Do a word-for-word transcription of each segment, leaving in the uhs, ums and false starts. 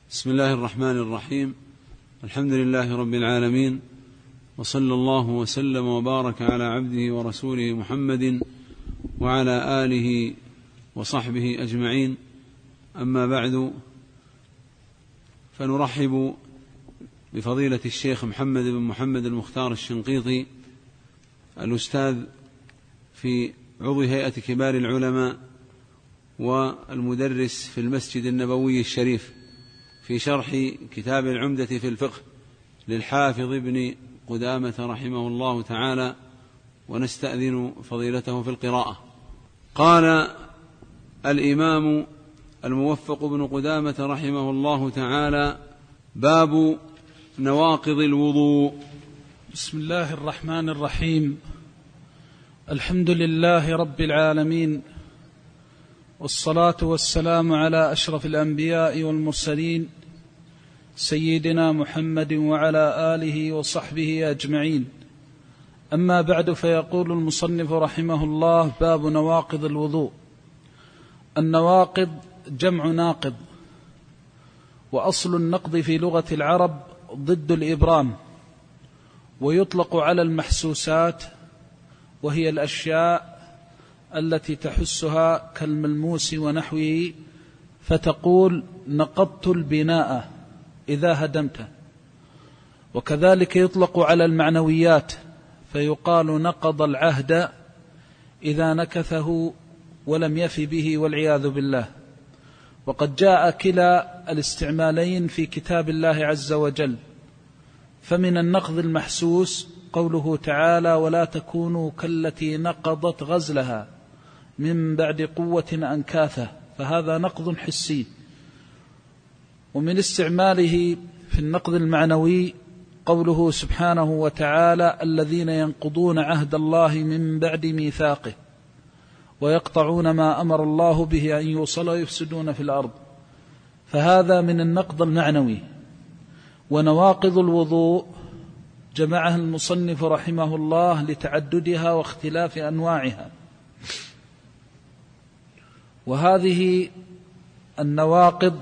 بسم الله الرحمن الرحيم. الحمد لله رب العالمين، وصلى الله وسلم وبارك على عبده ورسوله محمد وعلى آله وصحبه أجمعين. أما بعد، فنرحب بفضيلة الشيخ محمد بن محمد المختار الشنقيطي، الأستاذ في عضو هيئة كبار العلماء والمدرس في المسجد النبوي الشريف، في شرح كتاب العمدة في الفقه للحافظ ابن قدامة رحمه الله تعالى، ونستأذن فضيلته في القراءة. قال الإمام الموفق ابن قدامة رحمه الله تعالى: باب نواقض الوضوء. بسم الله الرحمن الرحيم. الحمد لله رب العالمين، والصلاة والسلام على أشرف الأنبياء والمرسلين سيدنا محمد وعلى آله وصحبه أجمعين. أما بعد، فيقول المصنف رحمه الله: باب نواقض الوضوء. النواقض جمع ناقض، وأصل النقض في لغة العرب ضد الإبرام، ويطلق على المحسوسات، وهي الأشياء التي تحسها كالملموس ونحوه، فتقول نقضت البناء إذا هدمته. وكذلك يطلق على المعنويات، فيقال نقض العهد إذا نكثه ولم يف به، والعياذ بالله. وقد جاء كلا الاستعمالين في كتاب الله عز وجل. فمن النقض المحسوس قوله تعالى: ولا تكونوا كالتي نقضت غزلها من بعد قوة أنكاثا، فهذا نقض حسي. ومن استعماله في النقض المعنوي قوله سبحانه وتعالى: الذين ينقضون عهد الله من بعد ميثاقه ويقطعون ما أمر الله به أن يوصل ويفسدون في الأرض، فهذا من النقض المعنوي. ونواقض الوضوء جمعها المصنف رحمه الله لتعددها واختلاف أنواعها. وهذه النواقض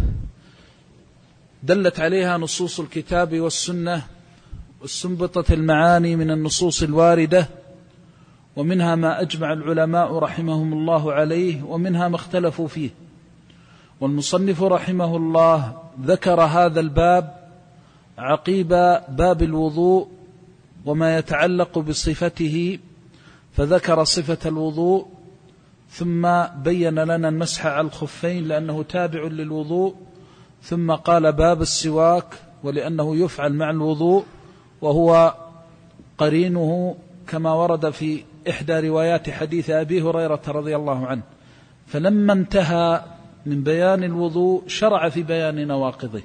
دلت عليها نصوص الكتاب والسنة، واستنبطت المعاني من النصوص الواردة، ومنها ما أجمع العلماء رحمهم الله عليه، ومنها ما اختلفوا فيه. والمصنف رحمه الله ذكر هذا الباب عقيب باب الوضوء وما يتعلق بصفته، فذكر صفة الوضوء، ثم بين لنا المسح على الخفين لأنه تابع للوضوء، ثم قال باب السواك، ولأنه يفعل مع الوضوء وهو قرينه كما ورد في إحدى روايات حديث أبي هريرة رضي الله عنه. فلما انتهى من بيان الوضوء شرع في بيان نواقضه،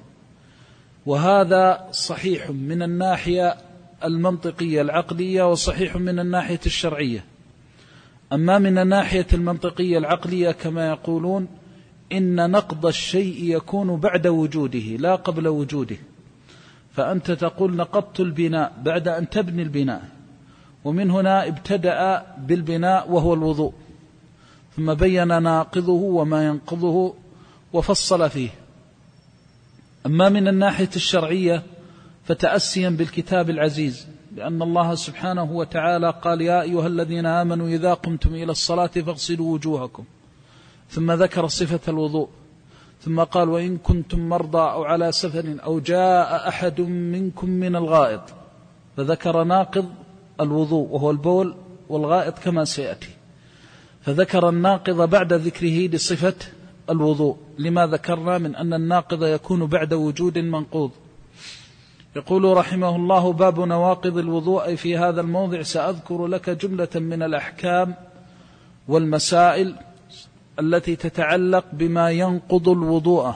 وهذا صحيح من الناحية المنطقية العقلية، وصحيح من الناحية الشرعية. أما من الناحية المنطقية العقلية كما يقولون إن نقض الشيء يكون بعد وجوده لا قبل وجوده، فأنت تقول نقضت البناء بعد أن تبني البناء، ومن هنا ابتدأ بالبناء وهو الوضوء، ثم بين ناقضه وما ينقضه وفصل فيه. أما من الناحية الشرعية فتأسيا بالكتاب العزيز، لأن الله سبحانه وتعالى قال: يا أيها الذين آمنوا إذا قمتم إلى الصلاة فاغسلوا وجوهكم، ثم ذكر صفة الوضوء، ثم قال: وإن كنتم مرضى أو على سفر أو جاء أحد منكم من الغائط، فذكر ناقض الوضوء وهو البول والغائط كما سيأتي، فذكر الناقض بعد ذكره لصفة الوضوء، لما ذكرنا من أن الناقض يكون بعد وجود منقوض. يقول رحمه الله: باب نواقض الوضوء. أي في هذا الموضع سأذكر لك جملة من الأحكام والمسائل التي تتعلق بما ينقض الوضوء.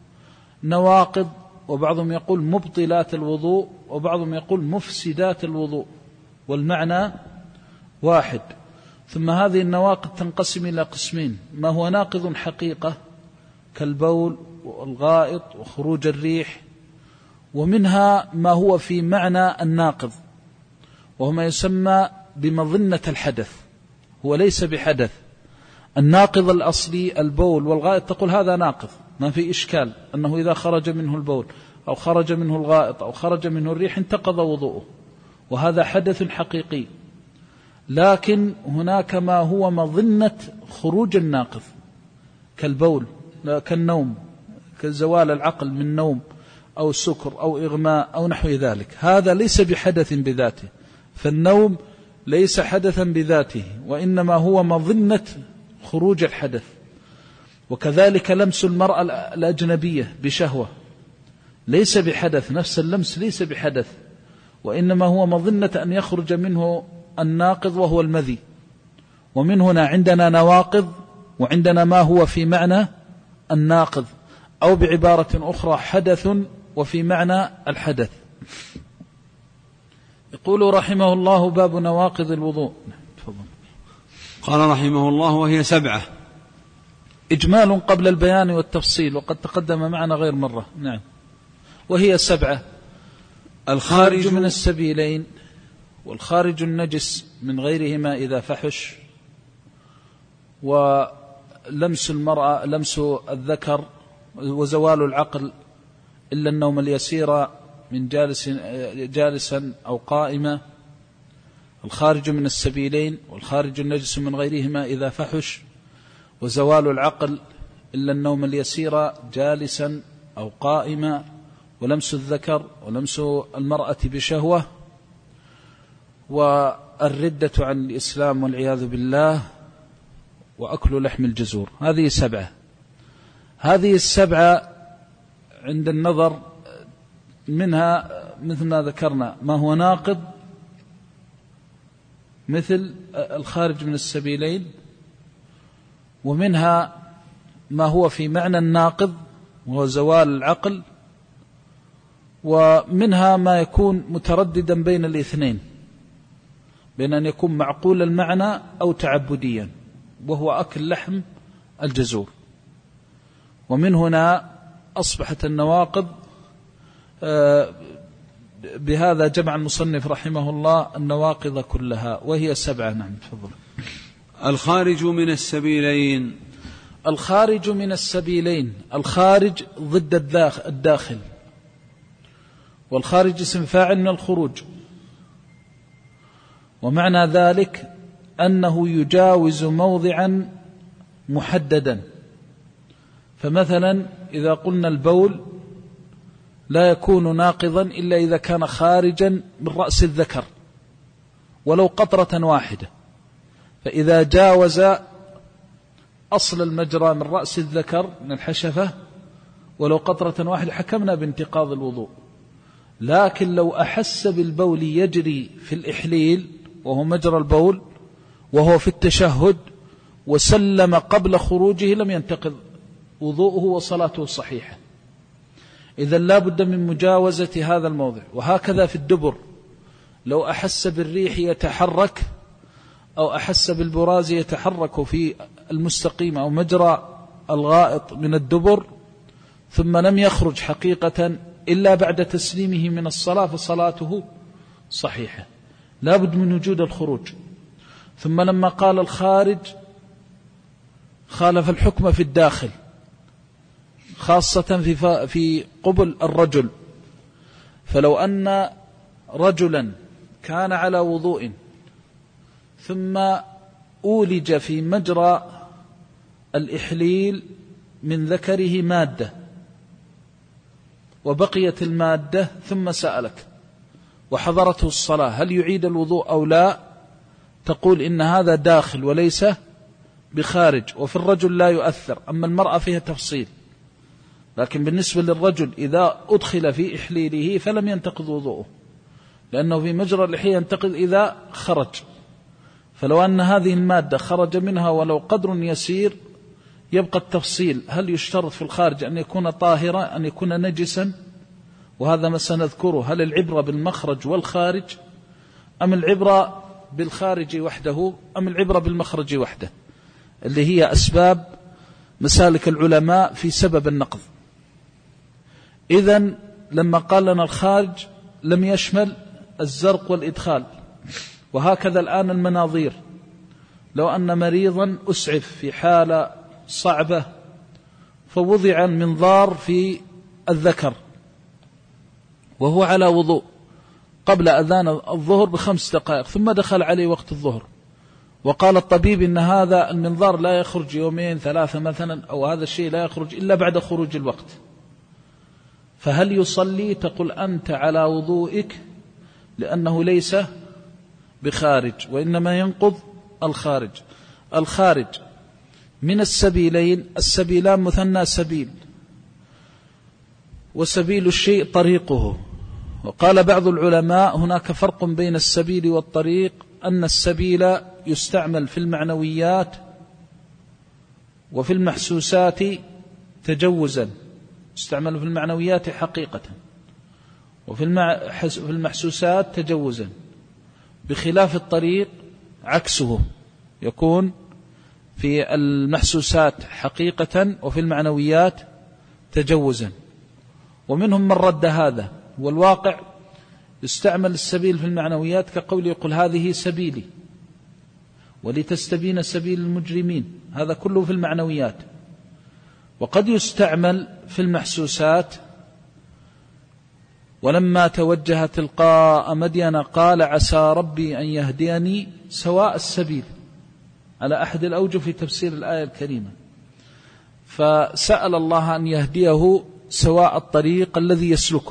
نواقض، وبعضهم يقول مبطلات الوضوء، وبعضهم يقول مفسدات الوضوء، والمعنى واحد. ثم هذه النواقض تنقسم إلى قسمين: ما هو ناقض حقيقة كالبول والغائط وخروج الريح، ومنها ما هو في معنى الناقض وهو ما يسمى بمظنة الحدث، هو ليس بحدث. الناقض الأصلي البول والغائط تقول هذا ناقض ما في إشكال أنه إذا خرج منه البول أو خرج منه الغائط أو خرج منه الريح انتقض وضوءه، وهذا حدث حقيقي. لكن هناك ما هو مظنة خروج الناقض كالبول، كالنوم، كزوال العقل من نوم أو سكر أو إغماء أو نحو ذلك، هذا ليس بحدث بذاته. فالنوم ليس حدثا بذاته، وإنما هو مظنة خروج الحدث. وكذلك لمس المرأة الأجنبية بشهوة ليس بحدث، نفس اللمس ليس بحدث، وإنما هو مظنة أن يخرج منه الناقض وهو المذي. ومن هنا عندنا نواقض وعندنا ما هو في معنى الناقض، أو بعبارة أخرى حدث وفي معنى الحدث. يقول رحمه الله: باب نواقض الوضوء. تفضل. قال رحمه الله: وهي سبعة. إجمال قبل البيان والتفصيل، وقد تقدم معنا غير مرة. نعم. وهي سبعة: الخارج من السبيلين، والخارج النجس من غيرهما إذا فحش، ولمس المرأة، لمس الذكر، وزوال العقل إلا النوم اليسير من جالس جالسا أو قائمة. الخارج من السبيلين والخارج النجس من غيرهما إذا فحش، وزوال العقل إلا النوم اليسير جالسا أو قائمة، ولمس الذكر ولمس المرأة بشهوة، والردة عن الإسلام والعياذ بالله، وأكل لحم الجزور. هذه سبعة. هذه السبعة عند النظر منها مثل ما ذكرنا ما هو ناقض، مثل الخارج من السبيلين، ومنها ما هو في معنى الناقض وهو زوال العقل، ومنها ما يكون مترددا بين الاثنين، بين أن يكون معقول المعنى أو تعبديا، وهو أكل لحم الجزور. ومن هنا أصبحت النواقض بهذا جمع المصنف رحمه الله النواقض كلها، وهي سبعة. نعم. تفضل. الخارج من السبيلين. الخارج من السبيلين، الخارج ضد الداخل، والخارج اسم فاعل من الخروج، ومعنى ذلك أنه يجاوز موضعا محددا. فمثلا إذا قلنا البول لا يكون ناقضا إلا إذا كان خارجا من رأس الذكر ولو قطرة واحدة، فإذا جاوز أصل المجرى من رأس الذكر من الحشفة ولو قطرة واحدة حكمنا بانتقاض الوضوء. لكن لو أحس بالبول يجري في الإحليل وهو مجرى البول وهو في التشهد وسلم قبل خروجه لم ينتقض وضوءه وصلاته صحيحة. إذن لا بد من مجاوزة هذا الموضع. وهكذا في الدبر، لو أحس بالريح يتحرك أو أحس بالبراز يتحرك في المستقيم أو مجرى الغائط من الدبر ثم لم يخرج حقيقة إلا بعد تسليمه من الصلاة فصلاته صحيحة، لا بد من وجود الخروج. ثم لما قال الخارج خالف الحكم في الداخل، خاصة في في قبل الرجل. فلو أن رجلا كان على وضوء ثم أولج في مجرى الإحليل من ذكره مادة وبقيت المادة ثم سألك وحضرته الصلاة هل يعيد الوضوء أو لا؟ تقول إن هذا داخل وليس بخارج. وفي الرجل لا يؤثر، أما المرأة فيها تفصيل. لكن بالنسبة للرجل إذا أدخل في إحليله فلم ينتقض وضوءه، لأنه في مجرى الإحليل ينتقض إذا خرج. فلو أن هذه المادة خرج منها ولو قدر يسير يبقى التفصيل، هل يشترط في الخارج أن يكون طاهرا أن يكون نجسا؟ وهذا ما سنذكره، هل العبرة بالمخرج والخارج أم العبرة بالخارج وحده أم العبرة بالمخرج وحده، اللي هي أسباب مسالك العلماء في سبب النقض. إذن لما قال لنا الخارج لم يشمل الزرق والإدخال. وهكذا الآن المناظير، لو أن مريضا أسعف في حالة صعبة فوضع المنظار في الذكر وهو على وضوء قبل أذان الظهر بخمس دقائق، ثم دخل عليه وقت الظهر، وقال الطبيب إن هذا المنظار لا يخرج يومين ثلاثة مثلا، أو هذا الشيء لا يخرج إلا بعد خروج الوقت، فهل يصلي؟ تقول أنت على وضوئك لأنه ليس بخارج، وإنما ينقض الخارج. الخارج من السبيلين، السبيلان مثنى سبيل، وسبيل الشيء طريقه. وقال بعض العلماء هناك فرق بين السبيل والطريق، أن السبيل يستعمل في المعنويات وفي المحسوسات تجوزا، يستعمل في المعنويات حقيقة وفي المحسوسات تجوزا، بخلاف الطريق عكسه، يكون في المحسوسات حقيقة وفي المعنويات تجوزا. ومنهم من رد هذا، والواقع يستعمل السبيل في المعنويات كقول يقول هذه سبيلي ولتستبين سبيل المجرمين، هذا كله في المعنويات. وقد يستعمل في المحسوسات، ولما توجه تلقاء مدين قال عسى ربي أن يهديني سواء السبيل، على أحد الأوجه في تفسير الآية الكريمة، فسأل الله أن يهديه سواء الطريق الذي يسلكه.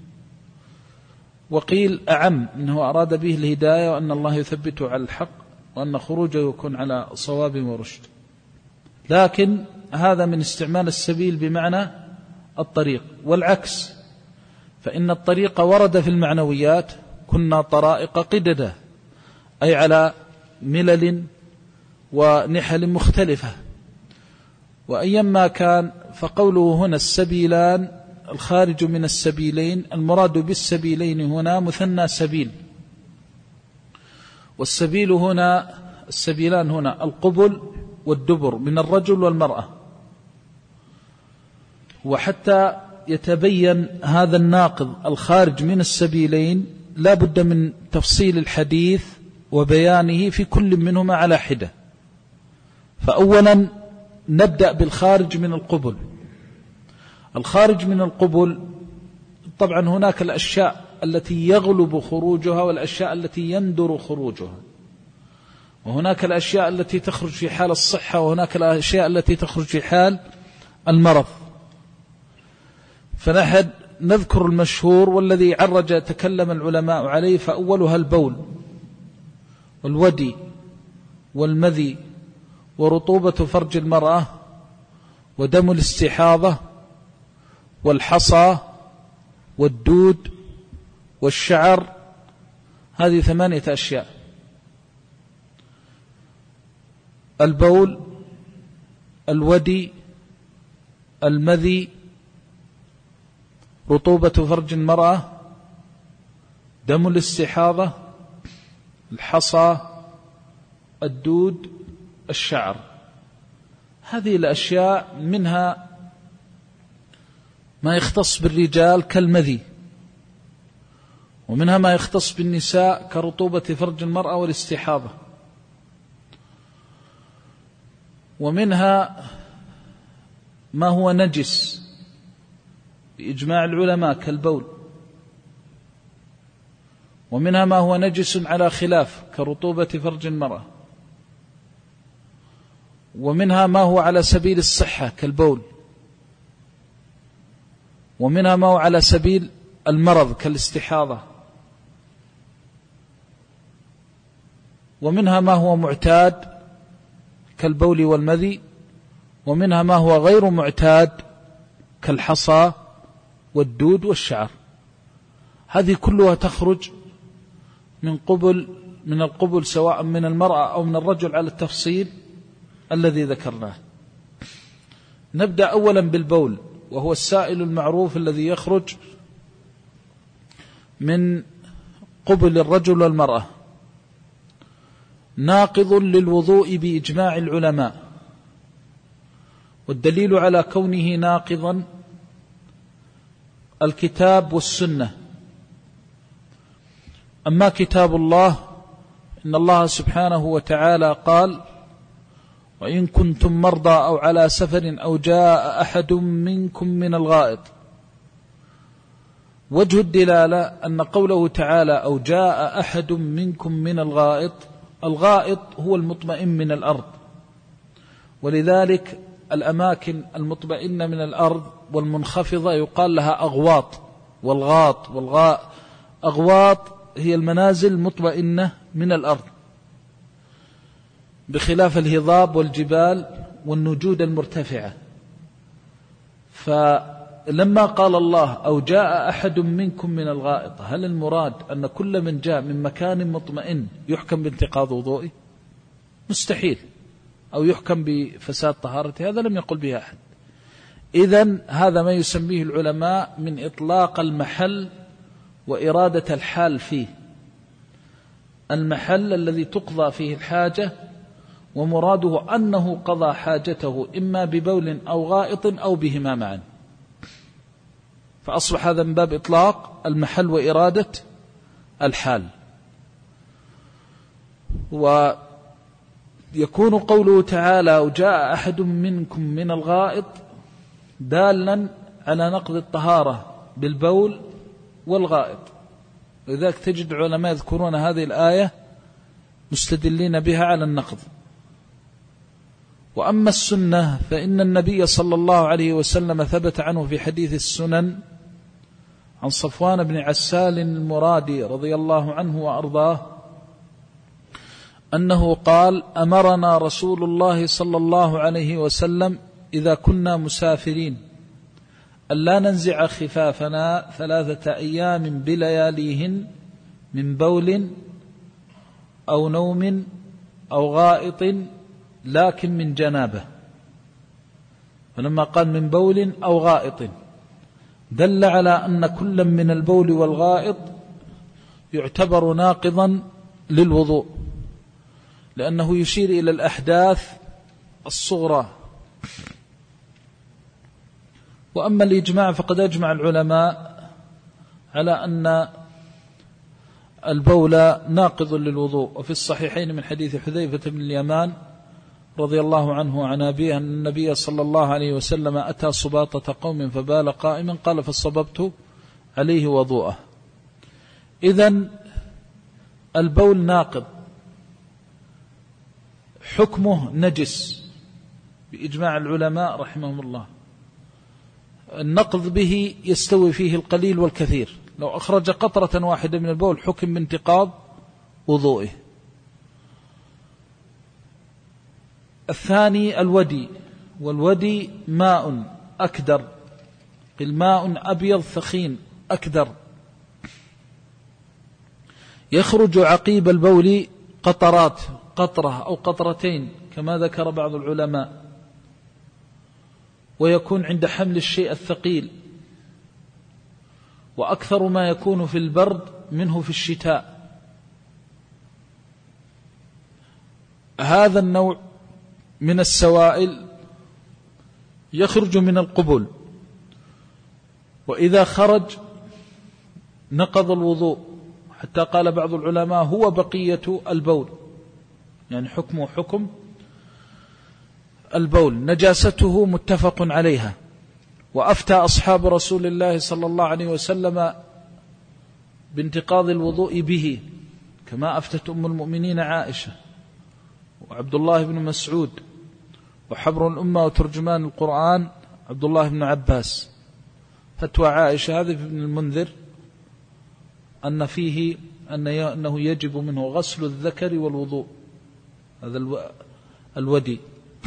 وقيل أعم أنه أراد به الهداية، وأن الله يثبته على الحق، وأن خروجه يكون على صواب ورشد. لكن هذا من استعمال السبيل بمعنى الطريق. والعكس، فإن الطريق ورد في المعنويات كنا طرائق قددا، أي على ملل ونحل مختلفة. وأيما كان فقوله هنا السبيلان الخارج من السبيلين، المراد بالسبيلين هنا مثنى سبيل، والسبيل هنا السبيلان هنا القبل والدبر من الرجل والمرأة. وحتى يتبين هذا الناقض الخارج من السبيلين لا بد من تفصيل الحديث وبيانه في كل منهما على حدة. فأولا نبدأ بالخارج من القبل. الخارج من القبل طبعا هناك الأشياء التي يغلب خروجها والأشياء التي يندر خروجها، وهناك الأشياء التي تخرج في حال الصحة، وهناك الأشياء التي تخرج في حال المرض. فنحن نذكر المشهور والذي عرج تكلم العلماء عليه، فأولها البول والودي والمذي ورطوبة فرج المرأة ودم الاستحاضة والحصى والدود والشعر. هذه ثمانية أشياء: البول، الودي، المذي، رطوبة فرج المرأة، دم الاستحاضة، الحصى، الدود، الشعر. هذه الأشياء منها ما يختص بالرجال كالمذي، ومنها ما يختص بالنساء كرطوبة فرج المرأة والاستحاضة، ومنها ما هو نجس بإجماع العلماء كالبول، ومنها ما هو نجس على خلاف كرطوبة فرج المرأة، ومنها ما هو على سبيل الصحة كالبول، ومنها ما هو على سبيل المرض كالاستحاضة، ومنها ما هو معتاد كالبول والمذي، ومنها ما هو غير معتاد كالحصى والدود والشعر. هذه كلها تخرج من قبل من القبل، سواء من المرأة أو من الرجل على التفصيل الذي ذكرناه. نبدأ أولا بالبول، وهو السائل المعروف الذي يخرج من قبل الرجل والمرأة، ناقض للوضوء بإجماع العلماء. والدليل على كونه ناقضا الكتاب والسنة. أما كتاب الله، إن الله سبحانه وتعالى قال: وإن كنتم مرضى أو على سفر أو جاء أحد منكم من الغائط. وجه الدلالة أن قوله تعالى أو جاء أحد منكم من الغائط، الغائط هو المطمئن من الأرض، ولذلك الأماكن المطمئنة من الأرض والمنخفضة يقال لها أغواط، والغاط والغاء أغواط هي المنازل المطمئنة من الأرض، بخلاف الهضاب والجبال والنجود المرتفعة. فلما قال الله أو جاء أحد منكم من الغائط، هل المراد أن كل من جاء من مكان مطمئن يحكم بانتقاض وضوئه؟ مستحيل. أو يحكم بفساد طهارته، هذا لم يقل به أحد. إذن هذا ما يسميه العلماء من إطلاق المحل وإرادة الحال فيه، المحل الذي تقضى فيه الحاجة ومراده أنه قضى حاجته إما ببول أو غائط أو بهما معا، فأصبح هذا من باب إطلاق المحل وإرادة الحال. ويكون قوله تعالى وجاء أحد منكم من الغائط دالا على نقض الطهارة بالبول والغائط، لذلك تجد العلماء يذكرون هذه الآية مستدلين بها على النقض. وأما السنة فإن النبي صلى الله عليه وسلم ثبت عنه في حديث السنن عن صفوان بن عسال المرادي رضي الله عنه وأرضاه أنه قال أمرنا رسول الله صلى الله عليه وسلم إذا كنا مسافرين ألا ننزع خفافنا ثلاثة أيام بلياليهن من بول أو نوم أو غائط لكن من جنابه. فلما قال من بول أو غائط دل على أن كل من البول والغائط يعتبر ناقضا للوضوء، لأنه يشير إلى الأحداث الصغرى. وأما الإجماع فقد أجمع العلماء على أن البول ناقض للوضوء. وفي الصحيحين من حديث حذيفة بن اليمان رضي الله عنه وعن أبيه أن النبي صلى الله عليه وسلم أتى صباطة قوم فبال قائما قال فصببت عليه وضوءه. إذن البول ناقض، حكمه نجس بإجماع العلماء رحمهم الله. النقض به يستوي فيه القليل والكثير، لو أخرج قطرة واحدة من البول حكم بانتقاض وضوئه. الثاني الودي، والودي ماء أكدر، الماء أبيض ثخين أكدر، يخرج عقيب البول قطرات، قطرة أو قطرتين كما ذكر بعض العلماء، ويكون عند حمل الشيء الثقيل، وأكثر ما يكون في البرد منه في الشتاء. هذا النوع من السوائل يخرج من القبل، وإذا خرج نقض الوضوء، حتى قال بعض العلماء هو بقية البول، يعني حكمه حكم البول، نجاسته متفق عليها. وأفتى أصحاب رسول الله صلى الله عليه وسلم بانتقاض الوضوء به، كما أفتت أم المؤمنين عائشة وعبد الله بن مسعود وحبر الأمة وترجمان القرآن عبد الله بن عباس. فتوى عائشة هذه ابن المنذر أن فيه أنه يجب منه غسل الذكر والوضوء، هذا الودي.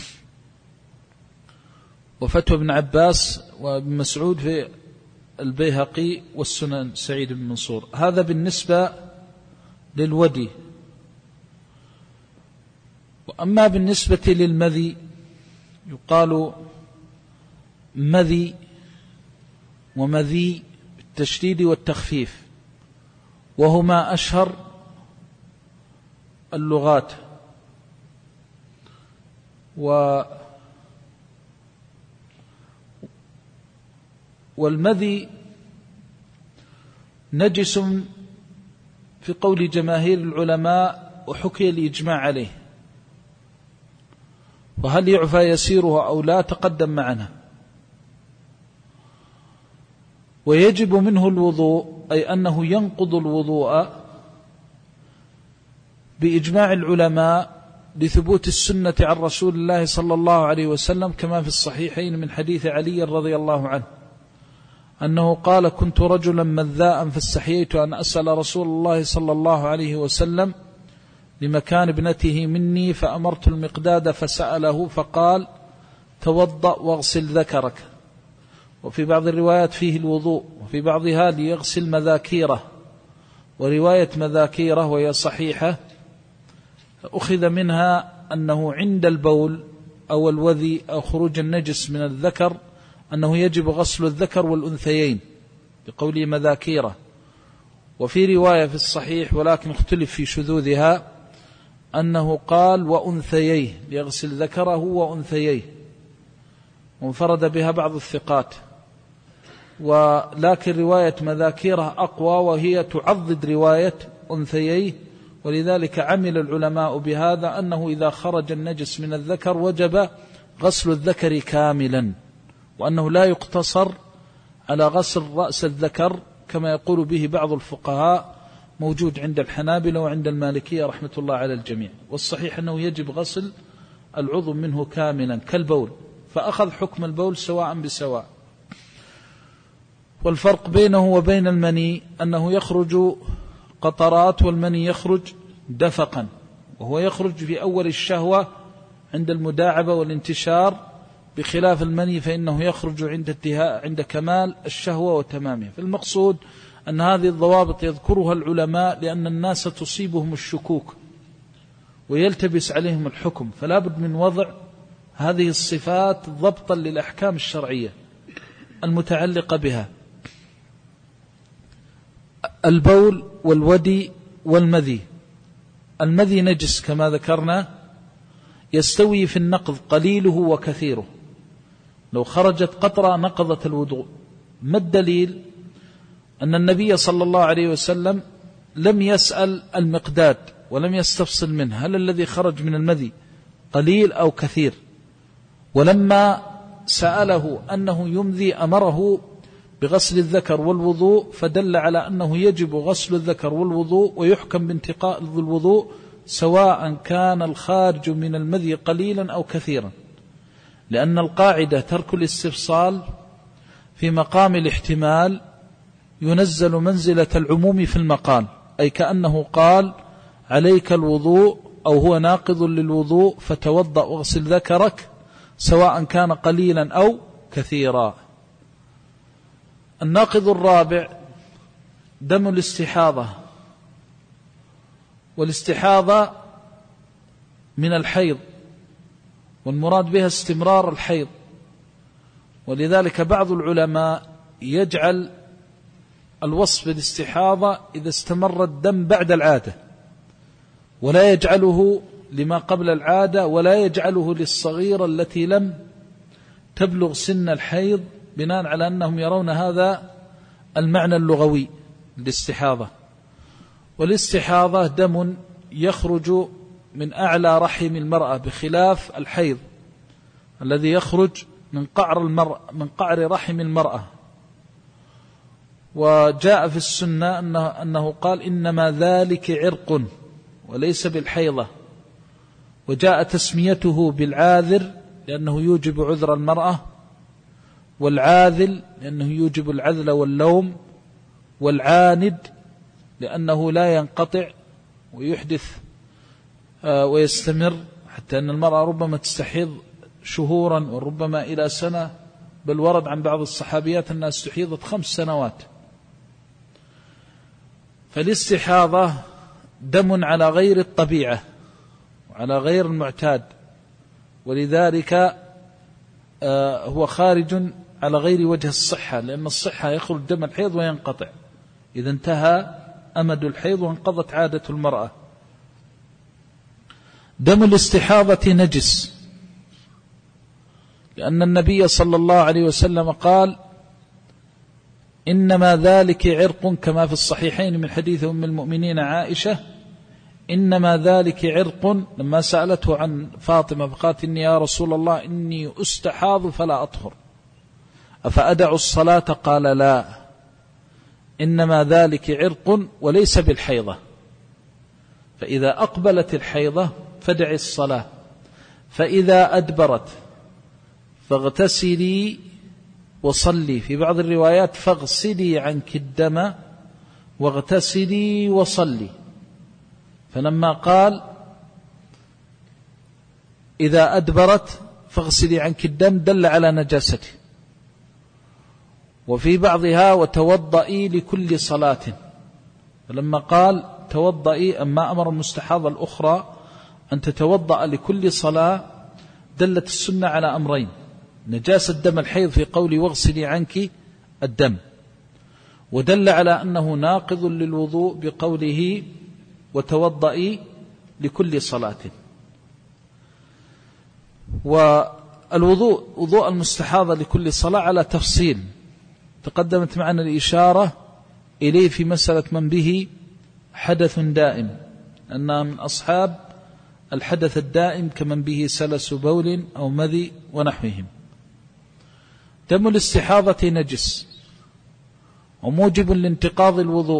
وفتوى ابن عباس وابن مسعود في البيهقي والسنن سعيد بن منصور. هذا بالنسبة للودي. وأما بالنسبة للمذي يقال مذي ومذي بالتشديد والتخفيف، وهما أشهر اللغات. و والمذي نجس في قول جماهير العلماء، وحكي الإجماع عليه. وهل يعفى يسيرها أو لا تقدم معنا. ويجب منه الوضوء، أي أنه ينقض الوضوء بإجماع العلماء لثبوت السنة عن رسول الله صلى الله عليه وسلم، كما في الصحيحين من حديث علي رضي الله عنه أنه قال: كنت رجلا مذاء فاستحييت أن أسأل رسول الله صلى الله عليه وسلم لمكان ابنته مني، فأمرت المقداد فسأله فقال: توضأ واغسل ذكرك. وفي بعض الروايات فيه الوضوء، وفي بعضها ليغسل مذاكيره. ورواية مذاكيره وهي صحيحة أخذ منها أنه عند البول أو الوذي أو خروج النجس من الذكر أنه يجب غسل الذكر والأنثيين بقوله مذاكيره. وفي رواية في الصحيح ولكن اختلف في شذوذها أنه قال وأنثييه، ليغسل ذكره وأنثييه، وانفرد بها بعض الثقات. ولكن رواية مذاكيره أقوى، وهي تعضد رواية أنثييه، ولذلك عمل العلماء بهذا أنه إذا خرج النجس من الذكر وجب غسل الذكر كاملا، وأنه لا يقتصر على غسل رأس الذكر كما يقول به بعض الفقهاء، موجود عند الحنابلة وعند المالكية رحمة الله على الجميع. والصحيح أنه يجب غسل العضو منه كاملا كالبول، فأخذ حكم البول سواء بسواء. والفرق بينه وبين المني أنه يخرج قطرات، والمني يخرج دفقا، وهو يخرج في أول الشهوة عند المداعبة والانتشار، بخلاف المني فإنه يخرج عند انتهاء عند كمال الشهوة وتمامها. فالمقصود أن هذه الضوابط يذكرها العلماء لأن الناس تصيبهم الشكوك ويلتبس عليهم الحكم، فلا بد من وضع هذه الصفات ضبطا للأحكام الشرعية المتعلقة بها. البول والودي والمذي. المذي نجس كما ذكرنا، يستوي في النقض قليله وكثيره. لو خرجت قطرة نقضت الوضوء. ما الدليل؟ أن النبي صلى الله عليه وسلم لم يسأل المقداد ولم يستفصل منه هل الذي خرج من المذي قليل أو كثير، ولما سأله أنه يمذي أمره بغسل الذكر والوضوء، فدل على أنه يجب غسل الذكر والوضوء، ويحكم بانتقاء الوضوء سواء كان الخارج من المذي قليلا أو كثيرا، لأن القاعدة ترك الاستفصال في مقام الاحتمال ينزل منزلة العموم في المقال، أي كأنه قال عليك الوضوء أو هو ناقض للوضوء فتوضأ واغسل ذكرك سواء كان قليلا أو كثيرا. الناقض الرابع دم الاستحاضة. والاستحاضة من الحيض، والمراد بها استمرار الحيض، ولذلك بعض العلماء يجعل الوصف بالاستحاضة إذا استمر الدم بعد العادة، ولا يجعله لما قبل العادة، ولا يجعله للصغيرة التي لم تبلغ سن الحيض، بناء على أنهم يرون هذا المعنى اللغوي للاستحاضة. والاستحاضة دم يخرج من أعلى رحم المرأة، بخلاف الحيض الذي يخرج من قعر المرأة من قعر رحم المرأة. وجاء في السنة أنه, أنه قال إنما ذلك عرق وليس بالحيضة، وجاء تسميته بالعاذر لأنه يوجب عذر المرأة، والعاذل لأنه يوجب العذل واللوم، والعاند لأنه لا ينقطع ويحدث ويستمر، حتى أن المرأة ربما تستحيض شهورا وربما إلى سنة، بل ورد عن بعض الصحابيات أنها استحيضت خمس سنوات. فالاستحاضة دم على غير الطبيعة وعلى غير المعتاد، ولذلك هو خارج على غير وجه الصحة، لأن الصحة يخرج دم الحيض وينقطع إذا انتهى أمد الحيض وانقضت عادة المرأة. دم الاستحاضة نجس، لأن النبي صلى الله عليه وسلم قال إنما ذلك عرق، كما في الصحيحين من حديث أم المؤمنين عائشة إنما ذلك عرق، لما سألته عن فاطمة فقالت إني يا رسول الله إني أستحاض فلا أطهر أفأدع الصلاة؟ قال لا، إنما ذلك عرق وليس بالحيضة، فإذا أقبلت الحيضة فدع الصلاة، فإذا أدبرت فاغتسلي وصلي، في بعض الروايات فاغسلي عنك الدم واغتسلي وصلي. فلما قال إذا أدبرت فاغسلي عنك الدم دل على نجاسته. وفي بعضها وتوضئي لكل صلاة، فلما قال توضئي أما أمر المستحاضة الأخرى أن تتوضأ لكل صلاة دلت السنة على أمرين: نجاسة دم الحيض في قول واغسلي عنك الدم، ودل على أنه ناقض للوضوء بقوله وتوضئي لكل صلاة. والوضوء وضوء المستحاضة لكل صلاة على تفصيل تقدمت معنا الإشارة إليه في مسألة من به حدث دائم، أنها من أصحاب الحدث الدائم كمن به سلس بول أو مذي ونحوهم. دم الاستحاضة نجس وموجب لانتقاض الوضوء،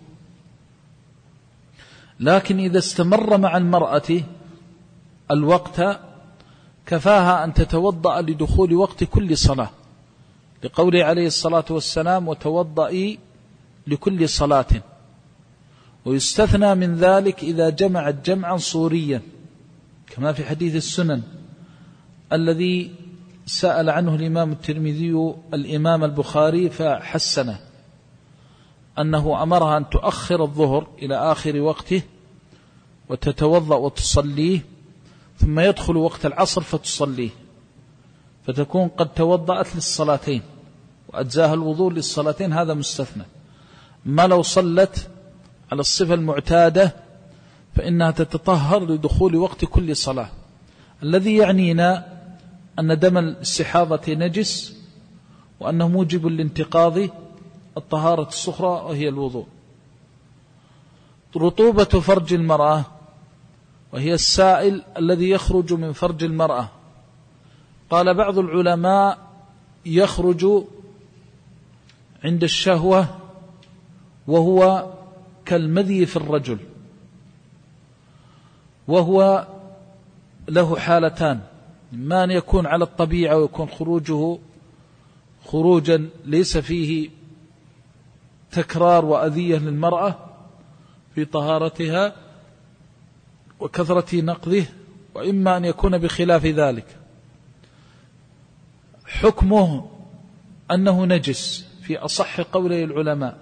لكن إذا استمر مع المرأة الوقت كفاها أن تتوضأ لدخول وقت كل صلاة، لقوله عليه الصلاة والسلام وتوضئي لكل صلاة. ويستثنى من ذلك إذا جمعت جمعا صوريا، كما في حديث السنن الذي سأل عنه الإمام الترمذي الإمام البخاري فحسنه، أنه أمرها أن تؤخر الظهر إلى آخر وقته وتتوضأ وتصليه، ثم يدخل وقت العصر فتصليه، فتكون قد توضأت للصلاتين وأجزاها الوضوء للصلاتين، هذا مستثنى. ما لو صلت على الصفة المعتادة فإنها تتطهر لدخول وقت كل صلاة. الذي يعنينا أن دم الاستحاضة نجس، وأنه موجب لانتقاض الطهارة الصغرى وهي الوضوء. رطوبة فرج المرأة، وهي السائل الذي يخرج من فرج المرأة. قال بعض العلماء يخرج عند الشهوة وهو كالمذي في الرجل، وهو له حالتان: إما أن يكون على الطبيعة ويكون خروجه خروجا ليس فيه تكرار وأذية للمرأة في طهارتها وكثرة نقضه، وإما أن يكون بخلاف ذلك. حكمه أنه نجس في أصح قولي العلماء،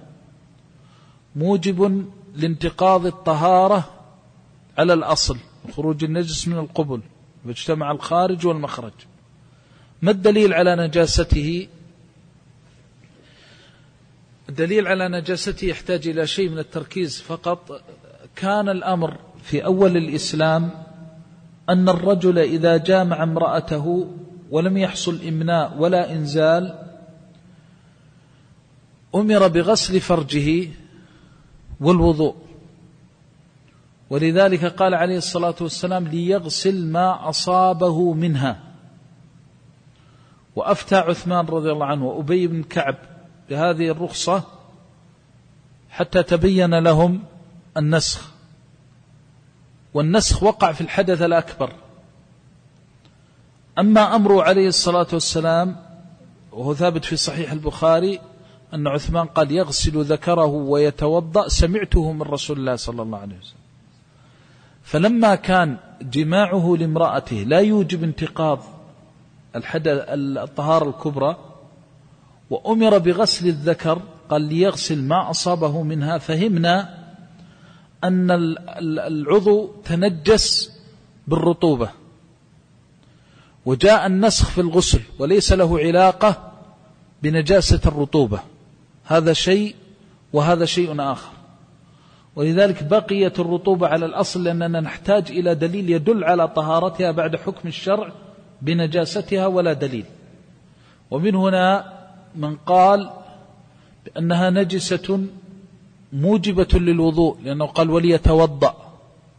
موجب لانتقاض الطهارة على الأصل، خروج النجس من القبل واجتمع الخارج والمخرج. ما الدليل على نجاسته؟ الدليل على نجاسته يحتاج إلى شيء من التركيز فقط. كان الأمر في أول الإسلام أن الرجل إذا جامع امرأته ولم يحصل إمناء ولا إنزال أمر بغسل فرجه والوضوء، ولذلك قال عليه الصلاة والسلام ليغسل ما أصابه منها. وأفتى عثمان رضي الله عنه وأبي بن كعب بهذه الرخصة حتى تبين لهم النسخ، والنسخ وقع في الحدث الأكبر. أما أمره عليه الصلاة والسلام وهو ثابت في صحيح البخاري أن عثمان قال يغسل ذكره ويتوضأ، سمعته من رسول الله صلى الله عليه وسلم. فلما كان جماعه لامرأته لا يوجب انتقاض الحدث الطهارة الكبرى وأمر بغسل الذكر قال ليغسل ما أصابه منها، فهمنا أن العضو تنجس بالرطوبة، وجاء النسخ في الغسل وليس له علاقة بنجاسة الرطوبة، هذا شيء وهذا شيء آخر. ولذلك بقيت الرطوبة على الأصل، لأننا نحتاج إلى دليل يدل على طهارتها بعد حكم الشرع بنجاستها ولا دليل. ومن هنا من قال بأنها نجسة موجبة للوضوء، لأنه قال وليتوضأ،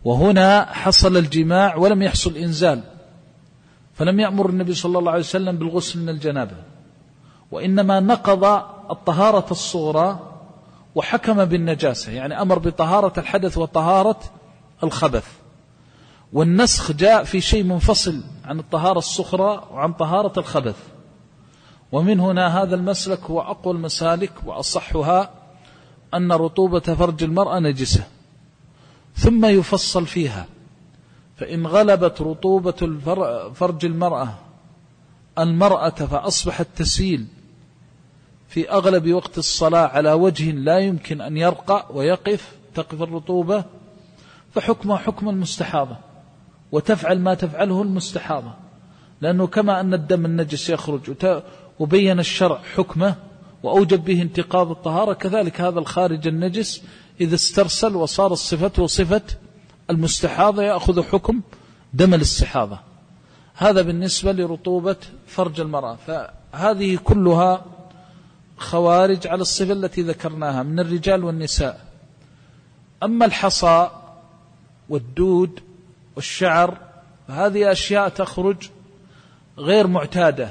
وهنا حصل الجماع ولم يحصل إنزال، فلم يأمر النبي صلى الله عليه وسلم بالغسل من الجنابة، وإنما نقض الطهارة الصغرى وحكم بالنجاسة، يعني أمر بطهارة الحدث وطهارة الخبث. والنسخ جاء في شيء منفصل عن الطهارة الصغرى وعن طهارة الخبث. ومن هنا هذا المسلك هو أقوى المسالك وأصحها، أن رطوبة فرج المرأة نجسة، ثم يفصل فيها، فإن غلبت رطوبة فرج المرأة المرأة فأصبح التسيل في أغلب وقت الصلاة على وجه لا يمكن أن يرقى ويقف تقف الرطوبة، فحكمه حكم المستحاضة، وتفعل ما تفعله المستحاضة، لأنه كما أن الدم النجس يخرج وبين الشرع حكمه وأوجب به انتقاض الطهارة، كذلك هذا الخارج النجس إذا استرسل وصار الصفة صفة المستحاضة يأخذ حكم دم الاستحاضة. هذا بالنسبة لرطوبة فرج المرأة. فهذه كلها خوارج على الصفة التي ذكرناها من الرجال والنساء. أما الحصى والدود والشعر فهذه أشياء تخرج غير معتادة.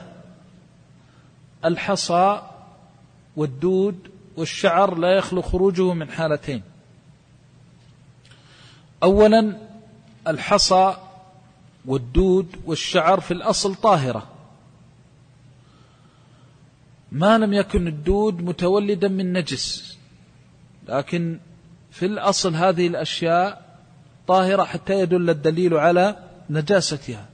الحصى والدود والشعر لا يخلو خروجه من حالتين. أولا الحصى والدود والشعر في الأصل طاهرة، ما لم يكن الدود متولدا من نجس، لكن في الأصل هذه الأشياء طاهرة حتى يدل الدليل على نجاستها.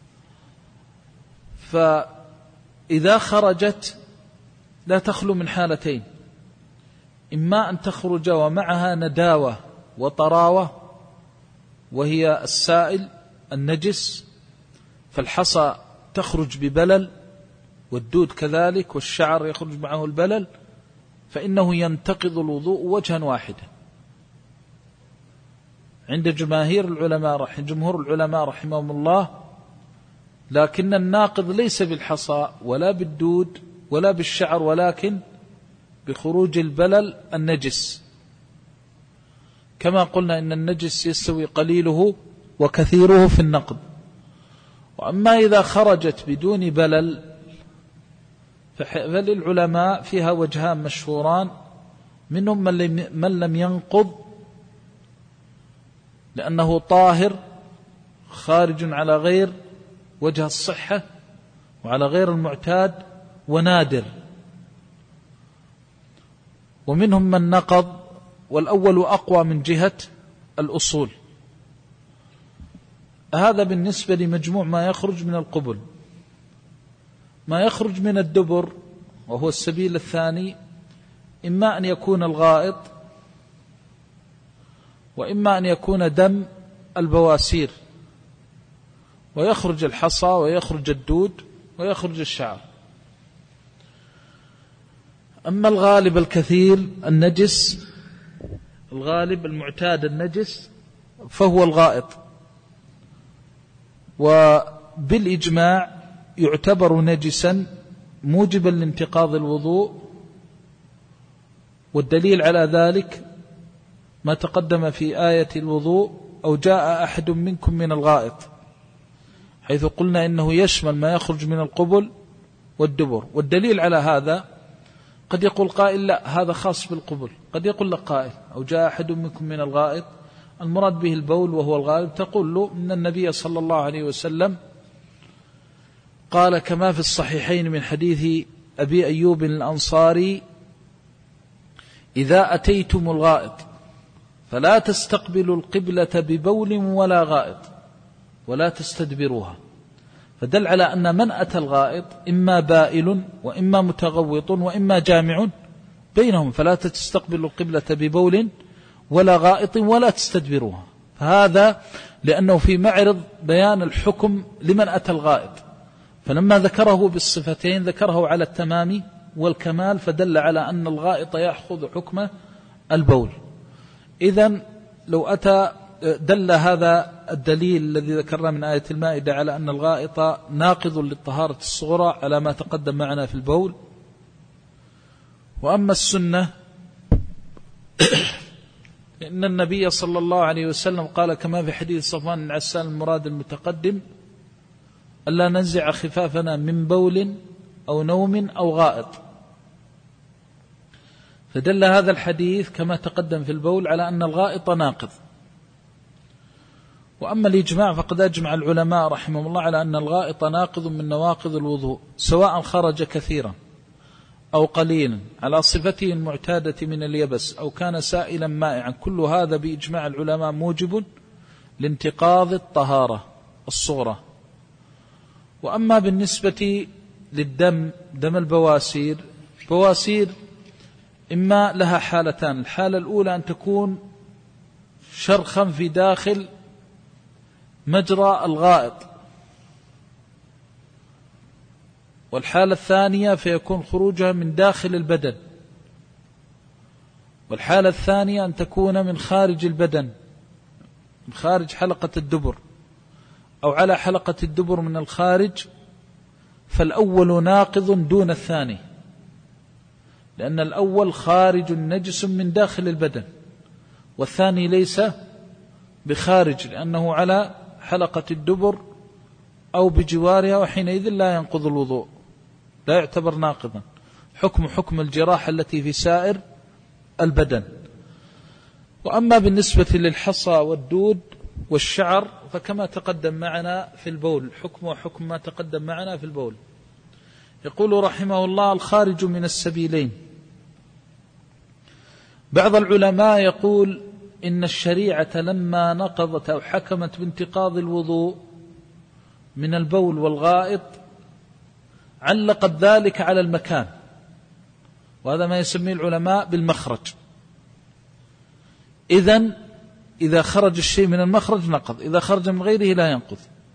فإذا خرجت لا تخلو من حالتين، إما أن تخرج ومعها نداوة وطراوة وهي السائل النجس، فالحصى تخرج ببلل والدود كذلك والشعر يخرج معه البلل، فإنه ينتقض الوضوء وجها واحدا عند جماهير العلماء جمهور العلماء رحمهم الله. لكن الناقض ليس بالحصى ولا بالدود ولا بالشعر، ولكن بخروج البلل النجس، كما قلنا إن النجس يستوي قليله وكثيره في النقض. وأما إذا خرجت بدون بلل فللعلماء فيها وجهان مشهوران، منهم من لم ينقض لأنه طاهر خارج على غير وجه الصحة وعلى غير المعتاد ونادر، ومنهم من نقض، والأول أقوى من جهة الأصول. هذا بالنسبة لمجموع ما يخرج من القبل. ما يخرج من الدبر وهو السبيل الثاني، إما أن يكون الغائط وإما أن يكون دم البواسير، ويخرج الحصى ويخرج الدود ويخرج الشعر. أما الغالب الكثير النجس، الغالب المعتاد النجس فهو الغائط، وبالإجماع يعتبر نجسا موجبا لانتقاض الوضوء. والدليل على ذلك ما تقدم في آية الوضوء: أو جاء أحد منكم من الغائط، حيث قلنا إنه يشمل ما يخرج من القبل والدبر. والدليل على هذا قد يقول قائل لا هذا خاص بالقبل، قد يقول لك قائل أو جاء أحد منكم من الغائط المراد به البول وهو الغالب، تقول له إن النبي صلى الله عليه وسلم قال كما في الصحيحين من حديث أبي أيوب الأنصاري: إذا أتيتم الغائط فلا تستقبلوا القبلة ببول ولا غائط ولا تستدبروها. فدل على أن من أتى الغائط إما بائل وإما متغوط وإما جامع بينهم، فلا تستقبلوا القبلة ببول ولا غائط ولا تستدبروها. فهذا لأنه في معرض بيان الحكم لمن أتى الغائط، فلما ذكره بالصفتين ذكره على التمام والكمال، فدل على أن الغائط يأخذ حكم البول. إذن لو أتى دل هذا الدليل الذي ذكرنا من آية المائدة على أن الغائط ناقض للطهارة الصغرى على ما تقدم معنا في البول. وأما السنة فإن النبي صلى الله عليه وسلم قال كما في حديث صفوان بن عسال المراد المتقدم: ألا ننزع خفافنا من بول أو نوم أو غائط. فدل هذا الحديث كما تقدم في البول على أن الغائط ناقض. وأما الإجماع فقد أجمع العلماء رحمهم الله على أن الغائط ناقض من نواقض الوضوء، سواء خرج كثيرا أو قليلا على صفته المعتادة من اليبس أو كان سائلا مائعا، كل هذا بإجماع العلماء موجب لانتقاض الطهارة الصغرى. وأما بالنسبة للدم، دم البواسير، بواسير إما لها حالتان: الحالة الأولى أن تكون شرخا في داخل مجرى الغائط، والحالة الثانية فيكون خروجها من داخل البدن، والحالة الثانية أن تكون من خارج البدن، من خارج حلقة الدبر أو على حلقة الدبر من الخارج. فالأول ناقض دون الثاني، لأن الأول خارج نجس من داخل البدن، والثاني ليس بخارج لأنه على حلقة الدبر أو بجوارها، وحينئذ لا ينقض الوضوء، لا يعتبر ناقضا، حكم حكم الجراحة التي في سائر البدن. وأما بالنسبة للحصى والدود والشعر فكما تقدم معنا في البول، حكم حكم ما تقدم معنا في البول. يقول رحمه الله: الخارج من السبيلين. بعض العلماء يقول إن الشريعة لما نقضت أو حكمت بانتقاض الوضوء من البول والغائط علقت ذلك على المكان، وهذا ما يسميه العلماء بالمخرج. إذن إذا خرج الشيء من المخرج نقض، إذا خرج من غيره لا ينقض.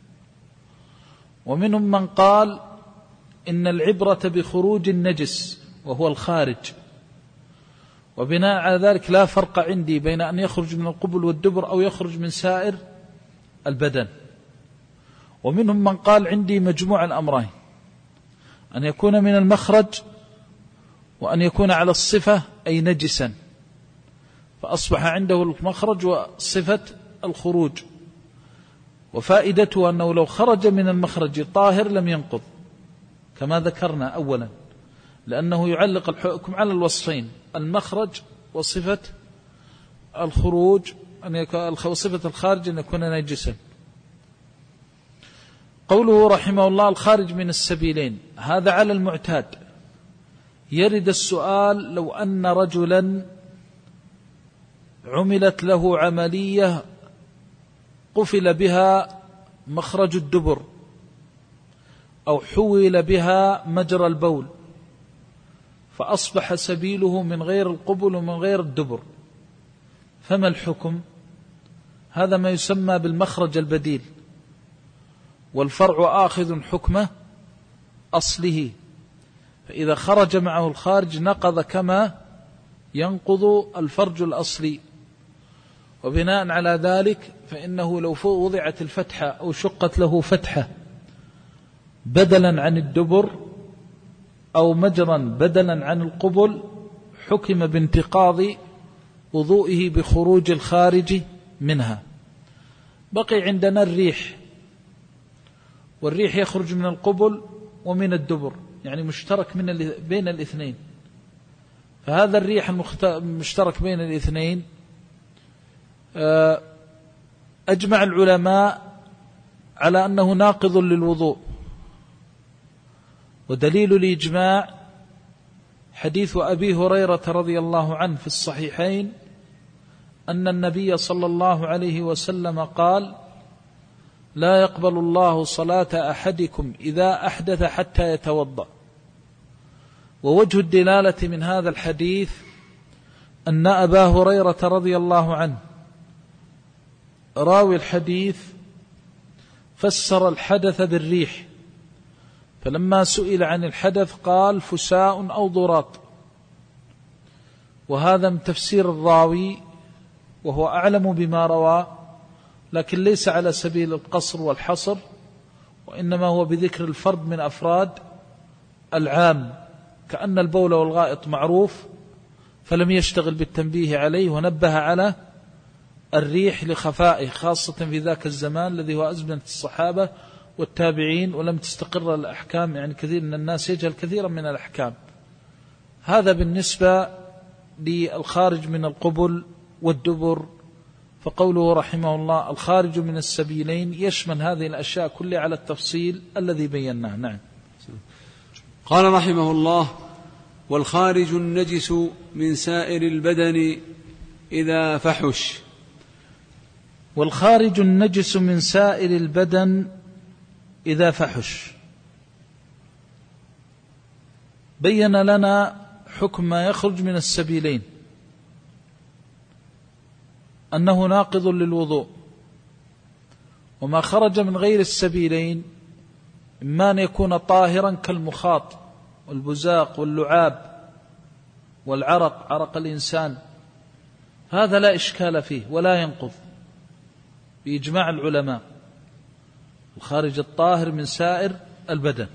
ومنهم من قال إن العبرة بخروج النجس وهو الخارج، وبناء على ذلك لا فرق عندي بين أن يخرج من القبل والدبر أو يخرج من سائر البدن. ومنهم من قال عندي مجموع الأمرين، أن يكون من المخرج وأن يكون على الصفة أي نجسا، فأصبح عنده المخرج وصفة الخروج. وفائدته أنه لو خرج من المخرج طاهر لم ينقض كما ذكرنا أولا، لأنه يعلق الحكم على الوصفين: المخرج وصفة الخروج، أن يكون صفة الخارج أن يكون نجسا. قوله رحمه الله: الخارج من السبيلين، هذا على المعتاد. يرد السؤال: لو أن رجلا عملت له عملية قفل بها مخرج الدبر أو حول بها مجرى البول، فأصبح سبيله من غير القبل ومن غير الدبر، فما الحكم؟ هذا ما يسمى بالمخرج البديل، والفرع آخذ حكمه أصله، فإذا خرج معه الخارج نقض كما ينقض الفرج الأصلي. وبناء على ذلك فإنه لو وضعت الفتحة أو شقت له فتحة بدلا عن الدبر أو مجرا بدلا عن القبل حكم بانتقاض وضوئه بخروج الخارج منها. بقي عندنا الريح، والريح يخرج من القبل ومن الدبر، يعني مشترك من بين الاثنين. فهذا الريح المشترك بين الاثنين أجمع العلماء على أنه ناقض للوضوء. ودليل الإجماع حديث أبي هريرة رضي الله عنه في الصحيحين أن النبي صلى الله عليه وسلم قال: لا يقبل الله صلاة أحدكم إذا أحدث حتى يتوضأ. ووجه الدلالة من هذا الحديث أن أبا هريرة رضي الله عنه راوي الحديث فسر الحدث بالريح، فلما سئل عن الحدث قال: فساء أو ضراط. وهذا من تفسير الراوي وهو أعلم بما روى، لكن ليس على سبيل القصر والحصر، وإنما هو بذكر الفرد من أفراد العام، كأن البول والغائط معروف فلم يشتغل بالتنبيه عليه ونبه على الريح لخفائه، خاصة في ذاك الزمان الذي هو أزمنة الصحابة والتابعين، ولم تستقر الأحكام، يعني كثير من الناس يجهل كثيرا من الأحكام. هذا بالنسبة للخارج من القبل والدبر. فقوله رحمه الله الخارج من السبيلين يشمل هذه الأشياء كلها على التفصيل الذي بيناه. نعم. قال رحمه الله: والخارج النجس من سائر البدن إذا فحش. والخارج النجس من سائر البدن إذا فحش، بين لنا حكم ما يخرج من السبيلين أنه ناقض للوضوء، وما خرج من غير السبيلين إما أن يكون طاهرا كالمخاط والبزاق واللعاب والعرق، عرق الإنسان، هذا لا إشكال فيه ولا ينقض بإجماع العلماء، الخارج الطاهر من سائر البدن.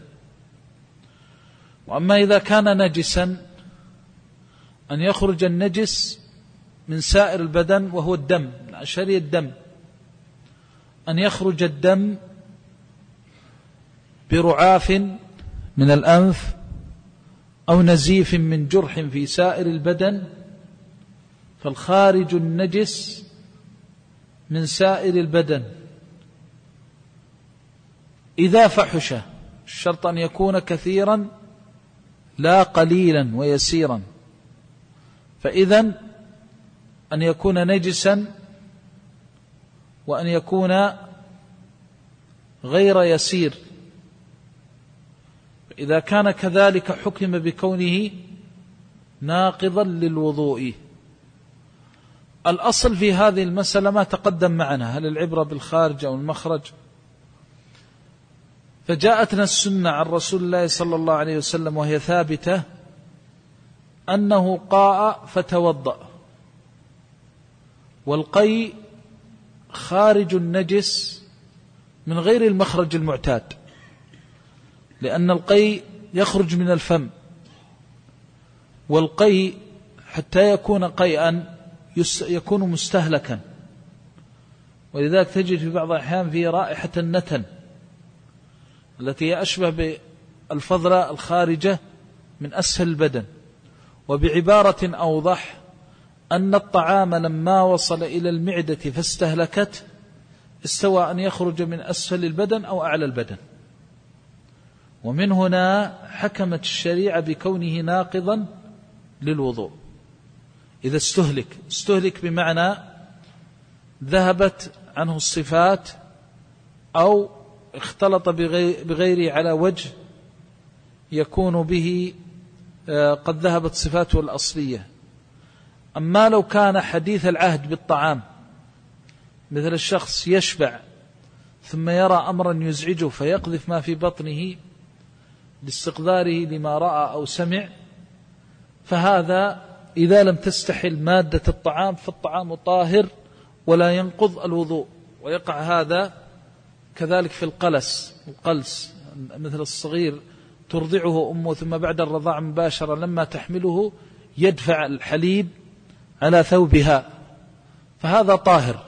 وأما إذا كان نجسا أن يخرج النجس من سائر البدن وهو الدم، من أشهر الدم، أن يخرج الدم برعاف من الأنف أو نزيف من جرح في سائر البدن، فالخارج النجس من سائر البدن إذا فحش، الشرط أن يكون كثيرا لا قليلا ويسيرا، فإذن أن يكون نجسا وأن يكون غير يسير. إذا كان كذلك حكم بكونه ناقضا للوضوء. الأصل في هذه المسألة ما تقدم معنا، هل العبرة بالخارج أو المخرج؟ فجاءتنا السنة عن رسول الله صلى الله عليه وسلم وهي ثابتة أنه قاء فتوضأ، والقيء خارج النجس من غير المخرج المعتاد، لأن القيء يخرج من الفم، والقيء حتى يكون قيئا يكون مستهلكا، ولذلك تجد في بعض الأحيان فيه رائحة النتن التي هي أشبه بالفضلة الخارجة من أسفل البدن. وبعبارة أوضح أن الطعام لما وصل إلى المعدة فاستهلكت استوى أن يخرج من أسفل البدن أو أعلى البدن، ومن هنا حكمت الشريعة بكونه ناقضا للوضوء إذا استهلك. استهلك بمعنى ذهبت عنه الصفات أو اختلط بغيره على وجه يكون به قد ذهبت صفاته الأصلية. أما لو كان حديث العهد بالطعام، مثل الشخص يشبع ثم يرى أمرا يزعجه فيقذف ما في بطنه لاستقذاره لما رأى أو سمع، فهذا إذا لم تستحل مادة الطعام فالطعام طاهر ولا ينقض الوضوء. ويقع هذا كذلك في القلس، القلس مثل الصغير ترضعه أمه ثم بعد الرضاع مباشرة لما تحمله يدفع الحليب على ثوبها، فهذا طاهر.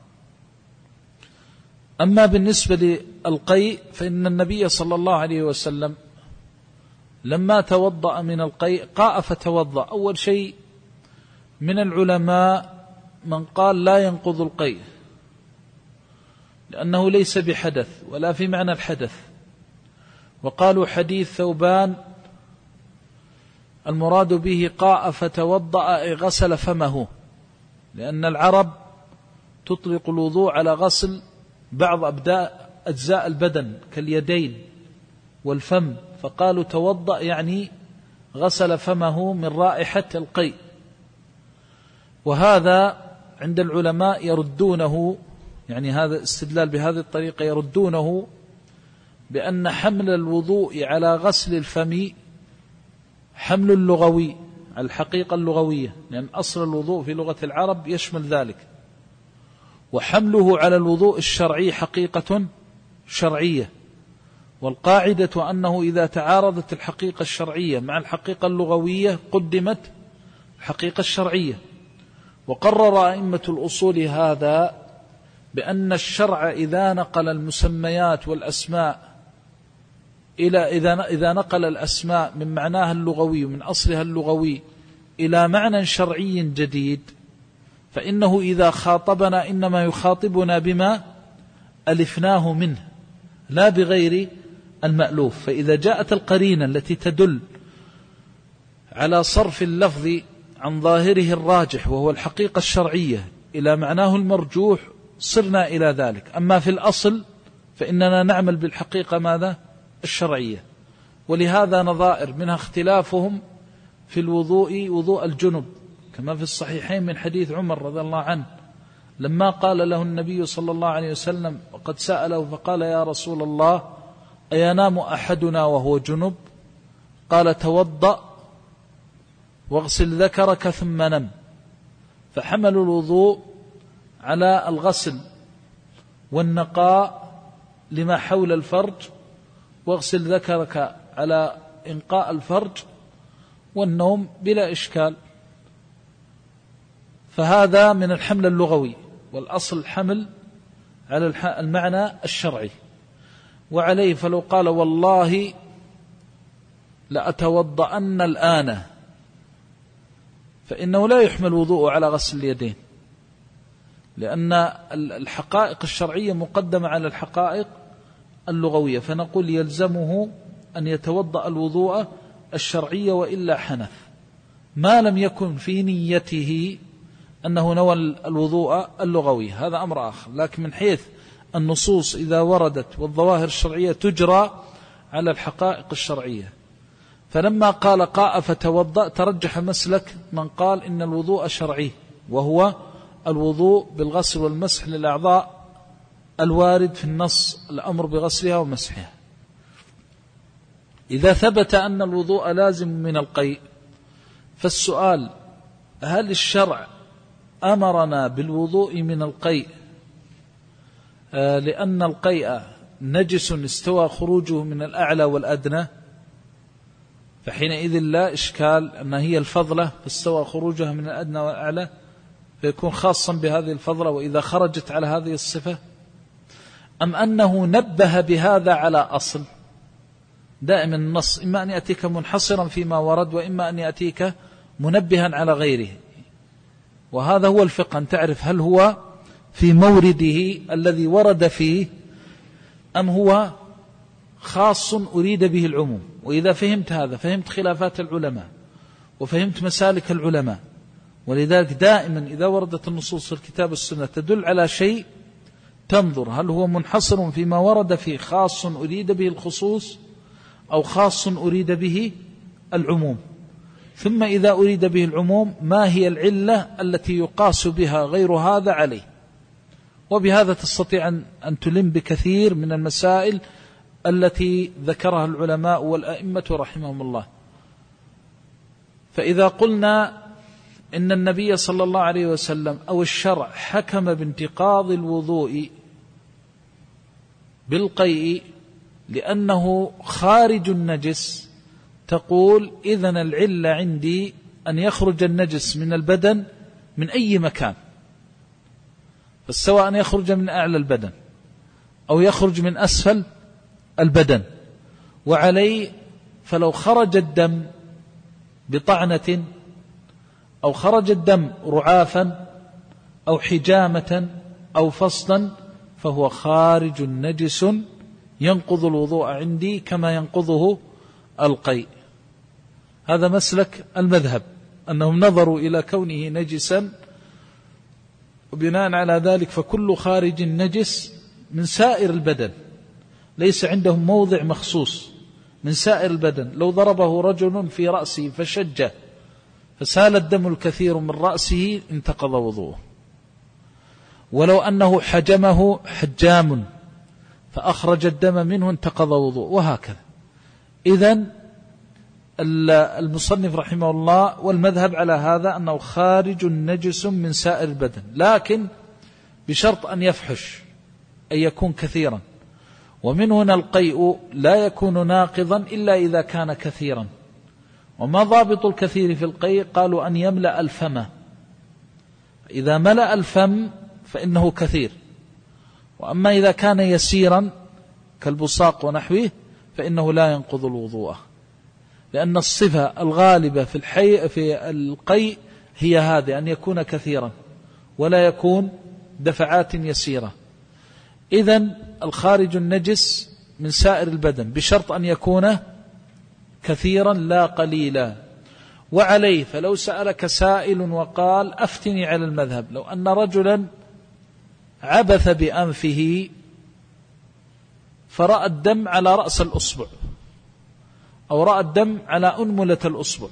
أما بالنسبة للقيء فإن النبي صلى الله عليه وسلم لما توضأ من القيء قاء فتوضأ. أول شيء من العلماء من قال لا ينقض القيء لأنه ليس بحدث ولا في معنى الحدث، وقالوا حديث ثوبان المراد به قاء فتوضأ أي غسل فمه، لأن العرب تطلق الوضوء على غسل بعض أبداء أجزاء البدن كاليدين والفم، فقالوا توضأ يعني غسل فمه من رائحة القيء. وهذا عند العلماء يردونه، يعني هذا استدلال بهذه الطريقة يردونه بأن حمل الوضوء على غسل الفم حمل لغوي على الحقيقة اللغوية، لأن أصل الوضوء في لغة العرب يشمل ذلك، وحمله على الوضوء الشرعي حقيقة شرعية. والقاعدة أنه إذا تعارضت الحقيقة الشرعية مع الحقيقة اللغوية قدمت الحقيقة الشرعية، وقرر أئمة الأصول هذا بأن الشرع إذا نقل المسميات والأسماء إلى إذا إذا نقل الأسماء من معناها اللغوي ومن أصلها اللغوي إلى معنى شرعي جديد، فإنه إذا خاطبنا إنما يخاطبنا بما ألفناه منه لا بغير المألوف. فإذا جاءت القرينة التي تدل على صرف اللفظ عن ظاهره الراجح وهو الحقيقة الشرعية إلى معناه المرجوح صرنا إلى ذلك. أما في الأصل فإننا نعمل بالحقيقة ماذا؟ الشرعية. ولهذا نظائر منها اختلافهم في الوضوء وضوء الجنب كما في الصحيحين من حديث عمر رضي الله عنه لما قال له النبي صلى الله عليه وسلم وقد سأله فقال يا رسول الله أينام أحدنا وهو جنب؟ قال توضأ واغسل ذكرك ثم نم. فحملوا الوضوء على الغسل والنقاء لما حول الفرج، واغسل ذكرك على إنقاء الفرج، والنوم بلا إشكال. فهذا من الحمل اللغوي، والأصل الحمل على المعنى الشرعي. وعليه فلو قال والله لأتوضأن الآن فإنه لا يحمل وضوء على غسل اليدين، لأن الحقائق الشرعية مقدمة على الحقائق اللغوية، فنقول يلزمه أن يتوضأ الوضوء الشرعية وإلا حنث، ما لم يكن في نيته أنه نوى الوضوء اللغوي، هذا أمر آخر. لكن من حيث النصوص إذا وردت والظواهر الشرعية تجرى على الحقائق الشرعية. فلما قال قاء فتوضأ ترجح مسلك من قال إن الوضوء شرعي، وهو الوضوء بالغسل والمسح للأعضاء الوارد في النص الأمر بغسلها ومسحها. إذا ثبت أن الوضوء لازم من القيء، فالسؤال هل الشرع أمرنا بالوضوء من القيء آه لأن القيء نجس استوى خروجه من الأعلى والأدنى؟ فحينئذ لا إشكال أن هي الفضلة فاستوى خروجها من الأدنى والأعلى، فيكون خاصا بهذه الفضلة وإذا خرجت على هذه الصفة. أم أنه نبه بهذا على أصل؟ دائما النص إما أن يأتيك منحصرا فيما ورد، وإما أن يأتيك منبها على غيره. وهذا هو الفقه، أن تعرف هل هو في مورده الذي ورد فيه أم هو خاص أريد به العموم. وإذا فهمت هذا فهمت خلافات العلماء وفهمت مسالك العلماء. ولذلك دائما إذا وردت النصوص في الكتاب والسنة تدل على شيء تنظر هل هو منحصر فيما ورد فيه خاص أريد به الخصوص أو خاص أريد به العموم. ثم إذا أريد به العموم ما هي العلة التي يقاس بها غير هذا عليه. وبهذا تستطيع أن تلم بكثير من المسائل التي ذكرها العلماء والأئمة رحمهم الله. فإذا قلنا إن النبي صلى الله عليه وسلم أو الشرع حكم بانتقاض الوضوء بالقيء لأنه خارج النجس، تقول إذن العلة عندي أن يخرج النجس من البدن من أي مكان، فسواء أن يخرج من أعلى البدن أو يخرج من أسفل البدن. وعليه فلو خرج الدم بطعنة أو خرج الدم رعافا أو حجامة أو فصلا فهو خارج نجس ينقض الوضوء عندي كما ينقضه القيء. هذا مسلك المذهب، أنهم نظروا إلى كونه نجسا، وبناء على ذلك فكل خارج نجس من سائر البدن، ليس عندهم موضع مخصوص، من سائر البدن. لو ضربه رجل في رأسه فشجه فسال الدم الكثير من رأسه انتقض وضوءه، ولو أنه حجمه حجام فأخرج الدم منه انتقض وضوءه، وهكذا. إذن المصنف رحمه الله والمذهب على هذا أنه خارج نجس من سائر البدن، لكن بشرط أن يفحش أن يكون كثيرا. ومن هنا القيء لا يكون ناقضا إلا إذا كان إذا ملأ الفم فإنه كثير، وأما إذا كان يسيرا كالبصاق ونحوه فإنه لا ينقض الوضوء، لأن الصفة الغالبة في الحي في القيء هي هذه، أن يكون كثيرا ولا يكون دفعات يسيرة. إذن الخارج النجس من سائر البدن بشرط أن يكون كثيرا لا قليلا. وعليه فلو سألك سائل وقال أفتني على المذهب، لو أن رجلا عبث بأنفه فرأى الدم على رأس الأصبع أو رأى الدم على أنملة الأصبع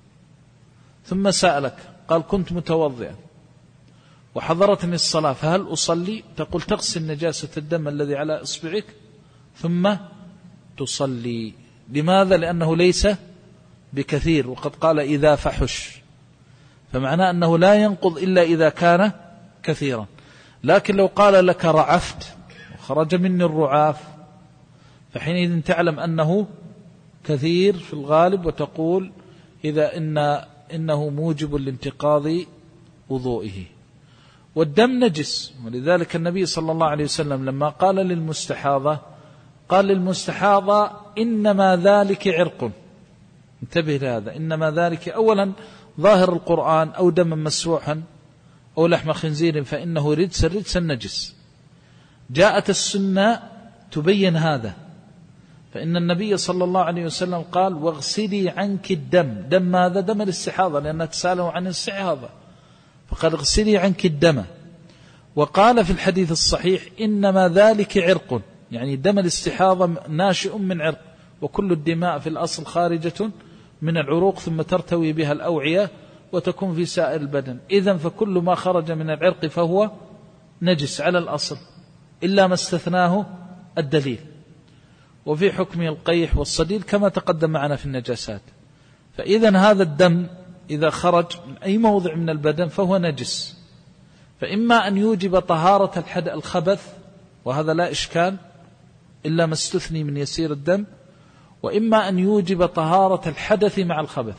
ثم سألك قال كنت متوضئا وحضرتني الصلاة فهل أصلي؟ تقول تغسل نجاسة الدم الذي على إصبعك ثم تصلي. لماذا؟ لأنه ليس بكثير، وقد قال إذا فحش، فمعناه أنه لا ينقض إلا إذا كان كثيرا. لكن لو قال لك رعفت وخرج مني الرعاف فحينئذ تعلم أنه كثير في الغالب، وتقول إذا إن إنه موجب لانتقاض وضوئه. والدم نجس، ولذلك النبي صلى الله عليه وسلم لما قال للمستحاضة قال للمستحاضة إنما ذلك عرق. انتبه لهذا، إنما ذلك أولا ظاهر القرآن أو دما مسفوحا أو لحم خنزير فإنه رجس، الرجس النجس. جاءت السنة تبين هذا، فإن النبي صلى الله عليه وسلم قال واغسلي عنك الدم. دم هذا دم الاستحاضة لأنها تسأله عن الاستحاضة، فقال اغسلي عنك الدم. وقال في الحديث الصحيح إنما ذلك عرق، يعني دم الاستحاضة ناشئ من عرق، وكل الدماء في الأصل خارجة من العروق ثم ترتوي بها الأوعية وتكون في سائر البدن. إذن فكل ما خرج من العرق فهو نجس على الأصل إلا ما استثناه الدليل. وفي حكم القيح والصديد كما تقدم معنا في النجاسات. فإذن هذا الدم إذا خرج من أي موضع من البدن فهو نجس، فإما أن يوجب طهارة الحد الخبث، وهذا لا إشكال إلا ما استثني من يسير الدم، وإما أن يوجب طهارة الحدث مع الخبث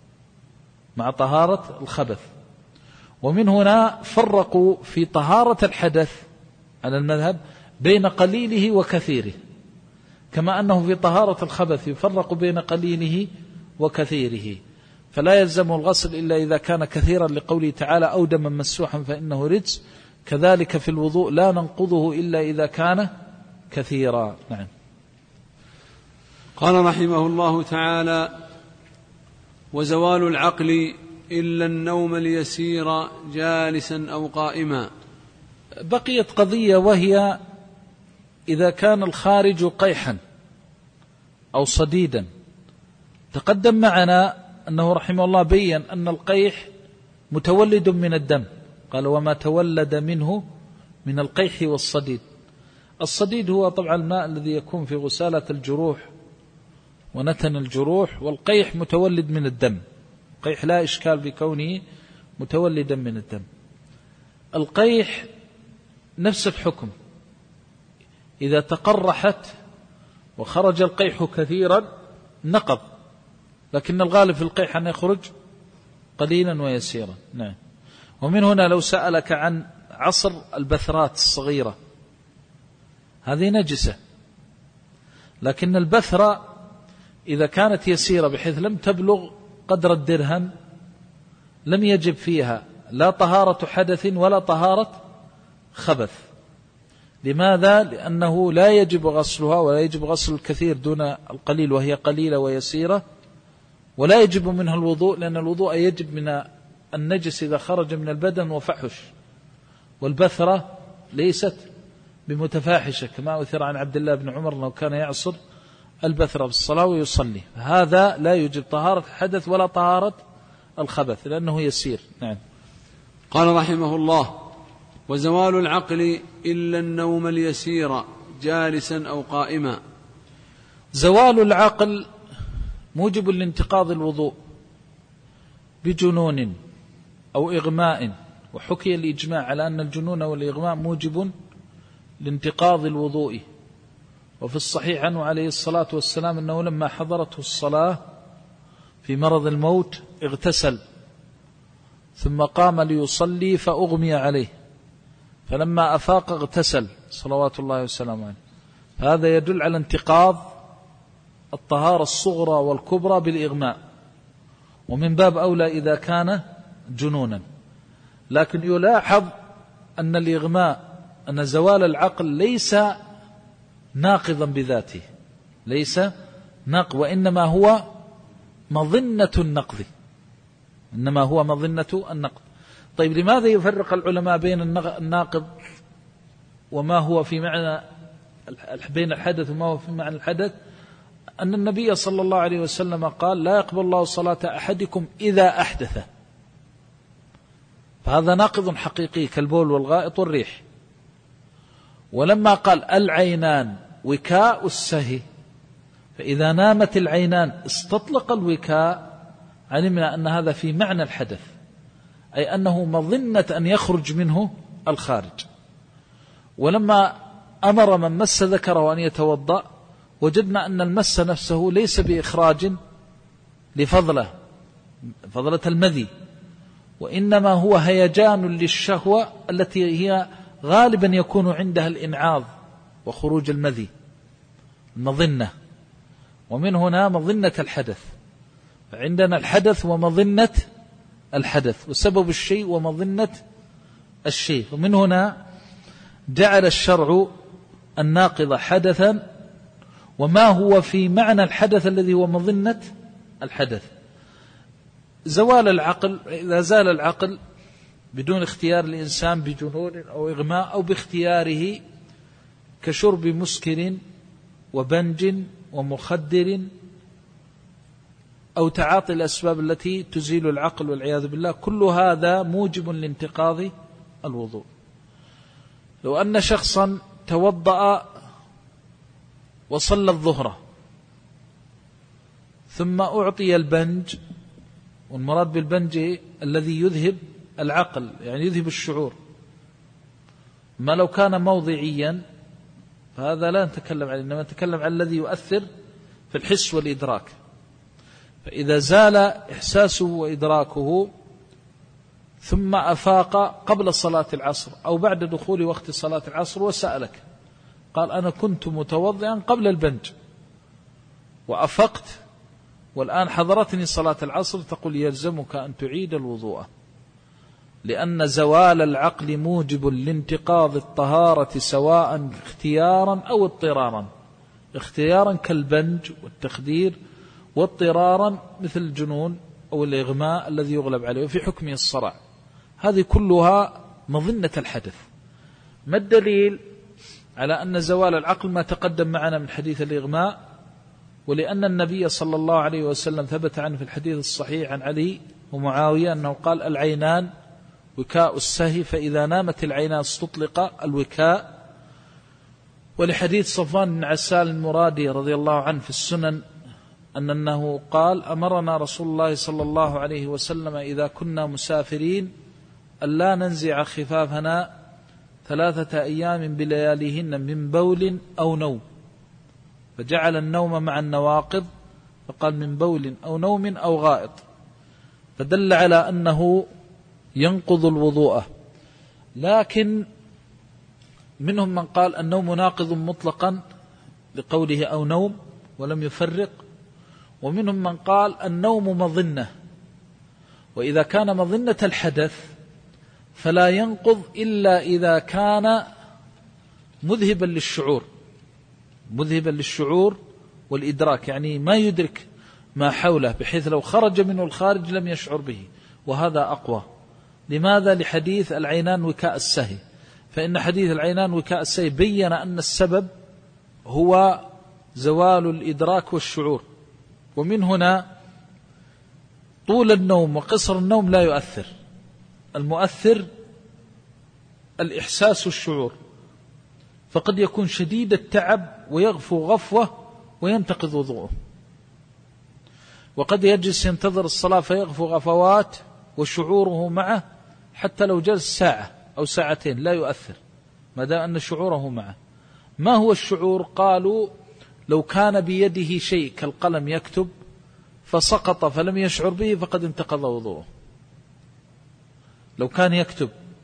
مع طهارة الخبث. ومن هنا فرقوا في طهارة الحدث على المذهب بين قليله وكثيره، كما أنه في طهارة الخبث يفرق بين قليله وكثيره. فلا يلزم الغسل إلا إذا كان كثيرا لقوله تعالى أو دما مسوحا فإنه رجس. كذلك في الوضوء لا ننقضه إلا إذا كان كثيرا. نعم. قال رحمه الله تعالى وزوال العقل إلا النوم اليسير جالسا أو قائما. بقيت قضية، وهي إذا كان الخارج قيحا أو صديدا. تقدم معنا أنه رحمه الله بيّن أن القيح متولد من الدم، قال وما تولد منه من القيح والصديد. الصديد هو طبعا الماء الذي يكون في غسالة الجروح ونتن الجروح، والقيح متولد من الدم. القيح لا إشكال بكونه متولدا من الدم. القيح نفس الحكم، إذا تقرحت وخرج القيح كثيرا نقض، لكن الغالب في القيح أن يخرج قليلا ويسيرا. نعم. ومن هنا لو سألك عن عصر البثرات الصغيرة هذه نجسة، لكن البثرة إذا كانت يسيرة بحيث لم تبلغ قدر الدرهم لم يجب فيها لا طهارة حدث ولا طهارة خبث. لماذا؟ لأنه لا يجب غسلها ولا يجب غسل الكثير دون القليل وهي قليلة ويسيرة، ولا يجب منها الوضوء، لأن الوضوء يجب من النجس إذا خرج من البدن وفحش، والبثرة ليست بمتفاحشة كما أثر عن عبد الله بن عمر أنه كان يعصر البثرة بالصلاة ويصلي. هذا لا يجب طهارة الحدث ولا طهارة الخبث لأنه يسير. نعم. قال رحمه الله وزوال العقل إلا النوم اليسير جالسا أو قائما. زوال العقل موجب لانتقاض الوضوء بجنون أو إغماء، وحكي الإجماع على أن الجنون والإغماء موجب لانتقاض الوضوء. وفي الصحيح عنه عليه الصلاة والسلام أنه لما حضرته الصلاة في مرض الموت اغتسل ثم قام ليصلي فأغمي عليه، فلما أفاق اغتسل صلوات الله وسلامه عليه. هذا يدل على انتقاض الطهارة الصغرى والكبرى بالإغماء، ومن باب أولى إذا كان جنونا. لكن يلاحظ أن الإغماء أن زوال العقل ليس ناقضا بذاته، ليس نقض، وإنما هو مظنة النقض، إنما هو مظنة النقض. طيب لماذا يفرق العلماء بين الناقض وما هو في معنى بين الحدث وما هو في معنى الحدث؟ أن النبي صلى الله عليه وسلم قال: لا يقبل الله صلاة أحدكم إذا أحدث، فهذا ناقض حقيقي كالبول والغائط والريح. ولما قال العينان وكاء السهي، فإذا نامت العينان استطلق الوكاء، علمنا أن هذا في معنى الحدث، أي أنه مظنة أن يخرج منه الخارج. ولما أمر من مس ذكره أن يتوضأ، وجدنا أن المس نفسه ليس بإخراج لفضله فضلة المذي، وإنما هو هيجان للشهوة التي هي غالبا يكون عندها الإنعاض وخروج المذي، المظنة. ومن هنا مظنة الحدث، فعندنا الحدث ومظنة الحدث، وسبب الشيء ومظنة الشيء. ومن هنا جعل الشرع الناقض حدثا، وما هو في معنى الحدث الذي هو مظنة الحدث. زوال العقل، إذا زال العقل بدون اختيار الإنسان بجنون أو إغماء أو باختياره كشرب مسكر وبنج ومخدر أو تعاطي الأسباب التي تزيل العقل والعياذ بالله، كل هذا موجب لانتقاض الوضوء. لو أن شخصا توضأ وصلى الظهر ثم أعطي البنج، والمراد بالبنج الذي يذهب العقل، يعني يذهب الشعور، ما لو كان موضعيا فهذا لا نتكلم عنه، إنما نتكلم عن الذي يؤثر في الحس والإدراك. فإذا زال إحساسه وإدراكه ثم أفاق قبل صلاة العصر أو بعد دخول وقت صلاة العصر وسألك، قال: أنا كنت متوضئا قبل البنج وأفقت والآن حضرتني صلاة العصر، تقول: يلزمك أن تعيد الوضوء، لأن زوال العقل موجب لانتقاض الطهارة سواء اختيارا أو اضطرارا. اختيارا كالبنج والتخدير، واضطرارا مثل الجنون أو الإغماء الذي يغلب عليه وفي حكمه الصرع. هذه كلها مظنة الحدث. ما الدليل على أن زوال العقل ما تقدم معنا من حديث الإغماء؟ ولأن النبي صلى الله عليه وسلم ثبت عنه في الحديث الصحيح عن علي ومعاوية أنه قال: العينان وكاء السهي، فإذا نامت العينان استطلق الوكاء. ولحديث صفوان بن عسال المرادي رضي الله عنه في السنن أن أنه قال: أمرنا رسول الله صلى الله عليه وسلم إذا كنا مسافرين ألا ننزع خفافنا ثلاثة أيام بلياليهن من بول أو نوم، فجعل النوم مع النواقض، فقال: من بول أو نوم أو غائط، فدل على أنه ينقض الوضوء. لكن منهم من قال النوم ناقض مطلقا لقوله أو نوم ولم يفرق، ومنهم من قال النوم مظنة، وإذا كان مظنة الحدث فلا ينقض إلا إذا كان مذهبا للشعور، مذهبا للشعور والإدراك، يعني ما يدرك ما حوله، بحيث لو خرج منه الخارج لم يشعر به، وهذا أقوى. لماذا؟ لحديث العينان وكاء السهي، فإن حديث العينان وكاء السهي بين أن السبب هو زوال الإدراك والشعور. ومن هنا طول النوم وقصر النوم لا يؤثر، المؤثر الإحساس والشعور، فقد يكون شديد التعب ويغفو غفوة وينتقض وضوءه، وقد يجلس ينتظر الصلاة فيغفو غفوات وشعوره معه، حتى لو جلس ساعة أو ساعتين لا يؤثر ما دام أن شعوره معه. ما هو الشعور؟ قالوا: لو كان بيده شيء كالقلم يكتب فسقط فلم يشعر به فقد انتقض وضوءه. لو كان يكتب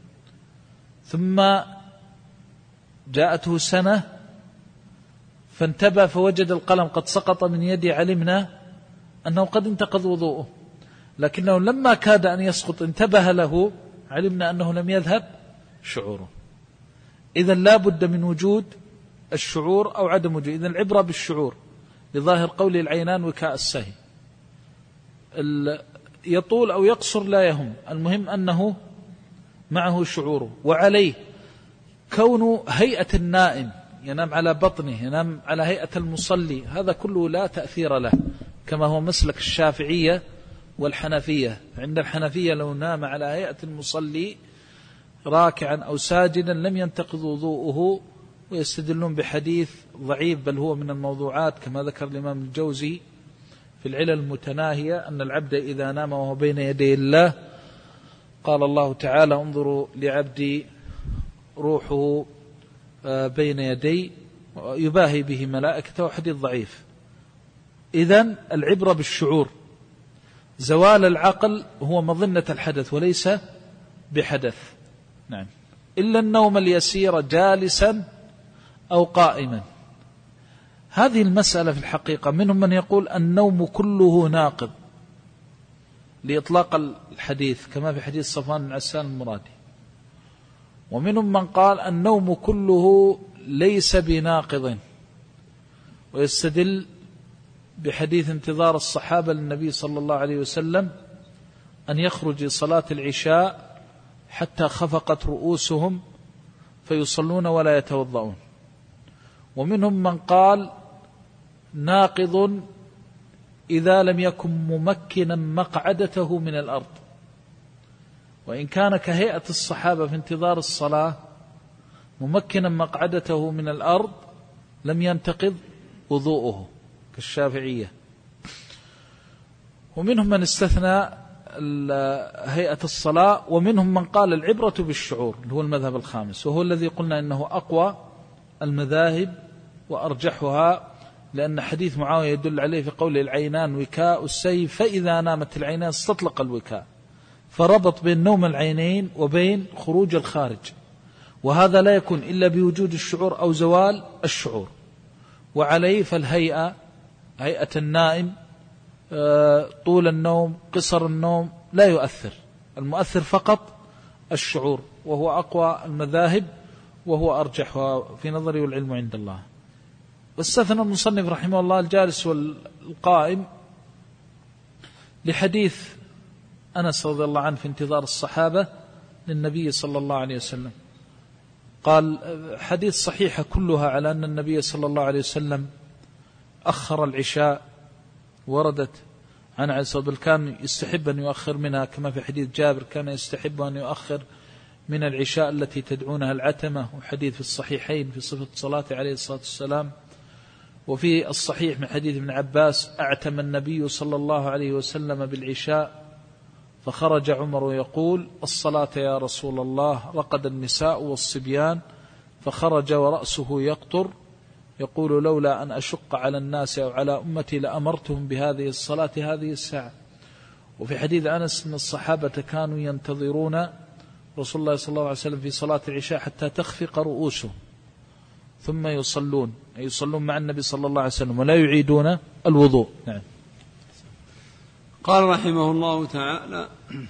ثم جاءته سنة فانتبه فوجد القلم قد سقط من يده، علمنا أنه قد انتقض وضوءه، لكنه لما كاد أن يسقط انتبه له، علمنا أنه لم يذهب شعوره. إذن لا بد من وجود الشعور أو عدم وجود. إذن العبرة بالشعور لظاهر قول العينان وكاء السهي، يطول أو يقصر لا يهم، المهم أنه معه شعوره. وعليه كون هيئة النائم ينام على بطنه، ينام على هيئة المصلي، هذا كله لا تأثير له، كما هو مسلك الشافعية والحنفية. عند الحنفية لو نام على هيئة المصلي راكعا أو ساجدا لم ينتقض وضوءه، ويستدلون بحديث ضعيف بل هو من الموضوعات كما ذكر الإمام الجوزي في العلل المتناهية، أن العبد إذا نام وهو بين يدي الله قال الله تعالى انظروا لعبدي روحه بين يدي يباهي به ملائكته، حديث ضعيف. إذن العبرة بالشعور. زوال العقل هو مظنة الحدث وليس بحدث. نعم، إلا النوم اليسير جالسا أو قائما. هذه المسألة في الحقيقة منهم من يقول النوم كله ناقض لإطلاق الحديث كما في حديث صفوان بن عسال المرادي، ومنهم من قال النوم كله ليس بناقض، ويستدل بحديث انتظار الصحابة للنبي صلى الله عليه وسلم أن يخرج صلاة العشاء حتى خفقت رؤوسهم فيصلون ولا يتوضؤون. ومنهم من قال ناقض إذا لم يكن ممكنا مقعدته من الأرض، وإن كان كهيئة الصحابة في انتظار الصلاة ممكنا مقعدته من الأرض لم ينتقض وضوءه كالشافعية. ومنهم من استثنى هيئة الصلاة، ومنهم من قال العبرة بالشعور اللي هو المذهب الخامس، وهو الذي قلنا إنه أقوى المذاهب وأرجحها، لأن حديث معاوية يدل عليه في قول العينان وكاء السيف، فإذا نامت العينان استطلق الوكاء، فربط بين نوم العينين وبين خروج الخارج، وهذا لا يكون إلا بوجود الشعور أو زوال الشعور. وعليه فالهيئة هيئة النائم طول النوم قصر النوم لا يؤثر، المؤثر فقط الشعور، وهو أقوى المذاهب وهو أرجحها في نظري والعلم عند الله. واستثنى المصنف رحمه الله الجالس والقائم لحديث أنس رضي الله عنه في انتظار الصحابة للنبي صلى الله عليه وسلم، قال حديث صحيحة كلها على أن النبي صلى الله عليه وسلم أخر العشاء، وردت عن عائشة بل كان يستحب أن يؤخر منها، كما في حديث جابر كان يستحب أن يؤخر من العشاء التي تدعونها العتمة، وحديث في الصحيحين في صفة صلاة عليه الصلاة والسلام. وفي الصحيح من حديث ابن عباس أعتم النبي صلى الله عليه وسلم بالعشاء فخرج عمر يقول الصلاة يا رسول الله، رقد النساء والصبيان، فخرج ورأسه يقطر يقول لولا أن أشق على الناس أو على أمتي لأمرتهم بهذه الصلاة هذه الساعة. وفي حديث أنس أن الصحابة كانوا ينتظرون رسول الله صلى الله عليه وسلم في صلاة العشاء حتى تخفق رؤوسهم ثم يصلون، أي يصلون مع النبي صلى الله عليه وسلم ولا يعيدون الوضوء. نعم. قال رحمه الله تعالى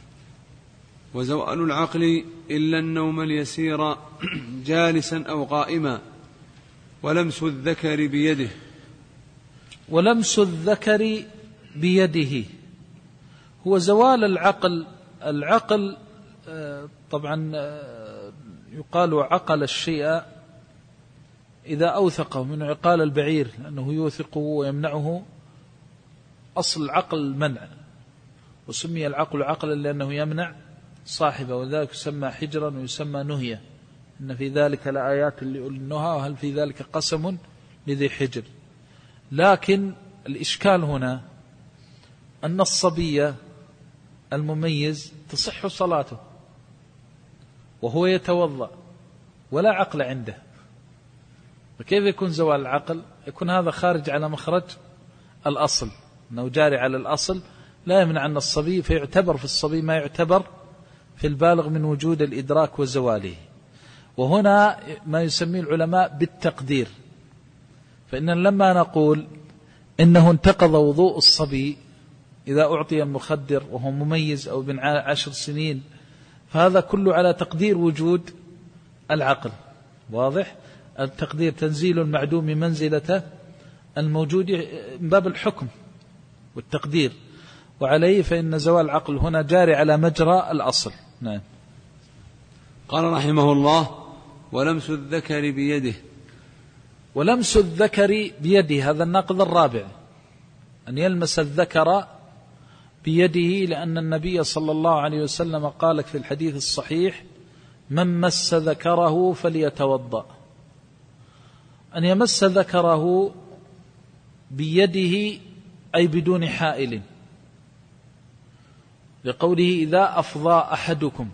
وزوال العقل إلا النوم اليسير جالسا أو قائما، ولمس الذكر بيده. ولمس الذكر بيده هو زوال العقل. العقل طبعا يقال عقل الشيء إذا أوثقه، من عقال البعير لأنه يوثقه ويمنعه، أصل العقل المنع، وسمي العقل عقلا لأنه يمنع صاحبه، وذلك يسمى حجرا ويسمى نهية، إن في ذلك لآيات لأولي النهى وهل في ذلك قسم لذي حجر. لكن الإشكال هنا أن الصبي المميز تصح صلاته وهو يتوضأ ولا عقل عنده، فكيف يكون زوال العقل؟ يكون هذا خارج على مخرج الأصل، أنه جاري على الأصل لا يمنع أن الصبي، فيعتبر في الصبي ما يعتبر في البالغ من وجود الإدراك وزواله. وهنا ما يسميه العلماء بالتقدير، فإن لما نقول إنه انتقض وضوء الصبي إذا أعطي المخدر وهو مميز أو ابن عشر سنين، فهذا كله على تقدير وجود العقل. واضح؟ التقدير تنزيل المعدوم منزلة الموجود من باب الحكم والتقدير، وعليه فإن زوال العقل هنا جاري على مجرى الأصل. نعم. قال رحمه الله: ولمس الذكر بيده. ولمس الذكر بيده هذا الناقض الرابع، أن يلمس الذكر بيده، لأن النبي صلى الله عليه وسلم قال في الحديث الصحيح: من مس ذكره فليتوضأ. أن يمس ذكره بيده أي بدون حائل، لقوله: إذا أفضى أحدكم،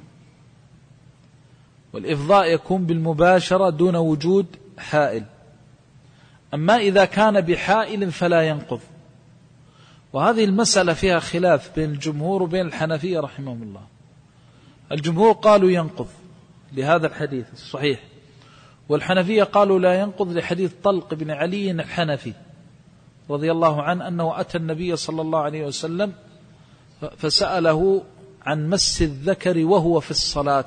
والإفضاء يكون بالمباشرة دون وجود حائل. أما إذا كان بحائل فلا ينقض. وهذه المسألة فيها خلاف بين الجمهور وبين الحنفية رحمهم الله. الجمهور قالوا ينقض لهذا الحديث الصحيح، والحنفية قالوا لا ينقض لحديث طلق بن علي الحنفي رضي الله عنه أنه أتى النبي صلى الله عليه وسلم فسأله عن مس الذكر وهو في الصلاة،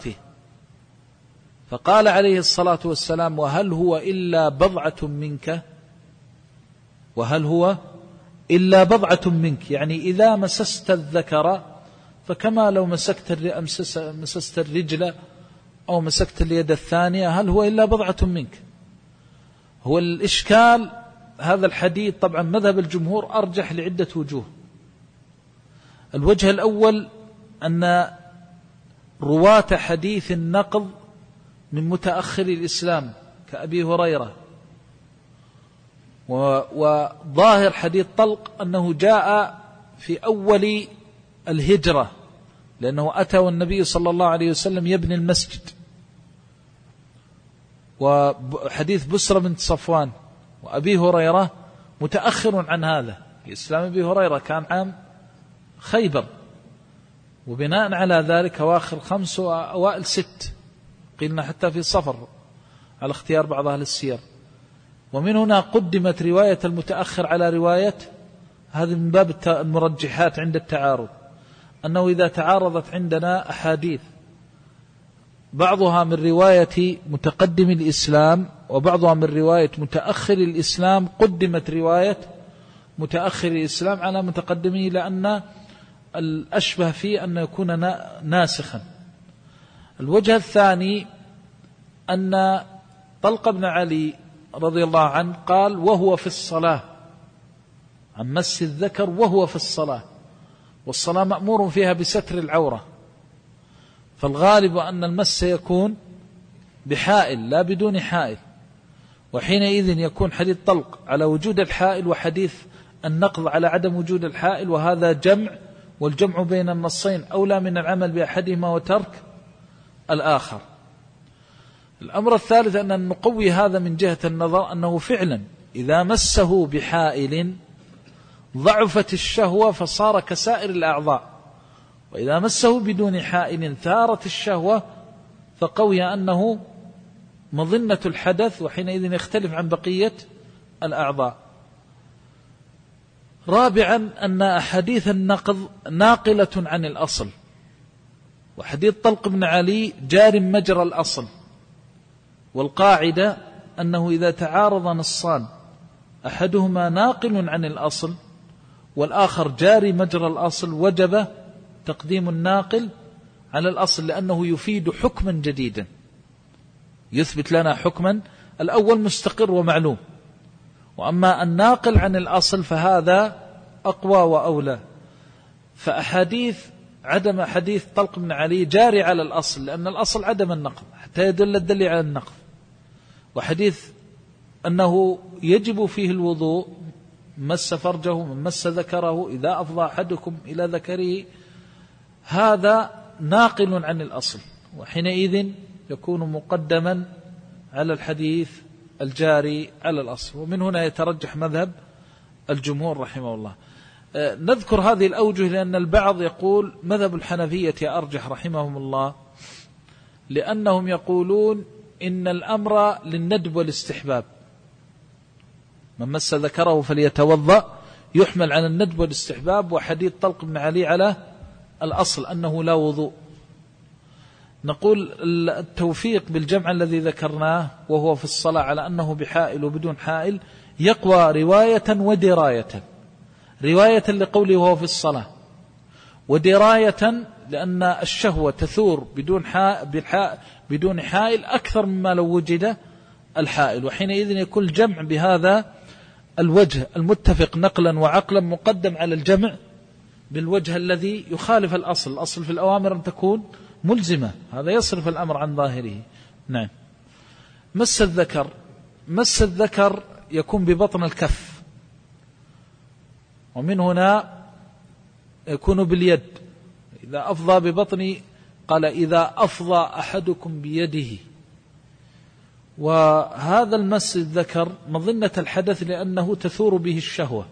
فقال عليه الصلاة والسلام: وهل هو إلا بضعة منك؟ وهل هو إلا بضعة منك، يعني إذا مسست الذكر فكما لو مسكت مسست الرجل أو مسكت اليد الثانية، هل هو إلا بضعة منك؟ هو الإشكال هذا الحديث طبعا مذهب الجمهور أرجح لعدة وجوه. الوجه الأول أن رواة حديث النقض من متأخر الإسلام كأبي هريرة، وظاهر حديث طلق أنه جاء في أول الهجرة، لأنه أتى والنبي صلى الله عليه وسلم يبني المسجد. وحديث بسرة بنت صفوان وأبي هريرة متأخر عن هذا. الإسلام أبي هريرة كان عام خيبر، وبناء على ذلك أواخر خمس وأوائل ست، قلنا حتى في صفر على اختيار بعض أهل السير. ومن هنا قدمت رواية المتأخر على رواية هذه من باب المرجحات عند التعارض، أنه إذا تعارضت عندنا أحاديث بعضها من رواية متقدم الإسلام وبعضها من رواية متأخر الإسلام، قدمت رواية متأخر الإسلام على متقدمه، لأن الأشبه فيه أن يكون ناسخا. الوجه الثاني أن طلق بن علي رضي الله عنه قال: وهو في الصلاة، عن مس الذكر وهو في الصلاة، والصلاة مأمور فيها بستر العورة، فالغالب أن المس يكون بحائل لا بدون حائل، وحينئذ يكون حديث طلق على وجود الحائل وحديث النقض على عدم وجود الحائل، وهذا جمع، والجمع بين النصين أولى من العمل بأحدهما وترك الآخر. الأمر الثالث أن نقوي هذا من جهة النظر أنه فعلا إذا مسه بحائل ضعفت الشهوة فصار كسائر الأعضاء، وإذا مسه بدون حائل ثارت الشهوة فقوي أنه مظنة الحدث، وحينئذ يختلف عن بقية الأعضاء. رابعا أن أحاديث النقض ناقلة عن الأصل، وحديث طلق بن علي جار مجرى الأصل، والقاعدة أنه إذا تعارض نصان أحدهما ناقل عن الأصل والآخر جاري مجرى الأصل وجب تقديم الناقل على الأصل، لأنه يفيد حكما جديدا يثبت لنا حكما الأول مستقر ومعلوم، وأما الناقل عن الأصل فهذا أقوى وأولى. فأحاديث عدم حديث طلق بن علي جاري على الأصل، لأن الأصل عدم النقض حتى يدل الدليل على النقض، وحديث أنه يجب فيه الوضوء مس فرجه من مس ذكره إذا أفضى أحدكم إلى ذكره، هذا ناقل عن الأصل، وحينئذ يكون مقدما على الحديث الجاري على الأصل. ومن هنا يترجح مذهب الجمهور رحمه الله. نذكر هذه الأوجه لأن البعض يقول مذهب الحنفية أرجح رحمهم الله، لأنهم يقولون إن الأمر للندب والاستحباب، من مس ذكره فليتوضأ يحمل على الندب والاستحباب، وحديث طلق بن علي على الأصل أنه لا وضوء. نقول التوفيق بالجمع الذي ذكرناه وهو في الصلاة على أنه بحائل وبدون حائل يقوى رواية ودراية، رواية لقوله وهو في الصلاة، ودراية لأن الشهوة تثور بدون حائل, بدون حائل أكثر مما لو وجد الحائل، وحينئذ يكون الجمع بهذا الوجه المتفق نقلا وعقلا مقدم على الجمع بالوجه الذي يخالف الأصل. الأصل في الأوامر أن تكون ملزمة، هذا يصرف الأمر عن ظاهره. نعم. مس الذكر، مس الذكر يكون ببطن الكف، ومن هنا يكون باليد. إذا أفضى ببطن، قال إذا أفضى أحدكم بيده، وهذا المس الذكر مظنة الحدث لأنه تثور به الشهوة،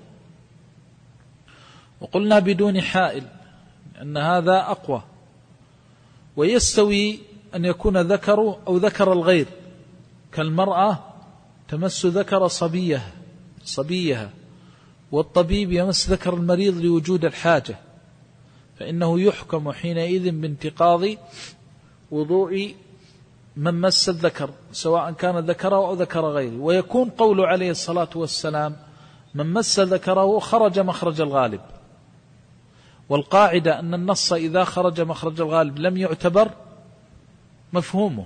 وقلنا بدون حائل أن هذا أقوى. ويستوي أن يكون ذكره أو ذكر الغير، كالمرأة تمس ذكر صبيها صبيها والطبيب يمس ذكر المريض لوجود الحاجة، فإنه يحكم حينئذ بانتقاض وضوء من مس الذكر سواء كان ذكره أو ذكر غيره. ويكون قول عليه الصلاة والسلام من مس ذكره خرج مخرج الغالب، والقاعدة أن النص إذا خرج مخرج الغالب لم يعتبر مفهومه.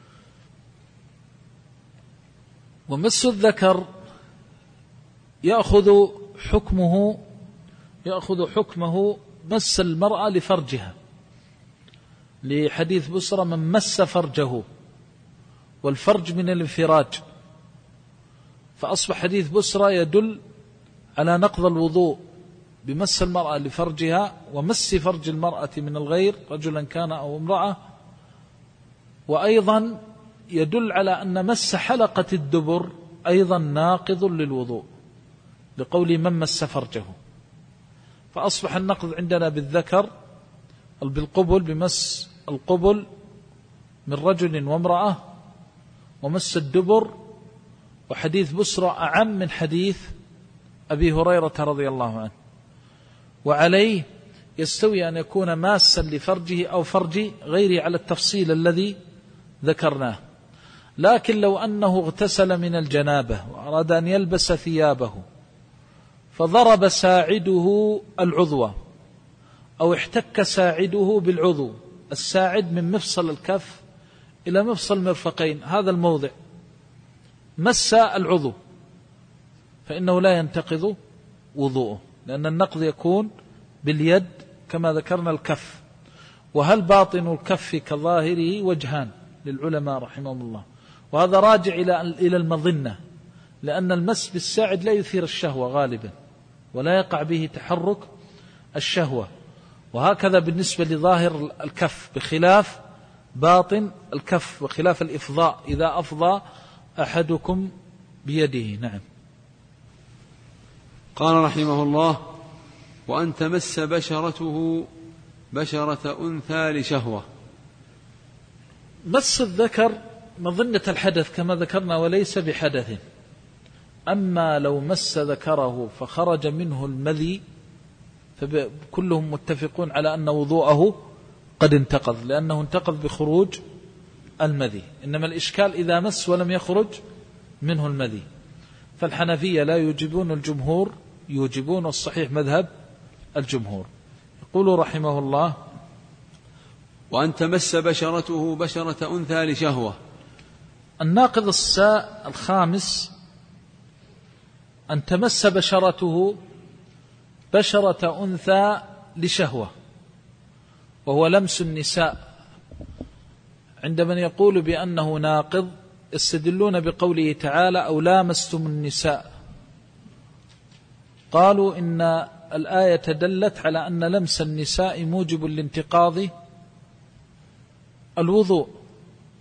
ومس الذكر يأخذ حكمه يأخذ حكمه مس المرأة لفرجها، لحديث بسرى من مس فرجه، والفرج من الانفراج، فأصبح حديث بسرى يدل على نقض الوضوء بمس المرأة لفرجها ومس فرج المرأة من الغير رجلا كان أو امرأة، وأيضا يدل على أن مس حلقة الدبر أيضا ناقض للوضوء لقول من مس فرجه. فأصبح النقض عندنا بالذكر بالقبل بمس القبل من رجل وامرأة، ومس الدبر، وحديث بسرى أعم من حديث أبي هريرة رضي الله عنه. وعليه يستوي أن يكون ماسا لفرجه أو فرج غيره على التفصيل الذي ذكرناه. لكن لو أنه اغتسل من الجنابة وأراد أن يلبس ثيابه فضرب ساعده العضو أو احتك ساعده بالعضو، الساعد من مفصل الكف إلى مفصل المرفقين، هذا الموضع مس العضو، فإنه لا ينتقض وضوءه، لأن النقض يكون باليد كما ذكرنا الكف. وهل باطن الكف كظاهره وجهان للعلماء رحمهم الله، وهذا راجع إلى المظنة، لأن المس بالساعد لا يثير الشهوة غالبا ولا يقع به تحرك الشهوة، وهكذا بالنسبة لظاهر الكف بخلاف باطن الكف وخلاف الإفضاء إذا أفضى أحدكم بيده. نعم. قال رحمه الله: وأن تمس بشرته بشرة أنثى لشهوة. مس الذكر مظنة الحدث كما ذكرنا وليس بحدث، أما لو مس ذكره فخرج منه المذي فكلهم متفقون على أن وضوءه قد انتقض، لأنه انتقض بخروج المذي. إنما الإشكال إذا مس ولم يخرج منه المذي، فالحنفية لا يوجبون، الجمهور يوجبون، والصحيح مذهب الجمهور. يقول رحمه الله: وأن تمس بشرته بشرة أنثى لشهوة. الناقض الساء الخامس أن تمس بشرته بشرة أنثى لشهوة، وهو لمس النساء. عند من يقول بأنه ناقض يستدلون بقوله تعالى: أو لامستم النساء، قالوا إن الآية دلت على أن لمس النساء موجب لانتقاض الوضوء،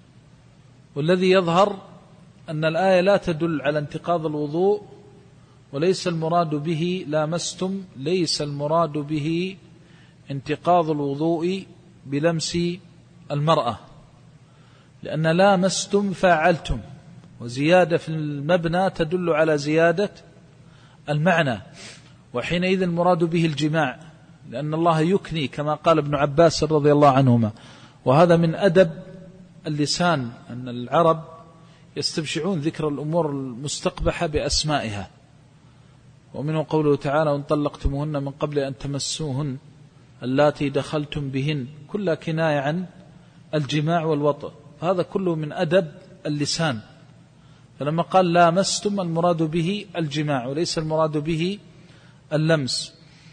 والذي يظهر أن الآية لا تدل على انتقاض الوضوء، وليس المراد به لامستم، ليس المراد به انتقاض الوضوء بلمس المرأة، لأن لامستم فاعلتم، وزيادة في المبنى تدل على زيادة المعنى، وحينئذ المراد به الجماع، لأن الله يكني كما قال ابن عباس رضي الله عنهما. وهذا من أدب اللسان، أن العرب يستبشعون ذكر الأمور المستقبحة بأسمائها، ومنه قوله تعالى: وإن طلقتموهن من قبل أن تمسوهن اللاتي دخلتم بهن، كلها كناية عن الجماع والوطء، هذا كله من أدب اللسان. فلما قال لامستم المراد به الجماع وليس المراد به اللمس.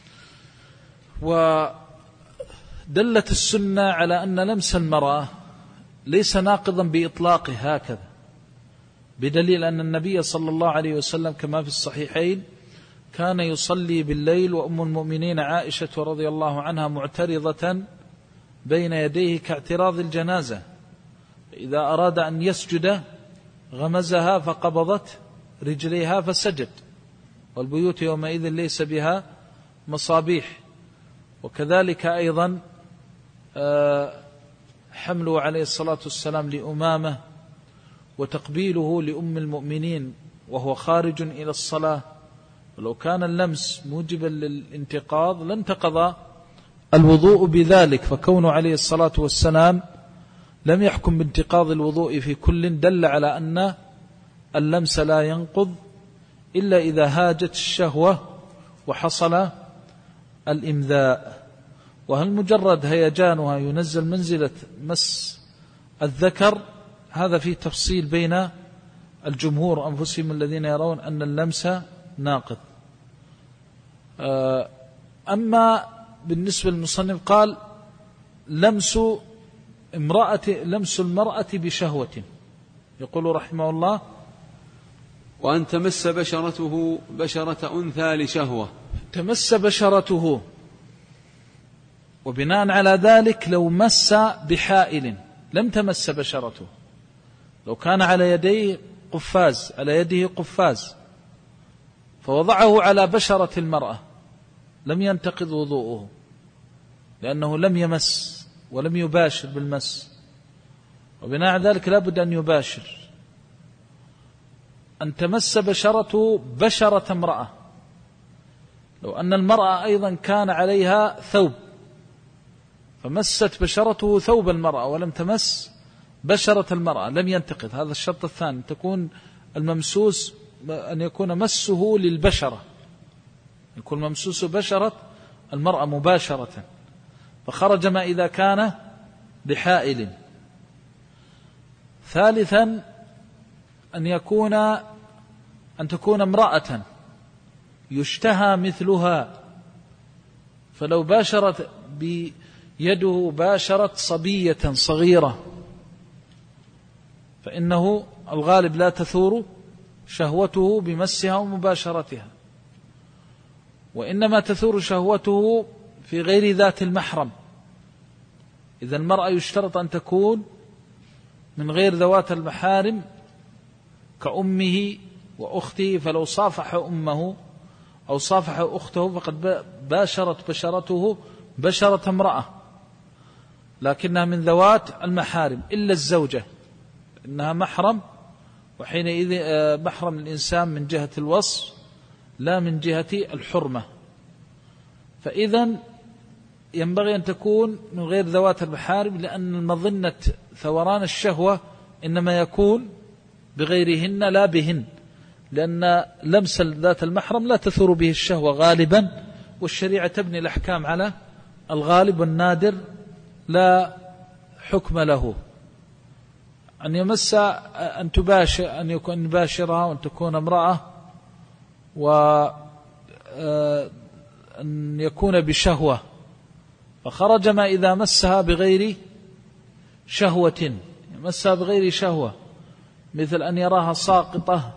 ودلت السنة على أن لمس المرأة ليس ناقضا بإطلاقه هكذا، بدليل أن النبي صلى الله عليه وسلم كما في الصحيحين كان يصلي بالليل وأم المؤمنين عائشة رضي الله عنها معترضة بين يديه كاعتراض الجنازة، إذا أراد أن يسجد غمزها فقبضت رجليها فسجد، والبيوت يومئذ ليس بها مصابيح. وكذلك أيضا حمله عليه الصلاة والسلام لأمامة وتقبيله لأم المؤمنين وهو خارج إلى الصلاة، ولو كان اللمس موجبا للانتقاض لانتقض الوضوء بذلك، فكونه عليه الصلاة والسلام لم يحكم بانتقاض الوضوء في كل دل على أن اللمس لا ينقض إلا إذا هاجت الشهوة وحصل الإمذاء. وهل مجرد هيجانها ينزل منزلة مس الذكر؟ هذا فيه تفصيل بين الجمهور أنفسهم الذين يرون أن اللمس ناقض. أما بالنسبة للمصنف قال لمس امرأة لمس المرأة بشهوة، يقول رحمه الله: وأن تمس بشرته بشرة أنثى لشهوة. تمس بشرته، وبناء على ذلك لو مس بحائل لم تمس بشرته، لو كان على يديه قفاز على يده قفاز فوضعه على بشرة المرأة لم ينتقض وضوءه، لأنه لم يمس ولم يباشر بالمس، وبناء على ذلك لا بد أن يباشر. أن تمس بشرته بشرة امرأة، لو أن المرأة أيضا كان عليها ثوب فمست بشرته ثوب المرأة ولم تمس بشرة المرأة لم ينتقض. هذا الشرط الثاني، تكون الممسوس أن يكون مسه للبشرة، يكون ممسوس بشرة المرأة مباشرة، فخرج ما إذا كان بحائل. ثالثا أن يكون أن تكون امرأة يشتهى مثلها، فلو باشرت بيده باشرت صبية صغيرة فإنه الغالب لا تثور شهوته بمسها ومباشرتها، وإنما تثور شهوته في غير ذات المحرم. إذا المرأة يشترط أن تكون من غير ذوات المحارم كأمه وأخته، فلو صافح أمه أو صافح أخته فقد باشرت بشرته بشرة امرأة، لكنها من ذوات المحارم إلا الزوجة إنها محرم، وحينئذ محرم الإنسان من جهة الوصف لا من جهة الحرمة. فإذا ينبغي أن تكون من غير ذوات المحارم، لأن مظنة ثوران الشهوة إنما يكون بغيرهن لا بهن، لأن لمس ذات المحرم لا تثور به الشهوة غالبا، والشريعة تبني الأحكام على الغالب والنادر لا حكم له. أن يمس أن تباشر أن يكون باشرها وأن تكون امرأة، وأن يكون بشهوة، فخرج ما إذا مسها بغير شهوة، مسها بغير شهوة، مثل أن يراها ساقطة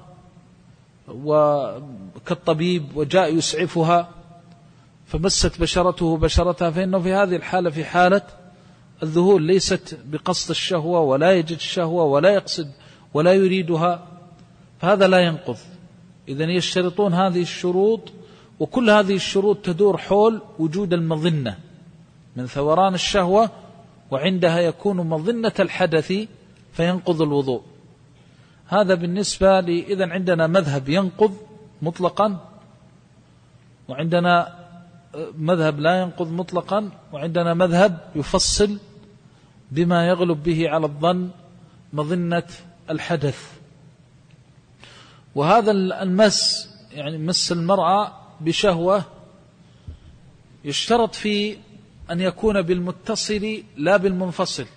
وكالطبيب وجاء يسعفها فمست بشرته بشرتها، فإنه في هذه الحالة في حالة الذهول، ليست بقصد الشهوة ولا يجد الشهوة ولا يقصد ولا يريدها، فهذا لا ينقض. إذن يشترطون هذه الشروط، وكل هذه الشروط تدور حول وجود المظنة من ثوران الشهوة، وعندها يكون مظنة الحدث فينقض الوضوء. هذا بالنسبة لي. إذن عندنا مذهب ينقض مطلقا، وعندنا مذهب لا ينقض مطلقا، وعندنا مذهب يفصل بما يغلب به على الظن مظنة الحدث. وهذا المس، يعني مس المرأة بشهوة، يشترط فيه أن يكون بالمتصل لا بالمنفصل.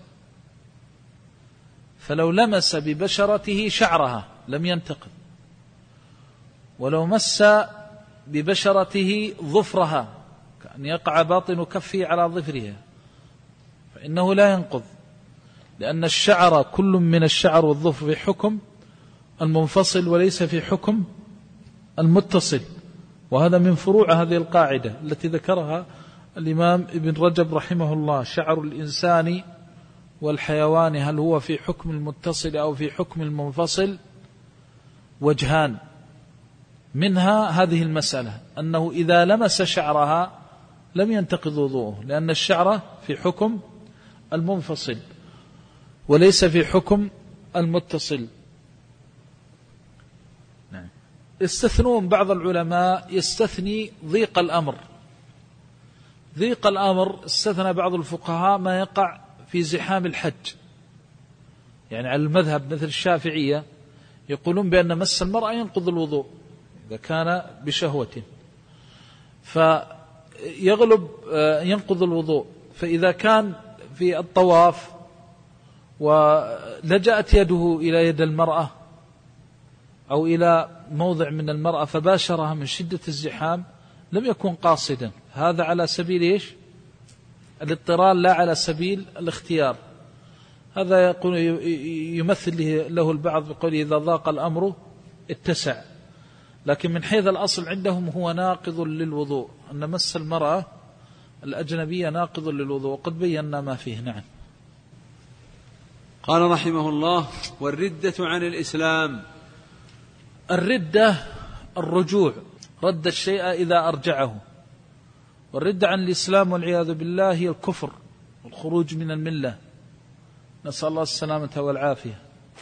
فلو لمس ببشرته شعرها لم ينتقض، ولو مس ببشرته ظفرها كأن يقع باطن كفه على ظفرها فإنه لا ينقض، لأن الشعر كل من الشعر والظفر في حكم المنفصل وليس في حكم المتصل. وهذا من فروع هذه القاعدة التي ذكرها الإمام ابن رجب رحمه الله: شعر الإنسان والحيوان هل هو في حكم المتصل أو في حكم المنفصل؟ وجهان، منها هذه المسألة أنه إذا لمس شعرها لم ينتقض وضوءه، لأن الشعر في حكم المنفصل وليس في حكم المتصل. يستثنون بعض العلماء يستثني ضيق الأمر. ضيق الأمر استثنى بعض الفقهاء ما يقع في زحام الحج، يعني على المذهب مثل الشافعية يقولون بأن مس المرأة ينقض الوضوء إذا كان بشهوة، فيغلب ينقض الوضوء. فإذا كان في الطواف ولجأت يده إلى يد المرأة أو إلى موضع من المرأة فباشرها من شدة الزحام لم يكن قاصدا، هذا على سبيل إيش؟ الاضطرار لا على سبيل الاختيار. هذا يقول يمثل له البعض بقول إذا ضاق الأمر اتسع، لكن من حيث الأصل عندهم هو ناقض للوضوء، أن مس المرأة الأجنبية ناقض للوضوء، وقد بينا ما فيه. نعم. قال رحمه الله: والردة عن الإسلام. الردة الرجوع، رد الشيء إذا أرجعه. والردة عن الإسلام والعياذ بالله هي الكفر والخروج من الملة، نسأل الله السلامة والعافية.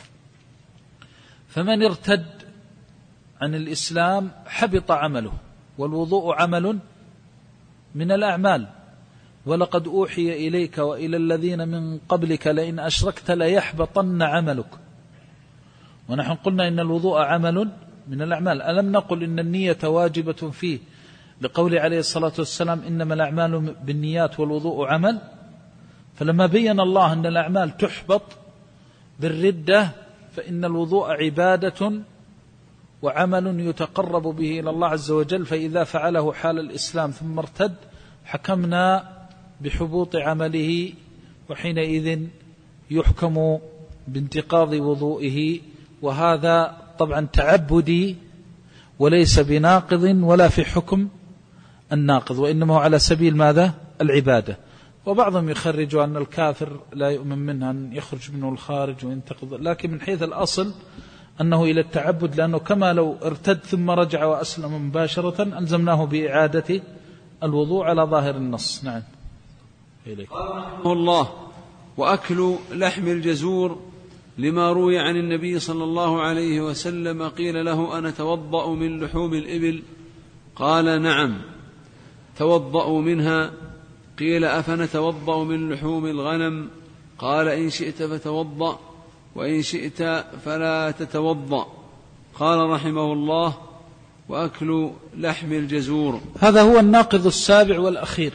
فمن ارتد عن الإسلام حبط عمله، والوضوء عمل من الأعمال. ولقد أوحي إليك وإلى الذين من قبلك لئن أشركت ليحبطن عملك. ونحن قلنا إن الوضوء عمل من الأعمال. ألم نقل إن النية واجبة فيه لقول عليه الصلاة والسلام إنما الأعمال بالنيات والوضوء عمل؟ فلما بين الله أن الأعمال تحبط بالردة فإن الوضوء عبادة وعمل يتقرب به إلى الله عز وجل، فإذا فعله حال الإسلام ثم ارتد حكمنا بحبوط عمله، وحينئذ يحكم بانتقاض وضوئه. وهذا طبعا تعبدي وليس بناقض ولا في حكم الناقض، وإنما هو على سبيل ماذا؟ العبادة. وبعضهم يخرج أن الكافر لا يؤمن منه أن يخرج منه الخارج وينتقض، لكن من حيث الأصل أنه إلى التعبد، لأنه كما لو ارتد ثم رجع وأسلم مباشرة ألزمناه بإعادة الوضوء على ظاهر النص. نعم. إليك. رحمه الله: وأكل لحم الجزور، لما روي عن النبي صلى الله عليه وسلم قيل له: أنا توضأ من لحوم الإبل؟ قال: نعم توضأوا منها. قيل: أفنتوضأ من لحوم الغنم؟ قال: إن شئت فتوضأ وإن شئت فلا تتوضأ. قال رحمه الله: وأكل لحم الجزور. هذا هو الناقض السابع والأخير،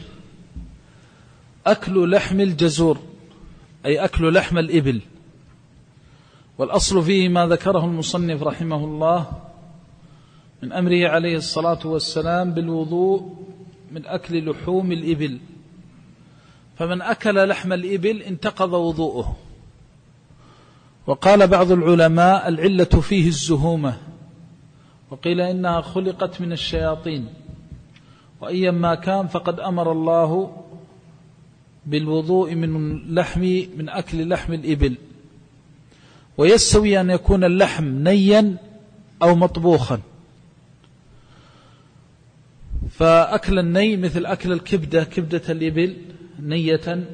أكل لحم الجزور، أي أكل لحم الإبل. والأصل فيه ما ذكره المصنف رحمه الله من أمره عليه الصلاة والسلام بالوضوء من أكل لحوم الإبل. فمن أكل لحم الإبل انتقض وضوءه. وقال بعض العلماء العلة فيه الزهومة، وقيل إنها خلقت من الشياطين، وأيا ما كان فقد أمر الله بالوضوء من لحم من أكل لحم الإبل. ويستوي أن يكون اللحم نيا أو مطبوخا، فأكل الني مثل أكل الكبدة، كبدة الإبل نية،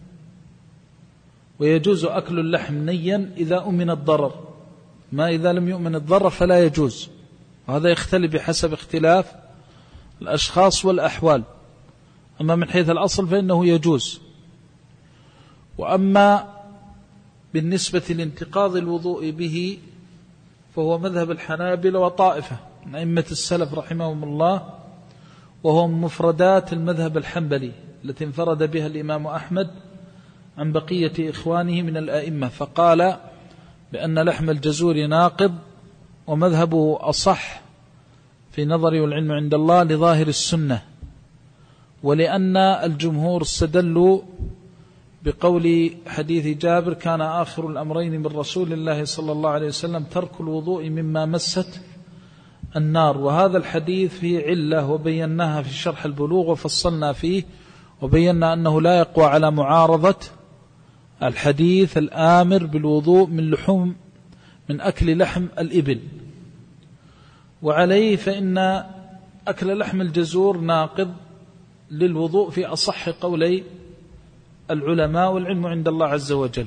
ويجوز أكل اللحم نيا إذا أمن الضرر، ما إذا لم يؤمن الضرر فلا يجوز. وهذا يختلف بحسب اختلاف الأشخاص والأحوال. أما من حيث الأصل فإنه يجوز. وأما بالنسبة لانتقاض الوضوء به فهو مذهب الحنابلة وطائفة من أئمة السلف رحمهم الله، وهو مفردات المذهب الحنبلي التي انفرد بها الإمام أحمد عن بقية إخوانه من الأئمة، فقال بأن لحم الجزور ناقض، ومذهبه أصح في نظري والعلم عند الله لظاهر السنة، ولأن الجمهور استدلوا بقول حديث جابر كان آخر الأمرين من رسول الله صلى الله عليه وسلم ترك الوضوء مما مست النار. وهذا الحديث فيه علة وبيناها في شرح البلوغ وفصلنا فيه، وبينا أنه لا يقوى على معارضة الحديث الآمر بالوضوء من لحوم من أكل لحم الإبل. وعليه فإن أكل لحم الجزور ناقض للوضوء في أصح قولي العلماء، والعلم عند الله عز وجل.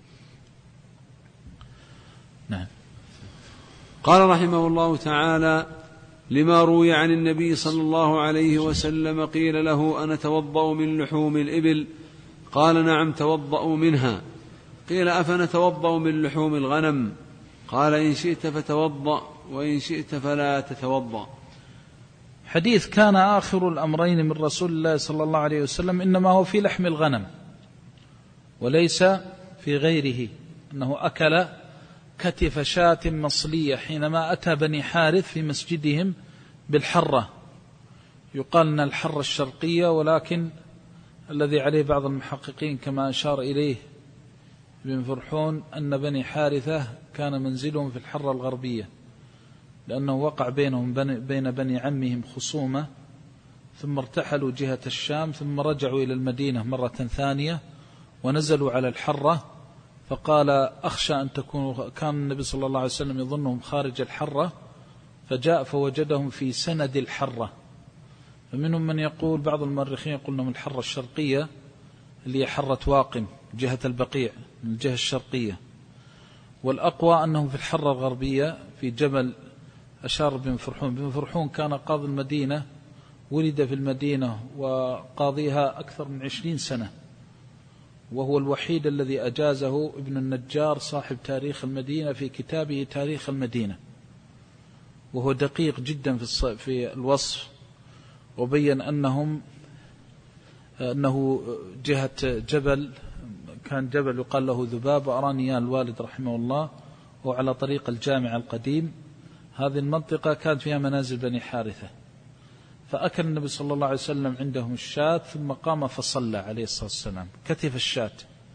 نعم. قال رحمه الله تعالى: لما روي عن النبي صلى الله عليه وسلم قيل له: أنا توضأ من لحوم الإبل؟ قال: نعم توضأوا منها. قيل: أفنتوضأ من لحوم الغنم؟ قال: إن شئت فتوضأ وإن شئت فلا تتوضأ. حديث كان آخر الأمرين من رسول الله صلى الله عليه وسلم إنما هو في لحم الغنم وليس في غيره، أنه أكل كتف شاة مصلية حينما أتى بني حارث في مسجدهم بالحرة، يقال أن الحرة الشرقية، ولكن الذي عليه بعض المحققين كما أشار إليه ابن فرحون أن بني حارثة كان منزلهم في الحرة الغربية، لأنه وقع بينهم بين بني عمهم خصومة، ثم ارتحلوا جهة الشام، ثم رجعوا إلى المدينة مرة ثانية ونزلوا على الحرة، فقال: أخشى أن تكونوا، كان النبي صلى الله عليه وسلم يظنهم خارج الحرة، فجاء فوجدهم في سند الحرة. فمنهم من يقول، بعض المؤرخين يقول لهم الحرة الشرقية اللي هي حرة واقم جهة البقيع من الجهة الشرقية، والأقوى أنهم في الحرة الغربية في جبل. أشار بن فرحون بن فرحون كان قاضي المدينة، ولد في المدينة وقاضيها أكثر من عشرين سنة، وهو الوحيد الذي أجازه ابن النجار صاحب تاريخ المدينة في كتابه تاريخ المدينة، وهو دقيق جدا في في الوصف، وبين أنهم أنه جهة جبل، كان جبل يقال له ذباب، أرانيان الوالد رحمه الله، وعلى طريق الجامع القديم. هذه المنطقة كانت فيها منازل بني حارثة، فأكل النبي صلى الله عليه وسلم عندهم الشاة، ثم قام فصلى عليه الصلاة والسلام كتف الشاة.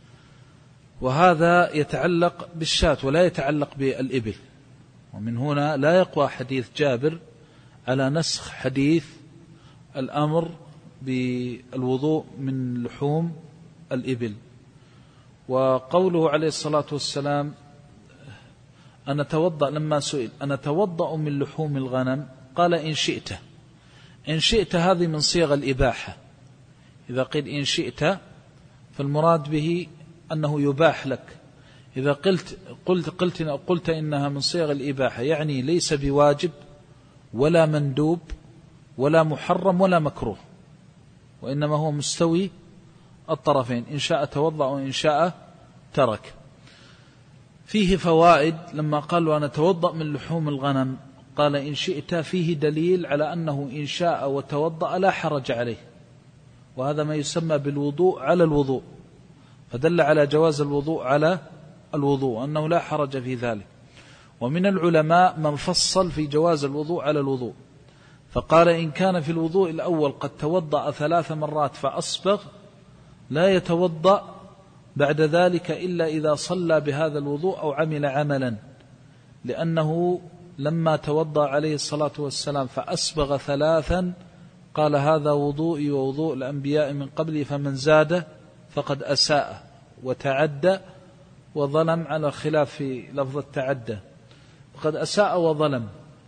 وهذا يتعلق بالشاة ولا يتعلق بالإبل، ومن هنا لا يقوى حديث جابر على نسخ حديث الأمر بالوضوء من لحوم الإبل. وقوله عليه الصلاة والسلام: أنا توضأ، لما سئل أنا توضأ من لحوم الغنم؟ قال: إن شئت. إن شئت هذه من صيغ الإباحة. إذا قيل إن شئت فالمراد به أنه يباح لك. إذا قلت قلت قلت قلت إنها من صيغ الإباحة، يعني ليس بواجب ولا مندوب ولا محرم ولا مكروه، وإنما هو مستوي الطرفين، إن شاء توضأ وإن شاء ترك. فيه فوائد. لما قال: وأنا توضأ من لحوم الغنم، قال: إن شئت، فيه دليل على أنه إن شاء وتوضأ لا حرج عليه، وهذا ما يسمى بالوضوء على الوضوء، فدل على جواز الوضوء على الوضوء، أنه لا حرج في ذلك. ومن العلماء من فصل في جواز الوضوء على الوضوء، فقال: إن كان في الوضوء الأول قد توضأ ثلاث مرات فأسبغ، لا يتوضأ بعد ذلك إلا إذا صلى بهذا الوضوء أو عمل عملا، لأنه لما توضأ عليه الصلاة والسلام فأسبغ ثلاثا قال: هذا وضوئي ووضوء الأنبياء من قبلي، فمن زاد فقد أساء وتعدى وظلم، على خلاف في لفظ التعدى، وقد أساء وظلم.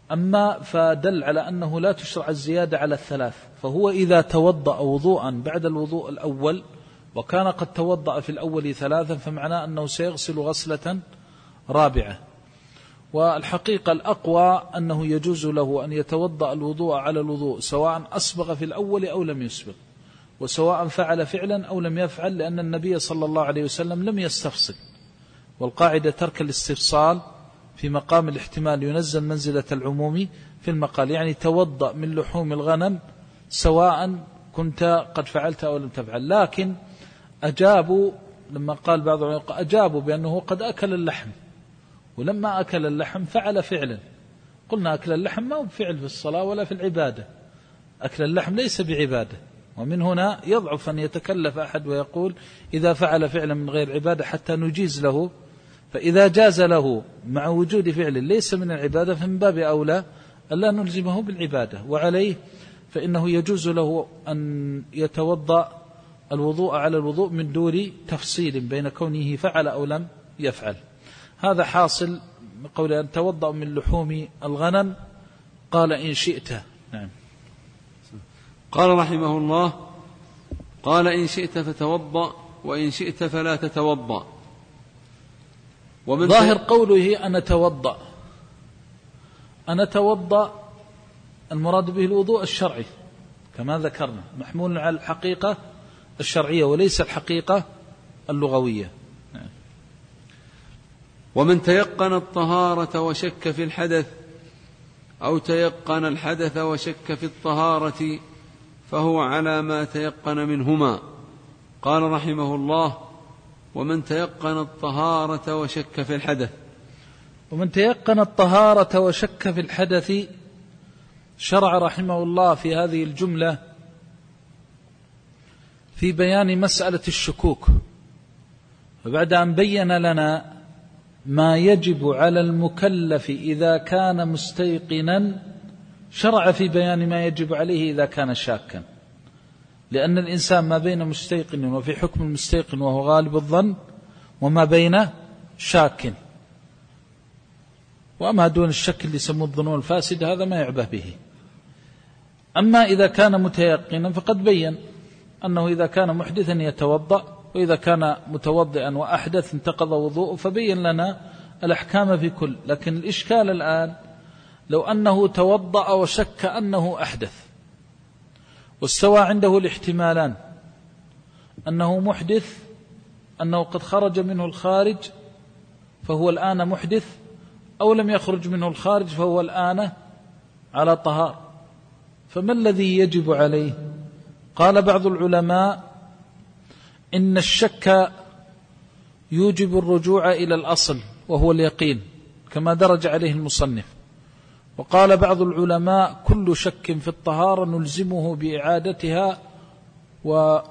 أما فدل على أنه لا تشرع الزيادة على الثلاث، فهو إذا توضأ وضوءا بعد الوضوء الأول وكان قد توضأ في الأول ثلاثا فمعناه أنه سيغسل غسلة رابعة. والحقيقة الأقوى أنه يجوز له أن يتوضأ الوضوء على الوضوء سواء أسبغ في الأول أو لم يسبغ، وسواء فعل فعلا أو لم يفعل، لأن النبي صلى الله عليه وسلم لم يستفصل، والقاعدة ترك الاستفصال في مقام الاحتمال ينزل منزلة العموم في المقال، يعني توضأ من لحوم الغنم سواء كنت قد فعلت أو لم تفعل. لكن أجابوا لما قال بعض العلماء أجابوا بأنه قد أكل اللحم، ولما أكل اللحم فعل فعلا. قلنا أكل اللحم ما هو بفعل في الصلاة ولا في العبادة، أكل اللحم ليس بعبادة، ومن هنا يضعف أن يتكلف أحد ويقول إذا فعل فعلا من غير عبادة حتى نجيز له، فإذا جاز له مع وجود فعل ليس من العبادة فمن باب أولى ألا نلزمه بالعبادة. وعليه فإنه يجوز له أن يتوضأ الوضوء على الوضوء من دون تفصيل بين كونه فعل أو لم يفعل. هذا حاصل قول أن توضأ من لحوم الغنم. قال إن شئت. نعم. قال رحمه الله: قال إن شئت فتوضأ وإن شئت فلا تتوضأ. ومن ظاهر قوله أنا توضأ، أنا توضأ المراد به الوضوء الشرعي كما ذكرنا، محمول على الحقيقة الشرعية وليس الحقيقة اللغوية. ومن تيقن الطهارة وشك في الحدث أو تيقن الحدث وشك في الطهارة فهو على ما تيقن منهما. قال رحمه الله: ومن تيقن الطهارة وشك في الحدث. ومن تيقن الطهارة وشك في الحدث شرع رحمه الله في هذه الجملة في بيان مسألة الشكوك، وبعد أن بين لنا ما يجب على المكلف إذا كان مستيقنا شرع في بيان ما يجب عليه إذا كان شاكا، لأن الإنسان ما بين مستيقن وفي حكم المستيقن وهو غالب الظن وما بين شاك، وأما دون الشك اللي يسموه الظنون الفاسد هذا ما يعبه به. أما إذا كان متيقنا فقد بين أنه إذا كان محدثا يتوضأ، وإذا كان متوضئا وأحدث انتقض وضوءه، فبين لنا الأحكام في كل. لكن الإشكال الآن لو أنه توضأ وشك أنه أحدث واستوى عنده الاحتمالان، أنه محدث، أنه قد خرج منه الخارج فهو الآن محدث، أو لم يخرج منه الخارج فهو الآن على طهارة، فما الذي يجب عليه؟ قال بعض العلماء إن الشك يوجب الرجوع إلى الأصل وهو اليقين كما درج عليه المصنف. وقال بعض العلماء كل شك في الطهارة نلزمه بإعادتها، ولا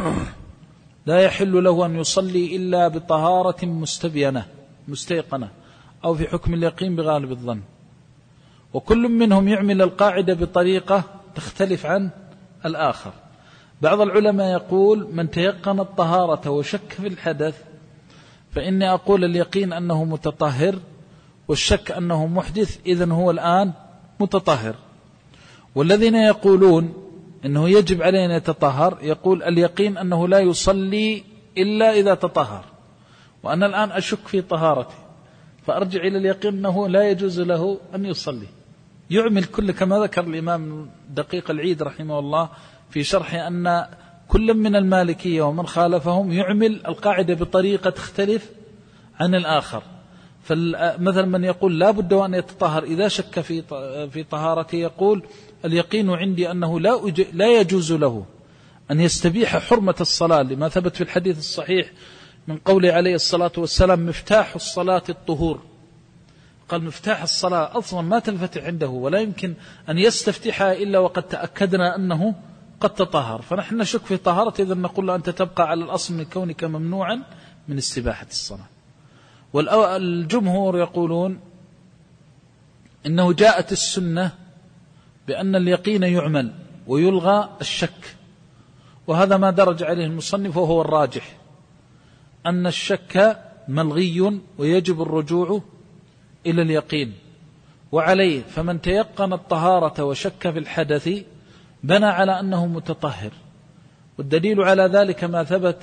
يحل له أن يصلي إلا بطهارة مستبينة مستيقنة، أو في حكم اليقين بغالب الظن. وكل منهم يعمل القاعدة بطريقة تختلف عن الآخر. بعض العلماء يقول من تيقن الطهارة وشك في الحدث فإني أقول اليقين أنه متطهر والشك أنه محدث، إذن هو الآن متطهر. والذين يقولون أنه يجب عليه أن يتطهر يقول اليقين أنه لا يصلي إلا إذا تطهر، وأنا الآن أشك في طهارته فأرجع إلى اليقين أنه لا يجوز له أن يصلي. يعمل كل كما ذكر الإمام دقيق العيد رحمه الله في شرح أن كل من المالكية ومن خالفهم يعمل القاعدة بطريقة تختلف عن الآخر. فمثلا من يقول لا بد أن يتطهر إذا شك في في طهارته يقول اليقين عندي أنه لا لا يجوز له أن يستبيح حرمة الصلاة لما ثبت في الحديث الصحيح من قوله عليه الصلاة والسلام مفتاح الصلاة الطهور. قال مفتاح الصلاة أصلا ما تنفتح عنده ولا يمكن أن يستفتحها إلا وقد تأكدنا أنه قد تطهر، فنحن نشك في طهارته إذا نقول له أنت تبقى على الأصل من كونك ممنوعا من استباحة الصلاة. والجمهور يقولون إنه جاءت السنة بأن اليقين يعمل ويلغى الشك، وهذا ما درج عليه المصنف وهو الراجح، أن الشك ملغي ويجب الرجوع إلى اليقين. وعليه فمن تيقن الطهارة وشك في الحدث بنى على أنه متطهر. والدليل على ذلك ما ثبت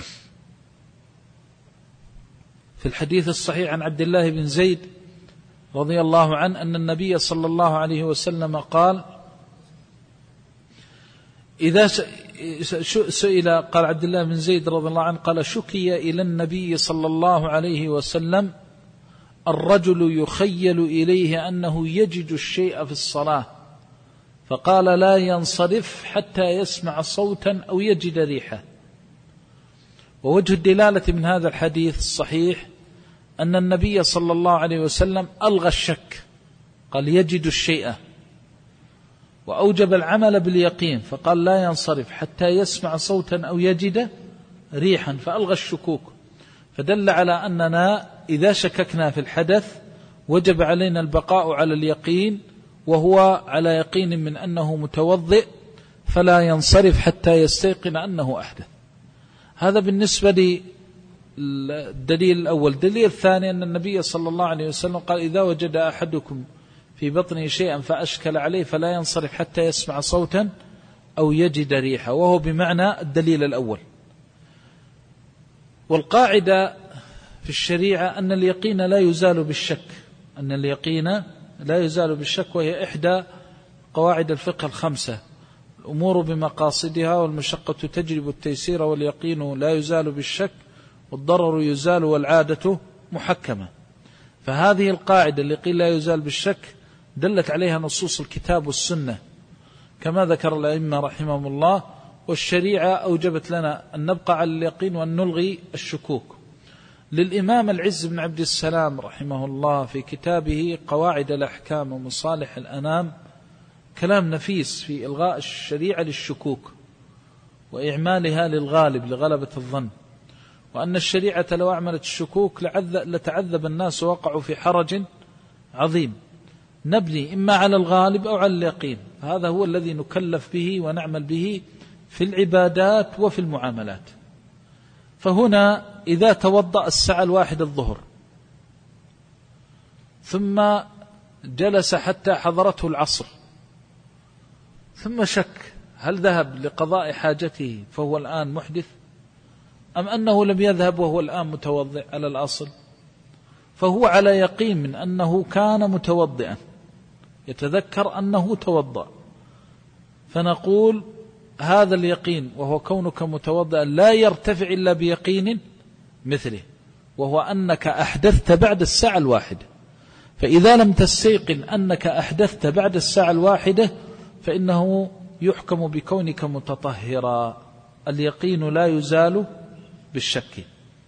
في الحديث الصحيح عن عبد الله بن زيد رضي الله عنه أن النبي صلى الله عليه وسلم قال إذا سئل، قال عبد الله بن زيد رضي الله عنه قال شكي إلى النبي صلى الله عليه وسلم الرجل يخيل إليه أنه يجد الشيء في الصلاة، فقال لا ينصرف حتى يسمع صوتا أو يجد ريحه. ووجه الدلالة من هذا الحديث الصحيح أن النبي صلى الله عليه وسلم ألغى الشك، قال يجد الشيء، وأوجب العمل باليقين، فقال لا ينصرف حتى يسمع صوتا أو يجد ريحا، فألغى الشكوك. فدل على أننا إذا شككنا في الحدث وجب علينا البقاء على اليقين، وهو على يقين من أنه متوضئ، فلا ينصرف حتى يستيقن أنه أحدث. هذا بالنسبة للدليل الأول. الدليل الثاني أن النبي صلى الله عليه وسلم قال إذا وجد أحدكم في بطنه شيئا فأشكل عليه فلا ينصرف حتى يسمع صوتا أو يجد ريحا، وهو بمعنى الدليل الأول. والقاعدة في الشريعة أن اليقين لا يزال بالشك، أن اليقين لا يزال بالشك، وهي إحدى قواعد الفقه الخمسة: الأمور بمقاصدها، والمشقة تجلب التيسير، واليقين لا يزال بالشك، والضرر يزال، والعادة محكمة. فهذه القاعدة اللي قيل لا يزال بالشك دلت عليها نصوص الكتاب والسنة كما ذكر الأئمة رحمهم الله، والشريعة أوجبت لنا أن نبقى على اليقين وأن نلغي الشكوك. للإمام العز بن عبد السلام رحمه الله في كتابه قواعد الأحكام ومصالح الأنام كلام نفيس في إلغاء الشريعة للشكوك وإعمالها للغالب لغلبة الظن، وأن الشريعة لو أعملت الشكوك لتعذب الناس ووقعوا في حرج عظيم. نبني إما على الغالب أو على اليقين، هذا هو الذي نكلف به ونعمل به في العبادات وفي المعاملات. فهنا إذا توضأ الساعة الواحدة الظهر ثم جلس حتى حضرته العصر ثم شك هل ذهب لقضاء حاجته فهو الآن محدث، أم أنه لم يذهب وهو الآن متوضئ على الأصل، فهو على يقين من أنه كان متوضئا، يتذكر أنه توضأ. فنقول هذا اليقين وهو كونك متوضئا لا يرتفع إلا بيقين مثله، وهو أنك أحدثت بعد الساعة الواحدة. فإذا لم تستيقن أنك أحدثت بعد الساعة الواحدة فإنه يحكم بكونك متطهرا. اليقين لا يزال بالشك.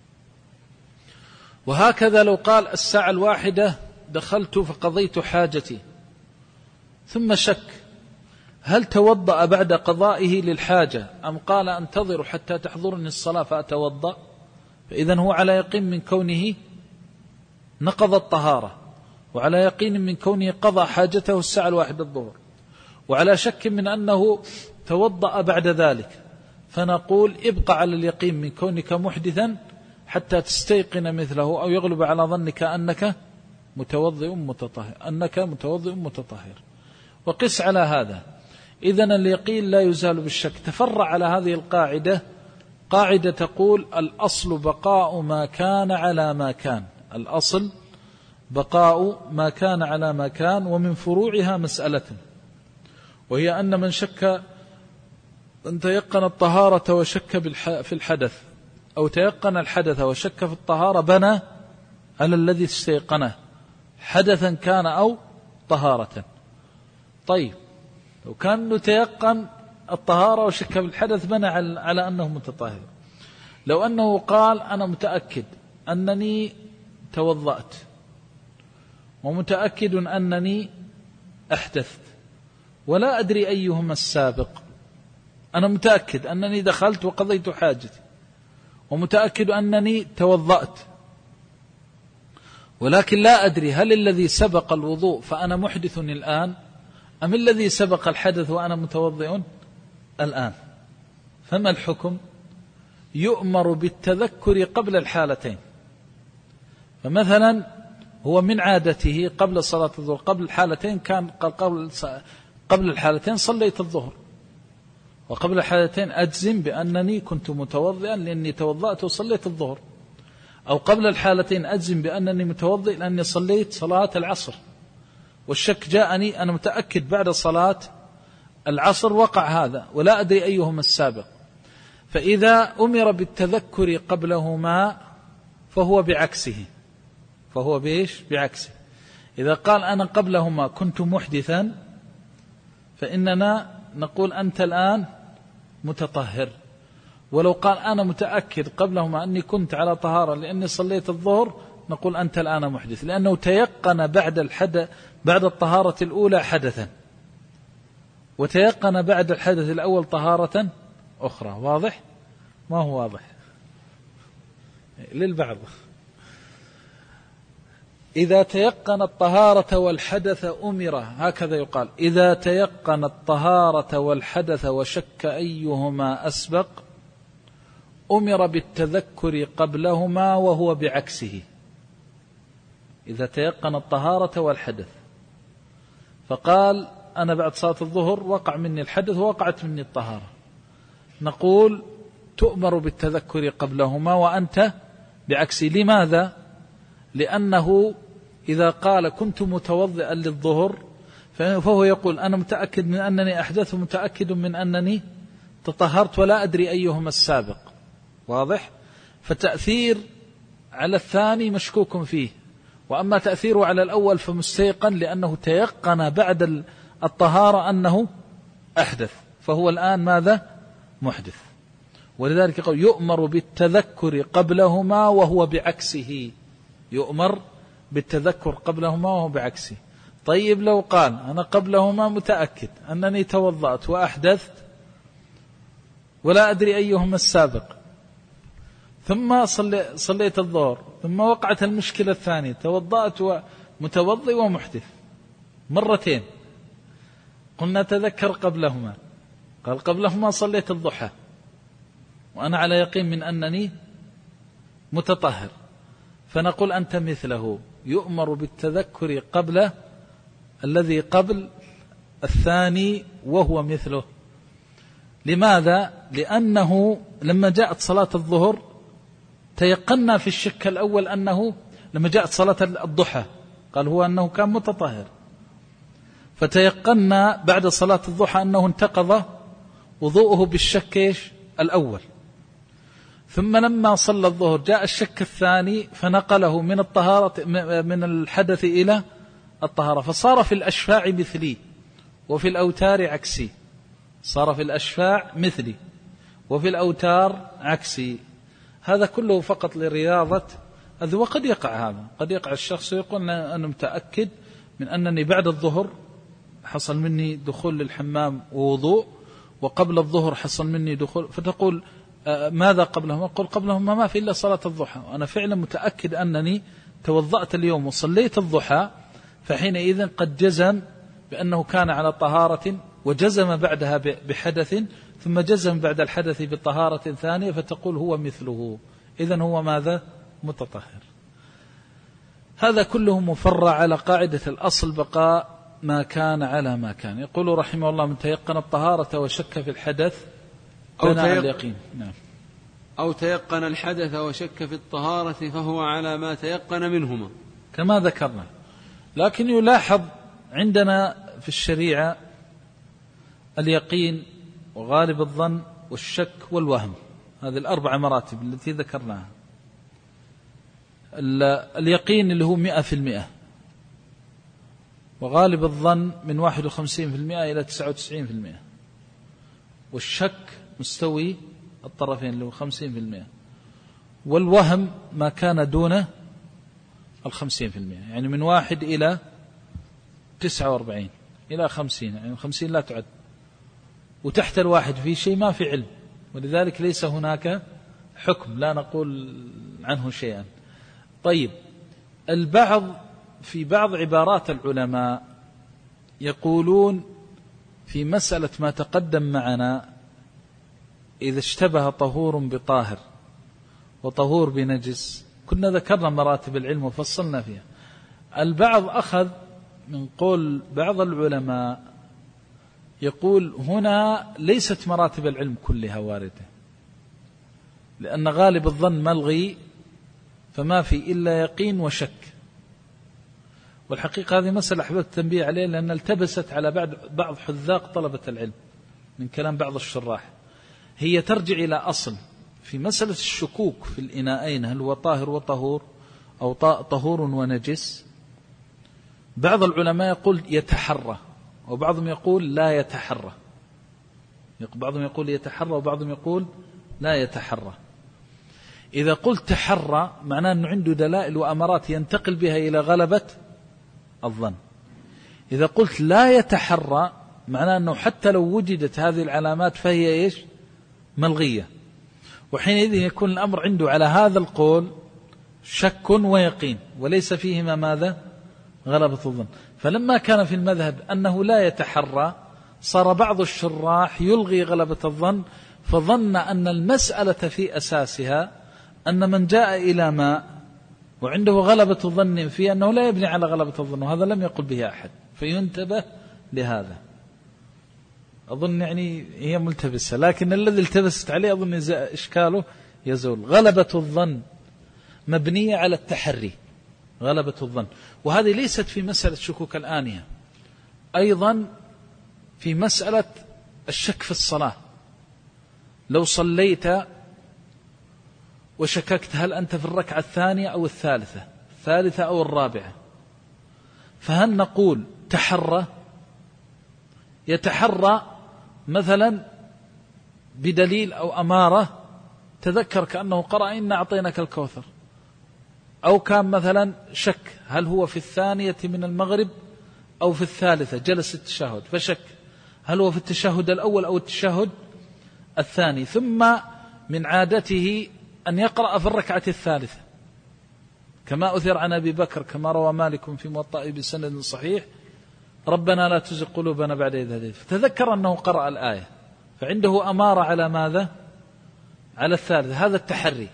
وهكذا لو قال الساعة الواحدة دخلت فقضيت حاجتي ثم شك هل توضأ بعد قضائه للحاجة أم قال أنتظر حتى تحضرني الصلاة فأتوضأ، فإذن هو على يقين من كونه نقض الطهارة، وعلى يقين من كونه قضى حاجته الساعة الواحدة الظهر، وعلى شك من أنه توضأ بعد ذلك. فنقول ابقى على اليقين من كونك محدثا حتى تستيقن مثله، أو يغلب على ظنك أنك متوضئ متطهر أنك متوضئ متطهر وقس على هذا. إذن اليقين لا يزال بالشك. تفرع على هذه القاعدة قاعدة تقول الأصل بقاء ما كان على ما كان، الأصل بقاء ما كان على ما كان. ومن فروعها مسألة، وهي أن من شك أن تيقن الطهارة وشك في الحدث، أو تيقن الحدث وشك في الطهارة، بنى على الذي استيقنه حدثا كان أو طهارة. طيب لو كان تيقن الطهارة وشك في الحدث بنى على أنه متطهر. لو أنه قال أنا متأكد أنني توضأت ومتأكد أنني أحدثت ولا أدري أيهما السابق، أنا متأكد أنني دخلت وقضيت حاجتي ومتأكد أنني توضأت، ولكن لا أدري هل الذي سبق الوضوء فأنا محدث الآن أم الذي سبق الحدث وأنا متوضئ الآن. فما الحكم؟ يؤمر بالتذكر قبل الحالتين. فمثلا هو من عادته قبل صلاة الظهر قبل الحالتين كان قبل قبل الحالتين صليت الظهر، وقبل الحالتين أجزم بأنني كنت متوضئا لأني توضأت وصليت الظهر، أو قبل الحالتين أجزم بأنني متوضئ لأني صليت صلاة العصر، والشك جاءني أنا متأكد بعد صلاة العصر وقع هذا ولا أدري أيهما السابق. فإذا أمر بالتذكر قبلهما فهو بعكسه، فهو بإيش؟ بعكسه. إذا قال أنا قبلهما كنت محدثا فإننا نقول أنت الآن متطهر، ولو قال أنا متأكد قبلهما أني كنت على طهارة لأني صليت الظهر نقول أنت الآن محدث، لأنه تيقن بعد الحدث بعد الطهارة الأولى حدثا، وتيقن بعد الحدث الأول طهارة أخرى. واضح؟ ما هو واضح للبعض. إذا تيقن الطهارة والحدث أمر، هكذا يقال، إذا تيقن الطهارة والحدث وشك أيهما أسبق أمر بالتذكر قبلهما وهو بعكسه. إذا تيقن الطهارة والحدث فقال أنا بعد صلاة الظهر وقع مني الحدث ووقعت مني الطهارة، نقول تؤمر بالتذكر قبلهما وأنت بعكسه. لماذا؟ لأنه إذا قال كنت متوضئا للظهر فهو يقول أنا متأكد من أنني أحدث ومتأكد من أنني تطهرت ولا أدري أيهما السابق. واضح؟ فتأثير على الثاني مشكوك فيه، وأما تأثيره على الأول فمستيقن لأنه تيقن بعد الطهارة أنه أحدث، فهو الآن ماذا؟ محدث. ولذلك يقول يؤمر بالتذكر قبلهما وهو بعكسه، يؤمر بالتذكر قبلهما وهو بعكسه. طيب لو قال أنا قبلهما متأكد أنني توضأت وأحدثت ولا أدري أيهما السابق، ثم صلي صليت الظهر، ثم وقعت المشكلة الثانية توضأت ومتوضئ ومحدث مرتين، قلنا تذكر قبلهما، قال قبلهما صليت الضحى وأنا على يقين من أنني متطهر، فنقول أنت مثله، يؤمر بالتذكر قبل الذي قبل الثاني وهو مثله. لماذا؟ لأنه لما جاءت صلاة الظهر تيقنا في الشك الأول أنه لما جاءت صلاة الضحى قال هو أنه كان متطهر، فتيقنا بعد صلاة الضحى أنه انتقض وضوءه بالشك الأول، ثم لما صلى الظهر جاء الشك الثاني فنقله من الطهارة من الحدث إلى الطهارة، فصار في الأشفاع مثلي وفي الأوتار عكسي، صار في الأشفاع مثلي وفي الأوتار عكسي. هذا كله فقط لرياضة الذي، وقد يقع هذا، قد يقع الشخص يقول أنا متأكد من أنني بعد الظهر حصل مني دخول للحمام ووضوء، وقبل الظهر حصل مني دخول، فتقول ماذا قبلهما؟ قل قبلهما ما في إلا صلاة الضحى، وأنا فعلا متأكد أنني توضأت اليوم وصليت الضحى، فحينئذ قد جزم بأنه كان على طهارة وجزم بعدها بحدث، ثم جزم بعد الحدث بطهارة ثانية، فتقول هو مثله، إذن هو ماذا؟ متطهر. هذا كله مفرع على قاعدة الأصل بقاء ما كان على ما كان. يقول رحمه الله من تيقن الطهارة وشك في الحدث بنى على اليقين. نعم. أو تيقن الحدث وشك في الطهارة فهو على ما تيقن منهما كما ذكرنا. لكن يلاحظ عندنا في الشريعة اليقين وغالب الظن والشك والوهم، هذه الأربع مراتب التي ذكرناها. اليقين اللي هو مئة في المئة، وغالب الظن من واحد وخمسين في المئة إلى تسعة وتسعين في المئة، والشك مستوي الطرفين اللي هو خمسين في المئة، والوهم ما كان دون الخمسين في المئة، يعني من واحد إلى تسعة واربعين إلى خمسين، يعني خمسين لا تعد، وتحت الواحد في شيء ما في علم، ولذلك ليس هناك حكم لا نقول عنه شيئا. طيب، البعض في بعض عبارات العلماء يقولون في مسألة ما تقدم معنا إذا اشتبه طهور بطاهر وطهور بنجس، كنا ذكرنا مراتب العلم وفصلنا فيها. البعض أخذ من قول بعض العلماء يقول هنا ليست مراتب العلم كلها واردة، لأن غالب الظن ملغي، فما في إلا يقين وشك. والحقيقة هذه مسألة أحببت التنبيه عليها لأن التبست على بعض حذاق طلبة العلم من كلام بعض الشراح. هي ترجع إلى أصل في مسألة الشكوك في الإناءين، هل هو طاهر وطهور أو طهور ونجس. بعض العلماء يقول يتحرى، وبعضهم يقول لا يتحرى. بعضهم يقول يتحرى وبعضهم يقول لا يتحرى. إذا قلت تحرى معناه أنه عنده دلائل وأمارات ينتقل بها إلى غلبة الظن. إذا قلت لا يتحرى معناه أنه حتى لو وجدت هذه العلامات فهي إيش؟ ملغية. وحينئذ يكون الأمر عنده على هذا القول شك ويقين وليس فيهما ماذا؟ غلبة الظن. فلما كان في المذهب أنه لا يتحرى صار بعض الشراح يلغي غلبة الظن، فظن أن المسألة في أساسها أن من جاء إلى ماء وعنده غلبة الظن فيه أنه لا يبني على غلبة الظن، وهذا لم يقل به أحد، فينتبه لهذا. أظن يعني هي ملتبسة، لكن الذي التبست عليه أظن إشكاله يزول. غلبة الظن مبنية على التحري، غلبة الظن، وهذه ليست في مسألة شكوك الآنية، أيضا في مسألة الشك في الصلاة. لو صليت وشككت هل أنت في الركعة الثانية أو الثالثة الثالثة أو الرابعة، فهل نقول تحرى؟ يتحرى مثلا بدليل أو أمارة، تذكر كأنه قرأ إنا أعطيناك الكوثر، أو كان مثلا شك هل هو في الثانية من المغرب أو في الثالثة، جلس التشهد فشك هل هو في التشهد الأول أو التشهد الثاني، ثم من عادته أن يقرأ في الركعة الثالثة كما أثر عن أبي بكر كما روى مالك في موطئه بسند صحيح: ربنا لا تزغ قلوبنا بعد إذ هديتنا. فتذكر أنه قرأ الآية، فعنده أمارة على ماذا؟ على الثالثة. هذا التحري.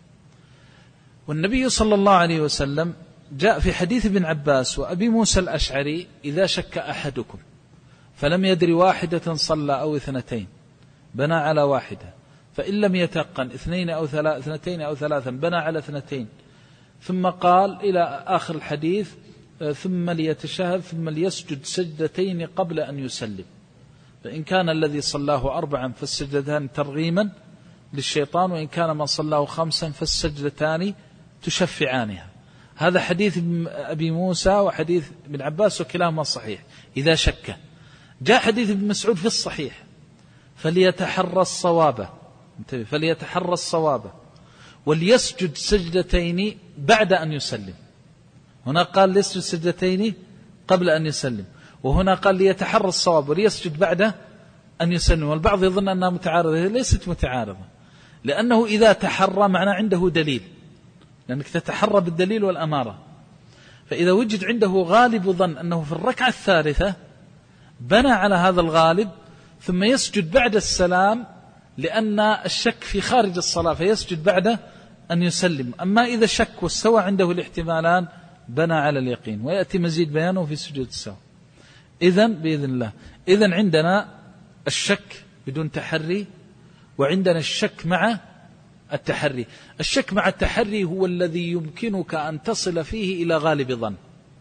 والنبي صلى الله عليه وسلم جاء في حديث ابن عباس وأبي موسى الأشعري: إذا شك أحدكم فلم يدري واحدة صلى أو اثنتين بنى على واحدة، فإن لم يتقن اثنين أو اثنتين أو ثلاثا بنى على اثنتين، ثم قال إلى آخر الحديث: ثم ليتشهد ثم ليسجد سجدتين قبل أن يسلم، فإن كان الذي صلاه أربعا فالسجدتان ترغيما للشيطان، وإن كان ما صلاه خمسا فالسجدتان تشفعانها. هذا حديث أبي موسى وحديث ابن عباس وكلاهما صحيح. إذا شك. جاء حديث ابن مسعود في الصحيح: فليتحرى الصواب، فليتحرى الصواب وليسجد سجدتين بعد أن يسلم. هنا قال ليسجد سجدتين قبل أن يسلم، وهنا قال ليتحرى الصواب وليسجد بعد أن يسلم. والبعض يظن أنها متعارضة، ليست متعارضة، لأنه إذا تحرى معناه عنده دليل، لأنك تتحرى بالدليل والأمارة. فإذا وجد عنده غالب ظن أنه في الركعة الثالثة بنى على هذا الغالب ثم يسجد بعد السلام، لأن الشك في خارج الصلاة فيسجد بعد أن يسلم. أما إذا شك واستوى عنده الاحتمالان بنى على اليقين، ويأتي مزيد بيانه في سجود السهو. إذن بإذن الله إذن عندنا الشك بدون تحري، وعندنا الشك مع التحري. الشك مع التحري هو الذي يمكنك أن تصل فيه إلى غالب ظن،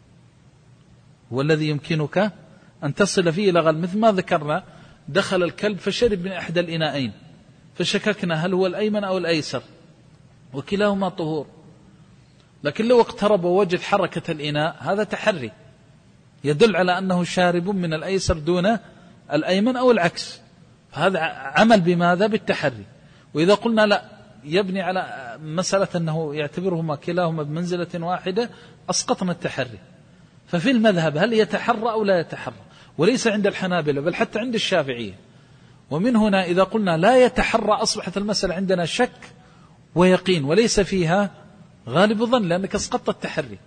هو الذي يمكنك أن تصل فيه إلى غالب. مثل ما ذكرنا: دخل الكلب فشرب من أحد الإناءين فشككنا هل هو الأيمن أو الأيسر، وكلاهما طهور، لكن لو اقترب ووجد حركة الإناء هذا تحري يدل على أنه شارب من الأيسر دون الأيمن أو العكس، هذا عمل بماذا؟ بالتحري. وإذا قلنا لا، يبني على مسألة أنه يعتبرهما كلاهما بمنزلة واحدة، أسقطنا التحري. ففي المذهب هل يتحرى أو لا يتحرى؟ وليس عند الحنابلة بل حتى عند الشافعية. ومن هنا إذا قلنا لا يتحرى أصبحت المسألة عندنا شك ويقين وليس فيها غالب ظن، لأنك اسقطت التحري.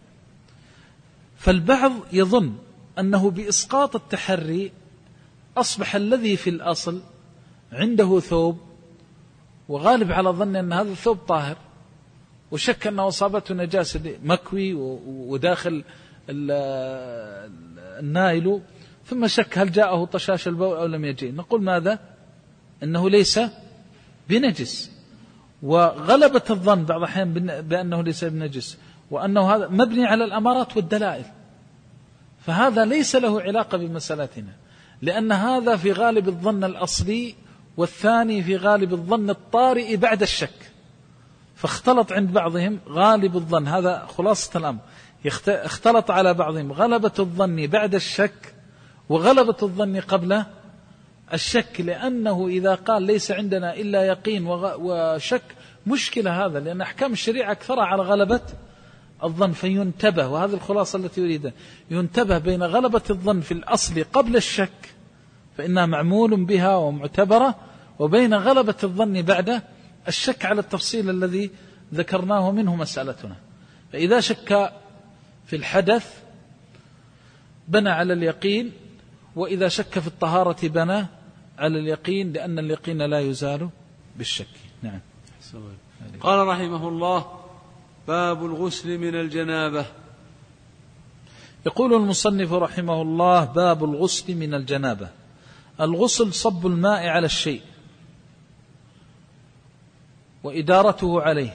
فالبعض يظن أنه بإسقاط التحري أصبح الذي في الأصل عنده ثوب، وغالب على ظن أن هذا الثوب طاهر، وشك أنه أصابته نجاسة مكوي وداخل النائل ثم شك هل جاءه طشاش البول أو لم يجي، نقول ماذا؟ إنه ليس بنجس. وغلبة الظن بعض الأحيان بأنه ليس بنجس وأنه هذا مبني على الأمارات والدلائل، فهذا ليس له علاقة بمسألتنا، لأن هذا في غالب الظن الأصلي والثاني في غالب الظن الطارئ بعد الشك، فاختلط عند بعضهم غالب الظن، هذا خلاصة الأمر، اختلط على بعضهم غلبة الظن بعد الشك وغلبة الظن قبل الشك، لأنه إذا قال ليس عندنا إلا يقين وشك مشكلة هذا، لأن أحكام الشريعة أكثرها على غلبة الظن، فينتبه، وهذه الخلاصة التي يريدها، ينتبه بين غلبة الظن في الأصل قبل الشك فإنها معمول بها ومعتبرة، وبين غلبة الظن بعد الشك على التفصيل الذي ذكرناه منه مسألتنا. فإذا شك في الحدث بنى على اليقين، وإذا شك في الطهارة بنى على اليقين، لأن اليقين لا يزال بالشك. نعم. قال رحمه الله: باب الغسل من الجنابة. يقول المصنف رحمه الله: باب الغسل من الجنابة. الغسل صب الماء على الشيء وإدارته عليه،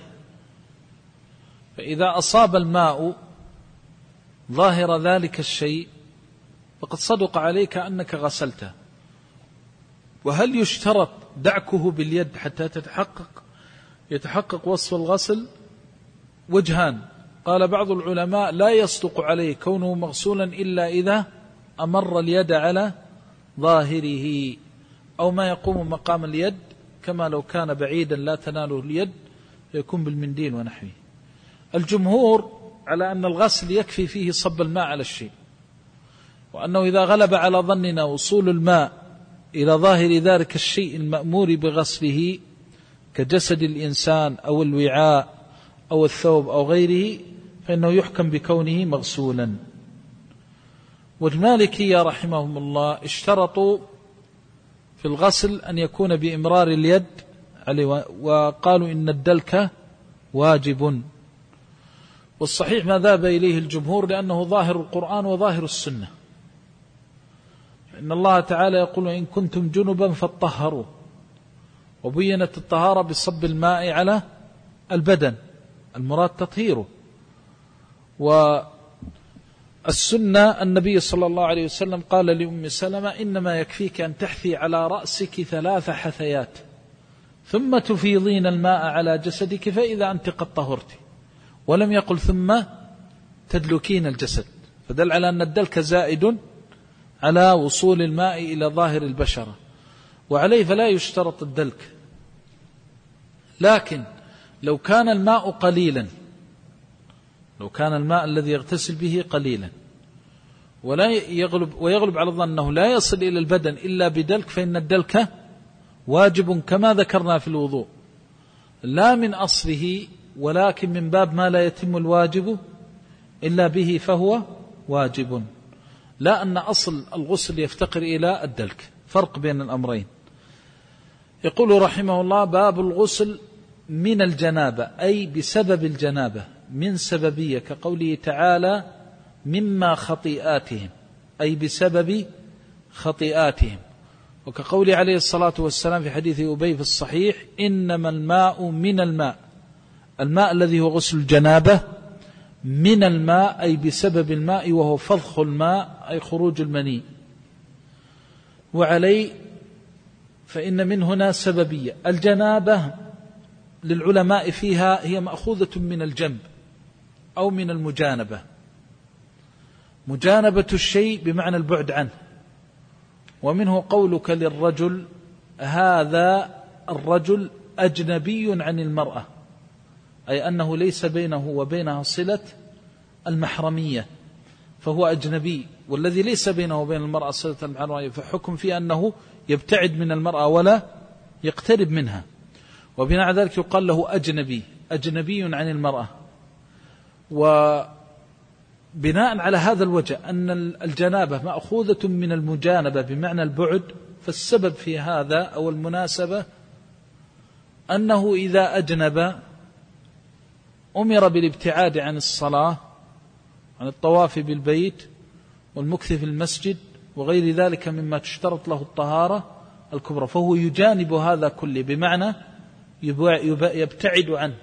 فإذا أصاب الماء ظاهر ذلك الشيء فقد صدق عليك أنك غسلته. وهل يشترط دعكه باليد حتى تتحقق يتحقق وصف الغسل؟ وجهان. قال بعض العلماء: لا يصدق عليه كونه مغسولا إلا إذا أمر اليد على ظاهره، أو ما يقوم مقام اليد، كما لو كان بعيدا لا تناله اليد يكون بالمنديل ونحوه. الجمهور على أن الغسل يكفي فيه صب الماء على الشيء، وأنه إذا غلب على ظننا وصول الماء إلى ظاهر ذلك الشيء المأمور بغسله كجسد الإنسان أو الوعاء أو الثوب أو غيره، فإنه يحكم بكونه مغسولا. والمالكية رحمهم الله اشترطوا في الغسل أن يكون بإمرار اليد عليه، وقالوا إن الدلك واجب. والصحيح ما ذهب إليه الجمهور، لأنه ظاهر القرآن وظاهر السنة، إن الله تعالى يقول: إن كنتم جنبا فاطهروا، وبينت الطهارة بصب الماء على البدن، المراد تطهيره. والسنة النبي صلى الله عليه وسلم قال لأم سلمة: إنما يكفيك أن تحثي على رأسك ثلاث حثيات ثم تفيضين الماء على جسدك فإذا أنت قد طهرت، ولم يقل ثم تدلكين الجسد، فدل على أن الدلك زائد على وصول الماء إلى ظاهر البشرة، وعليه فلا يشترط الدلك. لكن لو كان الماء قليلا، لو كان الماء الذي يغتسل به قليلا ولا يغلب ويغلب على الظن أنه لا يصل إلى البدن إلا بدلك، فإن الدلك واجب كما ذكرنا في الوضوء، لا من أصله، ولكن من باب ما لا يتم الواجب إلا به فهو واجب، لا أن أصل الغسل يفتقر إلى الدلك، فرق بين الأمرين. يقول رحمه الله: باب الغسل من الجنابة، أي بسبب الجنابة، من سببية، كقوله تعالى: مما خطيئاتهم، أي بسبب خطيئاتهم. وكقول عليه الصلاة والسلام في حديث أبي في الصحيح: إنما الماء من الماء، الماء الذي هو غسل الجنابة، من الماء أي بسبب الماء، وهو فضخ الماء أي خروج المني. وعليه فإن من هنا سببية. الجنابة للعلماء فيها هي مأخوذة من الجنب أو من المجانبة، مجانبة الشيء بمعنى البعد عنه. ومنه قولك للرجل: هذا الرجل أجنبي عن المرأة، أي أنه ليس بينه وبينها صلة المحرمية، فهو أجنبي. والذي ليس بينه وبين المرأة صلة المحرمية فحكم فيه أنه يبتعد من المرأة ولا يقترب منها، وبناء على ذلك يقال له أجنبي، أجنبي عن المرأة. وبناء على هذا الوجه أن الجنابة مأخوذة من المجانبة بمعنى البعد، فالسبب في هذا أو المناسبة أنه إذا أجنب أمر بالابتعاد عن الصلاة عن الطواف بالبيت والمكث في المسجد وغير ذلك مما تشترط له الطهارة الكبرى، فهو يجانب هذا كله، بمعنى يبتعد عنه.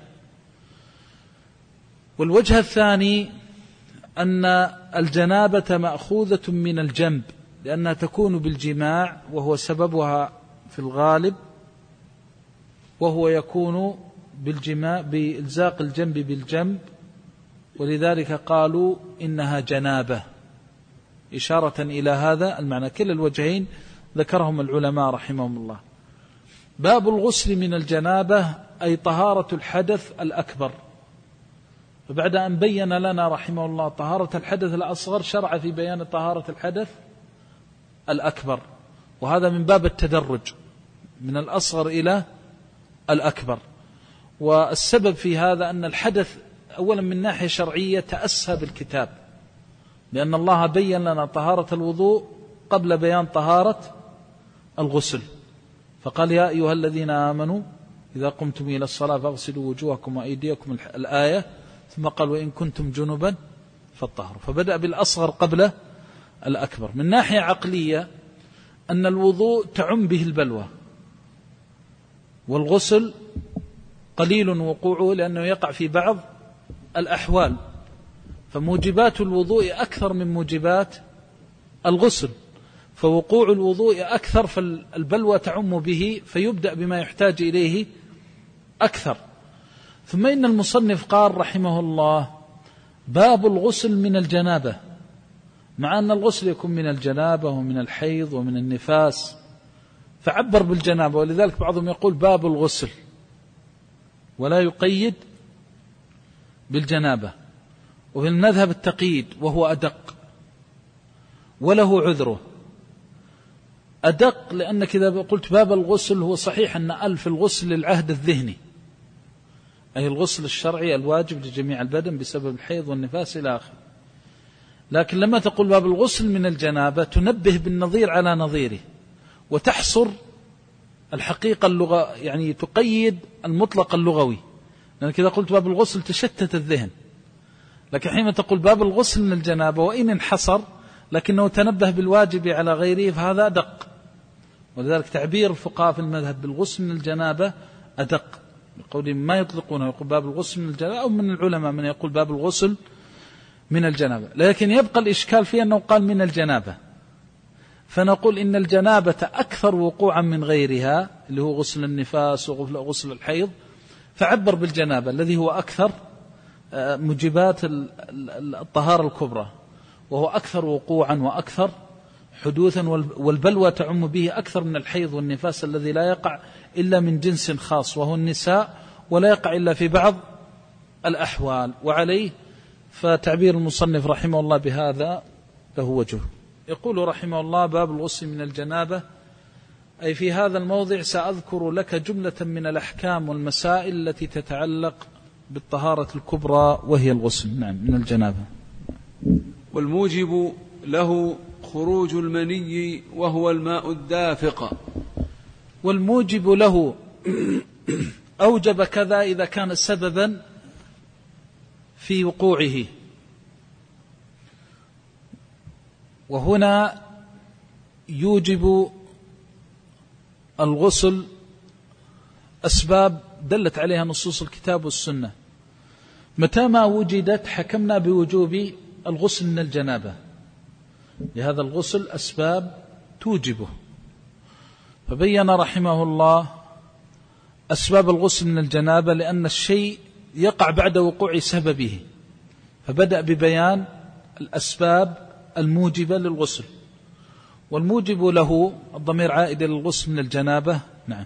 والوجه الثاني أن الجنابة مأخوذة من الجنب، لأنها تكون بالجماع وهو سببها في الغالب، وهو يكون بالجماع بإلزاق الجنب بالجنب، ولذلك قالوا إنها جنابة، إشارة إلى هذا المعنى. كلا الوجهين ذكرهم العلماء رحمهم الله. باب الغسل من الجنابة أي طهارة الحدث الأكبر. فبعد أن بين لنا رحمه الله طهارة الحدث الأصغر، شرع في بيان طهارة الحدث الأكبر، وهذا من باب التدرج من الأصغر إلى الأكبر. والسبب في هذا أن الحدث أولا من ناحية شرعية تأسى بالكتاب، لأن الله بين لنا طهارة الوضوء قبل بيان طهارة الغسل، فقال يا أيها الذين آمنوا إذا قمتم إلى الصلاة فاغسلوا وجوهكم وأيديكم الآية، ثم قال وإن كنتم جنبا فاطهروا، فبدأ بالأصغر قبل الأكبر. من ناحية عقلية أن الوضوء تعم به البلوى، والغسل قليل وقوعه لأنه يقع في بعض الأحوال، فموجبات الوضوء أكثر من موجبات الغسل، فوقوع الوضوء أكثر فالبلوى تعم به، فيبدأ بما يحتاج إليه أكثر. ثم إن المصنف قال رحمه الله باب الغسل من الجنابة، مع أن الغسل يكون من الجنابة ومن الحيض ومن النفاس، فعبر بالجنابة، ولذلك بعضهم يقول باب الغسل ولا يقيد بالجنابة. وفي المذهب التقييد وهو أدق وله عذره. أدق لأنك إذا قلت باب الغسل هو صحيح أن ألف الغسل للعهد الذهني، أي الغسل الشرعي الواجب لجميع البدن بسبب الحيض والنفاس إلى آخره، لكن لما تقول باب الغسل من الجنابة تنبه بالنظير على نظيره، وتحصر الحقيقة اللغة، يعني تقيد المطلق اللغوي، لأنك إذا قلت باب الغسل تشتت الذهن، لكن حينما تقول باب الغسل من الجنابة وإن انحصر لكنه تنبه بالواجب على غيره فهذا أدق. ولذلك تعبير الفقهاء في المذهب بالغسل من الجنابة أدق، بقول ما يطلقونه يقول باب الغسل من الجنابة، أو من العلماء من يقول باب الغسل من الجنابة. لكن يبقى الإشكال فيه أنه قال من الجنابة، فنقول إن الجنابة أكثر وقوعا من غيرها اللي هو غسل النفاس وغسل الحيض، فعبر بالجنابة الذي هو أكثر موجبات الطهارة الكبرى، وهو أكثر وقوعا وأكثر حدوثا، والبلوى تعم به أكثر من الحيض والنفاس الذي لا يقع إلا من جنس خاص وهو النساء، ولا يقع إلا في بعض الأحوال. وعليه فتعبير المصنف رحمه الله بهذا له وجه. يقول رحمه الله باب الغسل من الجنابة، أي في هذا الموضع سأذكر لك جملة من الأحكام والمسائل التي تتعلق بالطهارة الكبرى وهي الغسل نعم من الجنابة. والموجب له خروج المني وهو الماء الدافق. والموجب له أوجب كذا إذا كان سببا في وقوعه، وهنا يوجب الغسل أسباب دلت عليها نصوص الكتاب والسنة، متى ما وجدت حكمنا بوجوب الغسل من الجنابة، لهذا الغسل أسباب توجبه. فبين رحمه الله أسباب الغسل من الجنابة لأن الشيء يقع بعد وقوع سببه، فبدأ ببيان الأسباب الموجبة للغسل. والموجب له الضمير عائد للغسل من الجنابة نعم.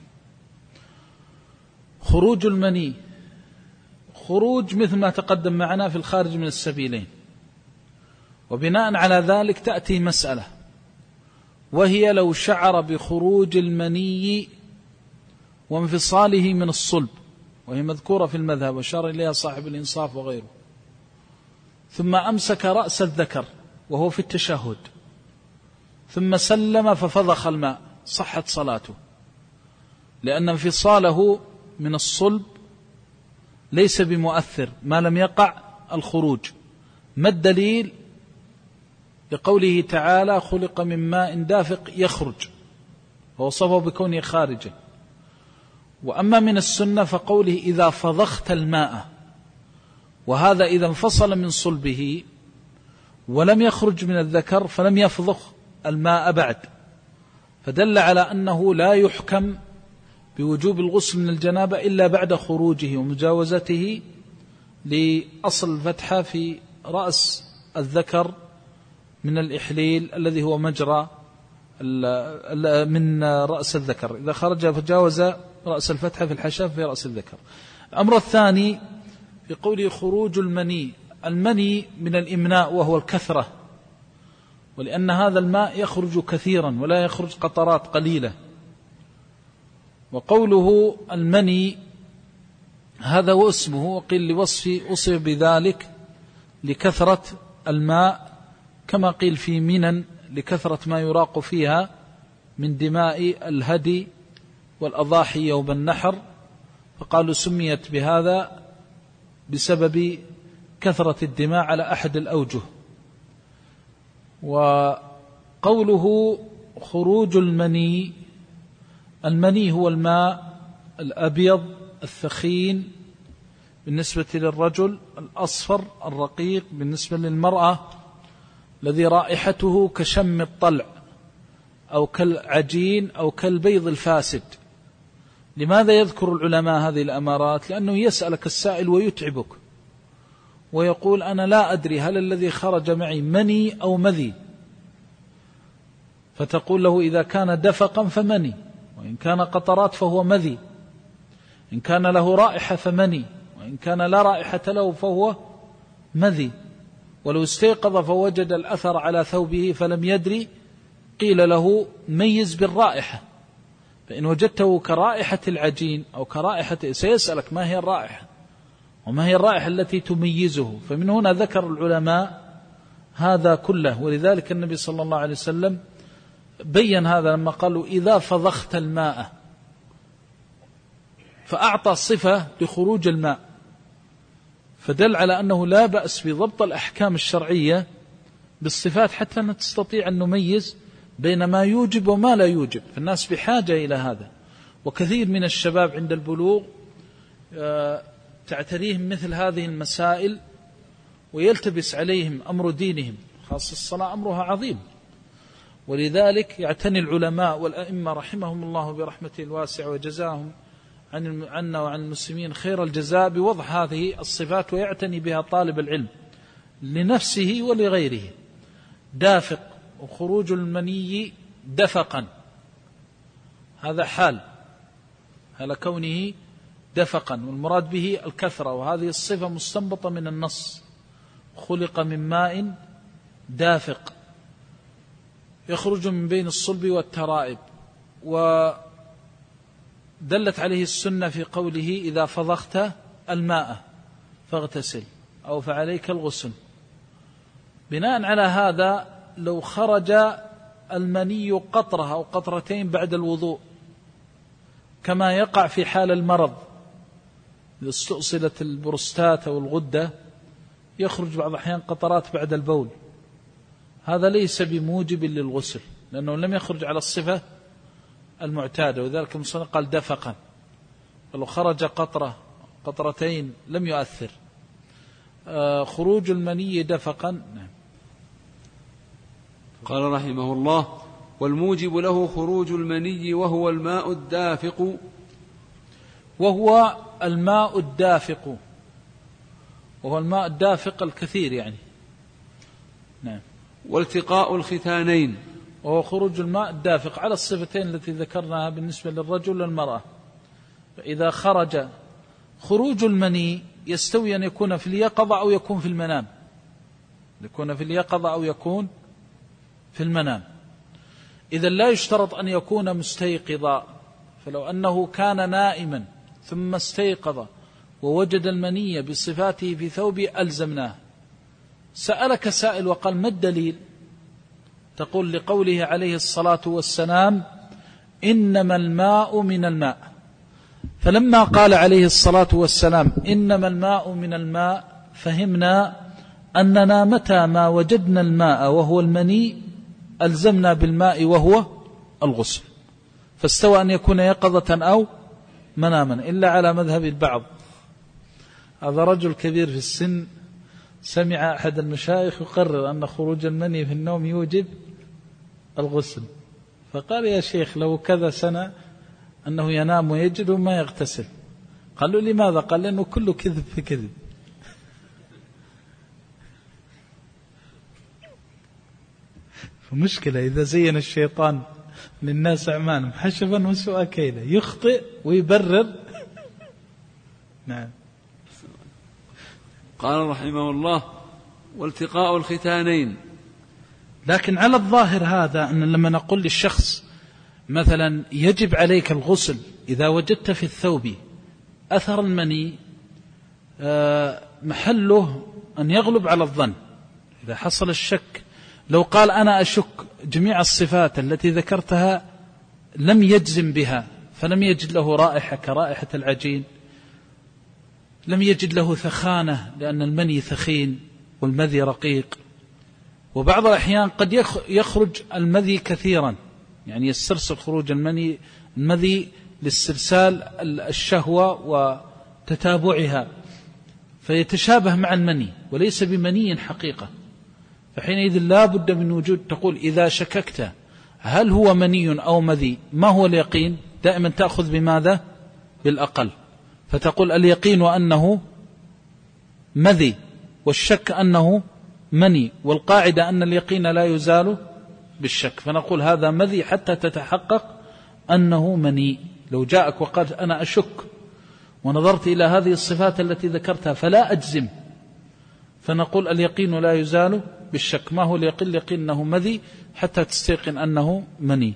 خروج المني، خروج مثل ما تقدم معنا في الخارج من السبيلين، وبناء على ذلك تأتي مسألة، وهي لو شعر بخروج المني وانفصاله من الصلب، وهي مذكورة في المذهب وشار إليها صاحب الإنصاف وغيره، ثم أمسك رأس الذكر وهو في التشهد ثم سلم ففضخ الماء، صحت صلاته، لأن انفصاله من الصلب ليس بمؤثر ما لم يقع الخروج، ما الدليل؟ لقوله تعالى خلق من ماء دافق يخرج، ووصفه بكونه خارجا. وأما من السنة فقوله إذا فضخت الماء، وهذا إذا انفصل من صلبه ولم يخرج من الذكر فلم يفضخ الماء بعد، فدل على أنه لا يحكم بوجوب الغسل من الجنابة إلا بعد خروجه ومجاوزته لأصل الفتحة في رأس الذكر من الإحليل الذي هو مجرى من رأس الذكر، إذا خرج فجاوز رأس الفتحة في الحشاف في رأس الذكر. الأمر الثاني في قوله خروج المني، المني من الإمناء وهو الكثرة، ولأن هذا الماء يخرج كثيرا ولا يخرج قطرات قليلة. وقوله المني هذا هو اسمه، وقيل لوصف أصف بذلك لكثرة الماء، كما قيل في منن لكثرة ما يراق فيها من دماء الهدي والأضاحي يوم النحر، فقالوا سميت بهذا بسبب كثرة الدماء على أحد الأوجه. وقوله خروج المني، المني هو الماء الأبيض الثخين بالنسبة للرجل، الأصفر الرقيق بالنسبة للمرأة، الذي رائحته كشم الطلع أو كالعجين أو كالبيض الفاسد. لماذا يذكر العلماء هذه الأمارات؟ لأنه يسألك السائل ويتعبك ويقول أنا لا أدري هل الذي خرج معي مني أو مذي، فتقول له إذا كان دفقا فمني، وإن كان قطرات فهو مذي، إن كان له رائحة فمني، وإن كان لا رائحة له فهو مذي. ولو استيقظ فوجد الأثر على ثوبه فلم يدري قيل له ميز بالرائحة، فإن وجدته كرائحة العجين أو كرائحة، سيسألك ما هي الرائحة وما هي الرائحة التي تميزه. فمن هنا ذكر العلماء هذا كله. ولذلك النبي صلى الله عليه وسلم بين هذا لما قالوا إذا فضخت الماء، فأعطى صفة لخروج الماء، فدل على أنه لا بأس بضبط الأحكام الشرعية بالصفات حتى نستطيع أن نميز بين ما يوجب وما لا يوجب، فالناس بحاجة إلى هذا. وكثير من الشباب عند البلوغ تعتريهم مثل هذه المسائل ويلتبس عليهم أمر دينهم، خاصة الصلاة أمرها عظيم. ولذلك يعتني العلماء والأئمة رحمهم الله برحمته الواسعة وجزاهم عنا وعن المسلمين خير الجزاء بوضع هذه الصفات، ويعتني بها طالب العلم لنفسه ولغيره. دافق وخروج المني دفقا، هذا حال على كونه دفقا، والمراد به الكثرة، وهذه الصفة مستنبطة من النص، خلق من ماء دافق يخرج من بين الصلب والترائب. ودلت عليه السنة في قوله إذا فضخت الماء فاغتسل أو فعليك الغسل. بناء على هذا لو خرج المني قطرة أو قطرتين بعد الوضوء كما يقع في حال المرض، إذا استؤصلت البروستات أو الغدة يخرج بعض الأحيان قطرات بعد البول، هذا ليس بموجب للغسل لأنه لم يخرج على الصفة المعتادة، وذلك المصنف قال دفقا، ولو خرج قطرة قطرتين لم يؤثر. آه خروج المني دفقا. نعم. قال رحمه الله والموجب له خروج المني وهو الماء الدافق، وهو الماء الدافق وهو الماء الدافق الكثير يعني. نعم. والتقاء الختانين، وهو خروج الماء الدافق على الصفتين التي ذكرناها بالنسبة للرجل والمرأة. فإذا خرج خروج المني يستوي أن يكون في اليقظة أو يكون في المنام، يكون في اليقظة أو يكون في المنام. إذا لا يشترط أن يكون مستيقظا، فلو أنه كان نائما ثم استيقظ ووجد المني بصفاته في ثوبه ألزمناه. سألك سائل وقال ما الدليل؟ تقول لقوله عليه الصلاة والسلام إنما الماء من الماء، فلما قال عليه الصلاة والسلام إنما الماء من الماء فهمنا أننا متى ما وجدنا الماء وهو المني ألزمنا بالماء وهو الغسل، فاستوى أن يكون يقظة أو مناما، إلا على مذهب البعض. هذا رجل كبير في السن سمع أحد المشايخ يقرر أن خروج المني في النوم يوجب الغسل، فقال يا شيخ لو كذا سنة أنه ينام ويجد وما يغتسل. قال له لماذا؟ قال لأنه كله كذب في كذب. فمشكلة إذا زين الشيطان للناس أعمالهم حشفا وسوء كيله، يخطئ ويبرر. نعم. قال رحمه الله: والتقاء الختانين. لكن على الظاهر هذا أن لما نقول للشخص مثلا يجب عليك الغسل إذا وجدت في الثوب أثر المني، محله أن يغلب على الظن. إذا حصل الشك، لو قال أنا أشك جميع الصفات التي ذكرتها لم يجزم بها، فلم يجد له رائحة كرائحة العجين، لم يجد له ثخانة لأن المني ثخين والمذي رقيق، وبعض الأحيان قد يخرج المذي كثيرا، يعني يسترسل خروج المني المذي لاسترسال الشهوة وتتابعها فيتشابه مع المني وليس بمني حقيقة، فحينئذ لا بد من وجود. تقول إذا شككت هل هو مني أو مذي ما هو اليقين؟ دائما تأخذ بماذا؟ بالأقل، فتقول اليقين أنه مذي والشك أنه مني، والقاعدة أن اليقين لا يزال بالشك، فنقول هذا مذي حتى تتحقق أنه مني. لو جاءك وقال أنا أشك ونظرت إلى هذه الصفات التي ذكرتها فلا أجزم، فنقول اليقين لا يزال بالشك. ما هو اليقين؟ اليقين أنه مذي حتى تستيقن أنه مني.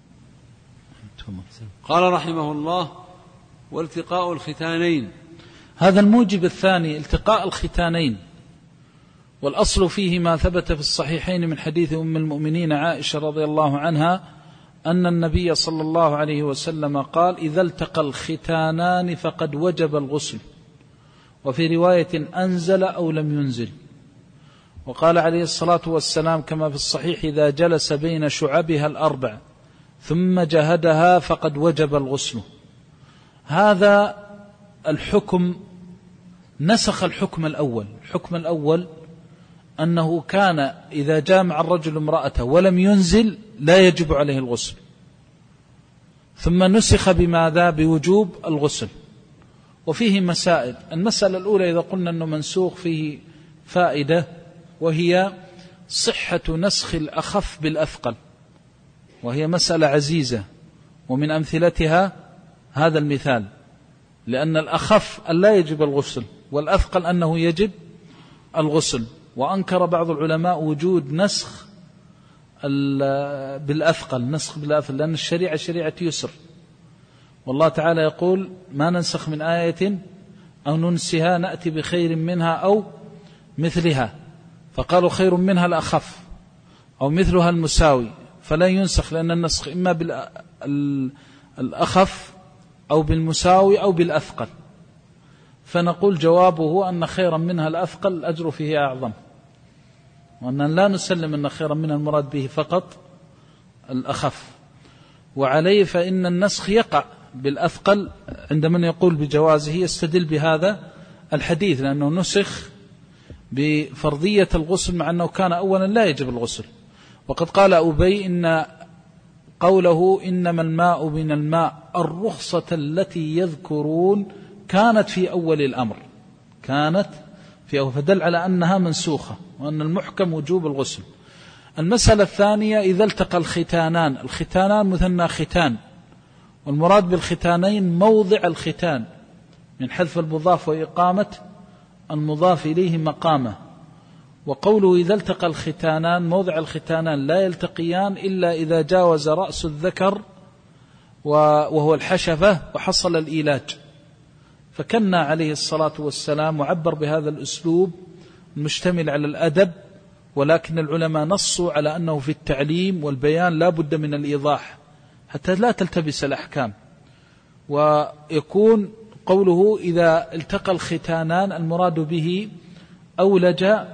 قال رحمه الله: والتقاء الختانين. هذا الموجب الثاني التقاء الختانين، والأصل فيه ما ثبت في الصحيحين من حديث أم المؤمنين عائشة رضي الله عنها أن النبي صلى الله عليه وسلم قال: إذا التقى الختانان فقد وجب الغسل، وفي رواية أنزل أو لم ينزل. وقال عليه الصلاة والسلام كما في الصحيح: إذا جلس بين شعبها الأربع ثم جهدها فقد وجب الغسل. هذا الحكم نسخ الحكم الأول. الحكم الأول أنه كان إذا جامع الرجل امرأته ولم ينزل لا يجب عليه الغسل، ثم نسخ بماذا؟ بوجوب الغسل. وفيه مسائل. المسألة الأولى إذا قلنا أنه منسوخ فيه فائدة، وهي صحة نسخ الأخف بالأثقل، وهي مسألة عزيزة، ومن أمثلتها هذا المثال، لأن الأخف أن لا يجب الغسل والأثقل أنه يجب الغسل. وأنكر بعض العلماء وجود نسخ بالأثقل، نسخ بالأثقل، لأن الشريعة شريعة يسر، والله تعالى يقول: ما ننسخ من آية أو ننسها نأتي بخير منها أو مثلها، فقالوا خير منها الأخف أو مثلها المساوي، فلا ينسخ، لأن النسخ إما بالأخف أو بالمساوي أو بالأثقل. فنقول جوابه أن خيرا منها الأثقل الأجر فيه أعظم، وأن لا نسلم أن خيرا منها المراد به فقط الأخف. وعليه فإن النسخ يقع بالأثقل عند من يقول بجوازه، يستدل بهذا الحديث، لأنه نسخ بفرضية الغسل مع أنه كان أولا لا يجب الغسل. وقد قال أبي إن قوله إنما الماء من الماء الرخصة التي يذكرون كانت في أول الأمر، كانت في أول، فدل على أنها منسوخة، وأن المحكم وجوب الغسل. المسألة الثانية: إذا التقى الختانان. الختانان مثنى ختان، والمراد بالختانين موضع الختان من حذف المضاف وإقامة المضاف إليه مقامه. وقوله إذا التقى الختانان، موضع الختانان لا يلتقيان إلا إذا جاوز رأس الذكر وهو الحشفة وحصل الإيلاج، فكنا عليه الصلاة والسلام وعبر بهذا الأسلوب المشتمل على الأدب، ولكن العلماء نصوا على أنه في التعليم والبيان لا بد من الإيضاح حتى لا تلتبس الأحكام. ويكون قوله إذا التقى الختانان المراد به أولج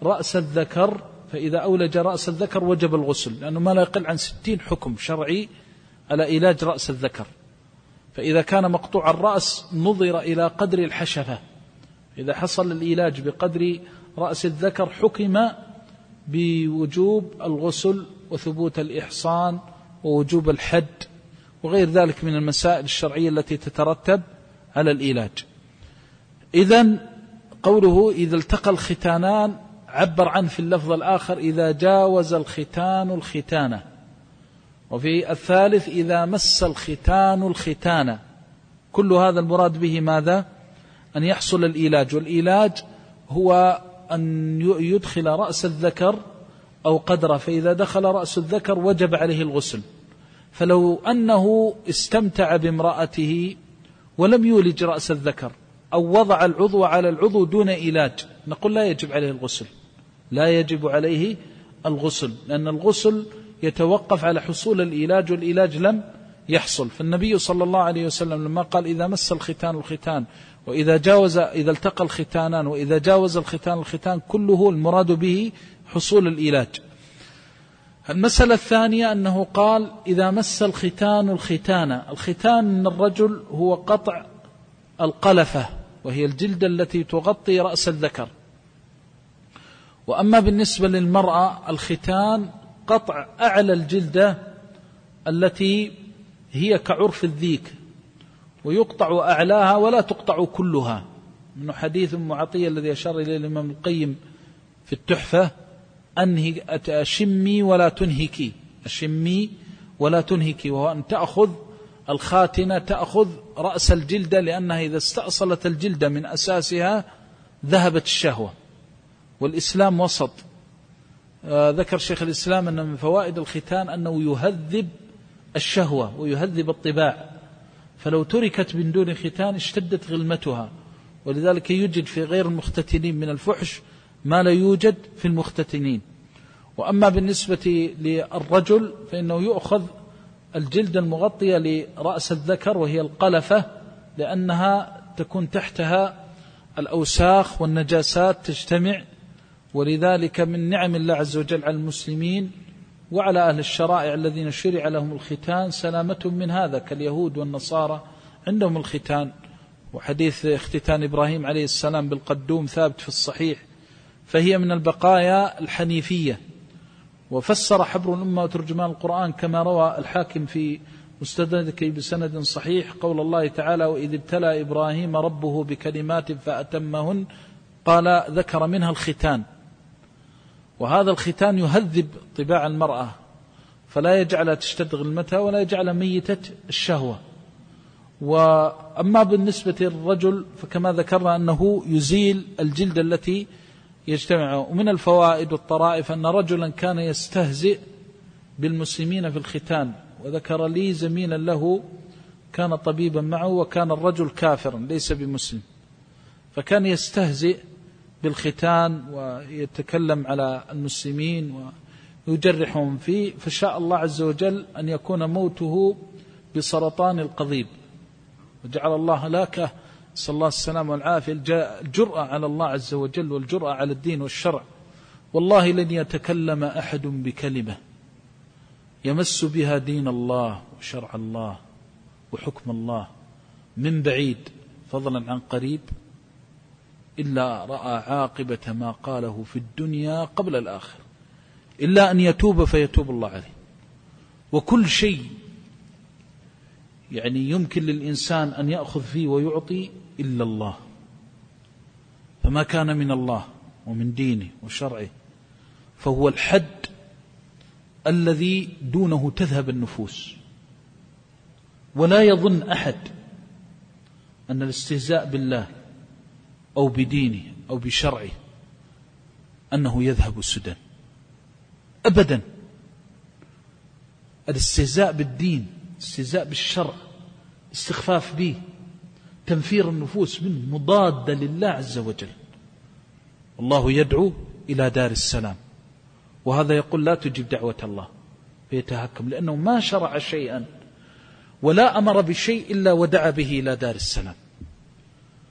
رأس الذكر، فإذا أولج رأس الذكر وجب الغسل، لأنه ما لا يقل عن ستين حكم شرعي على علاج رأس الذكر. فإذا كان مقطوع الرأس نظر إلى قدر الحشفة، إذا حصل العلاج بقدر رأس الذكر حكم بوجوب الغسل وثبوت الإحصان ووجوب الحد وغير ذلك من المسائل الشرعية التي تترتب على العلاج. إذن قوله إذا التقى الختانان عبر عنه في اللفظ الآخر إذا جاوز الختان الختانة، وفي الثالث إذا مس الختان الختانة. كل هذا المراد به ماذا؟ أن يحصل العلاج، والعلاج هو أن يدخل رأس الذكر أو قدره، فإذا دخل رأس الذكر وجب عليه الغسل. فلو أنه استمتع بامرأته ولم يولج رأس الذكر أو وضع العضو على العضو دون علاج، نقول لا يجب عليه الغسل، لا يجب عليه الغسل، لأن الغسل يتوقف على حصول العلاج، والعلاج لم يحصل. فالنبي صلى الله عليه وسلم لما قال إذا مس الختان الختان وإذا جاوز إذا التقى الختانان وإذا جاوز الختان الختان، كله المراد به حصول العلاج. المسألة الثانية أنه قال إذا مس الختان الختانة. الختان من الرجل هو قطع القلفة، وهي الجلدة التي تغطي رأس الذكر. وأما بالنسبة للمرأة الختان قطع أعلى الجلدة التي هي كعرف الذيك، ويقطع أعلاها ولا تقطع كلها، من حديث أم عطية الذي أشار إليه الإمام القيم في التحفة أنهي أشمي ولا تنهكي، أشمي ولا تنهكي، وهو أن تأخذ الخاتنة تأخذ رأس الجلدة، لأنها إذا استأصلت الجلدة من أساسها ذهبت الشهوة. والإسلام وسط. آه ذكر شيخ الإسلام أن من فوائد الختان أنه يهذب الشهوة ويهذب الطباع، فلو تركت من دون ختان اشتدت غلمتها، ولذلك يوجد في غير المختتنين من الفحش ما لا يوجد في المختتنين. وأما بالنسبة للرجل فإنه يؤخذ الجلد المغطية لرأس الذكر وهي القلفة، لأنها تكون تحتها الأوساخ والنجاسات تجتمع، ولذلك من نعم الله عز وجل على المسلمين وعلى أهل الشرائع الذين شرع لهم الختان سلامتهم من هذا، كاليهود والنصارى عندهم الختان. وحديث اختتان إبراهيم عليه السلام بالقدوم ثابت في الصحيح، فهي من البقايا الحنيفية. وفسر حبر الأمة وترجمان القرآن كما روى الحاكم في مستدرك بسند صحيح قول الله تعالى وإذ ابتلى إبراهيم ربه بكلمات فأتمهن، قال ذكر منها الختان. وهذا الختان يهذب طباع المرأة، فلا يجعلها تشتد غلمتها ولا يجعلها ميتة الشهوة. وأما بالنسبة للرجل فكما ذكرنا أنه يزيل الجلد التي يجتمع. ومن الفوائد والطرائف أن رجلا كان يستهزئ بالمسلمين في الختان، وذكر لي زميلا له كان طبيبا معه وكان الرجل كافرا ليس بمسلم، فكان يستهزئ بالختان ويتكلم على المسلمين ويجرحهم فيه، فشاء الله عز وجل أن يكون موته بسرطان القضيب، وجعل الله لك صلى الله السلام والعافية الجرأة على الله عز وجل والجرأة على الدين والشرع. والله لن يتكلم أحد بكلمة يمس بها دين الله وشرع الله وحكم الله من بعيد فضلا عن قريب إلا رأى عاقبة ما قاله في الدنيا قبل الآخر، إلا أن يتوب فيتوب الله عليه. وكل شيء يعني يمكن للإنسان أن يأخذ فيه ويعطي إلا الله، فما كان من الله ومن دينه وشرعه فهو الحد الذي دونه تذهب النفوس. ولا يظن أحد أن الاستهزاء بالله أو بدينه أو بشرعه أنه يذهب سدى أبدا. الاستهزاء بالدين، استهزاء بالشرع، استخفاف به، تنفير النفوس منه، مضادة لله عز وجل. الله يدعو إلى دار السلام، وهذا يقول لا تجب دعوة الله فيتهكم، لأنه ما شرع شيئا ولا أمر بشيء إلا ودعا به إلى دار السلام.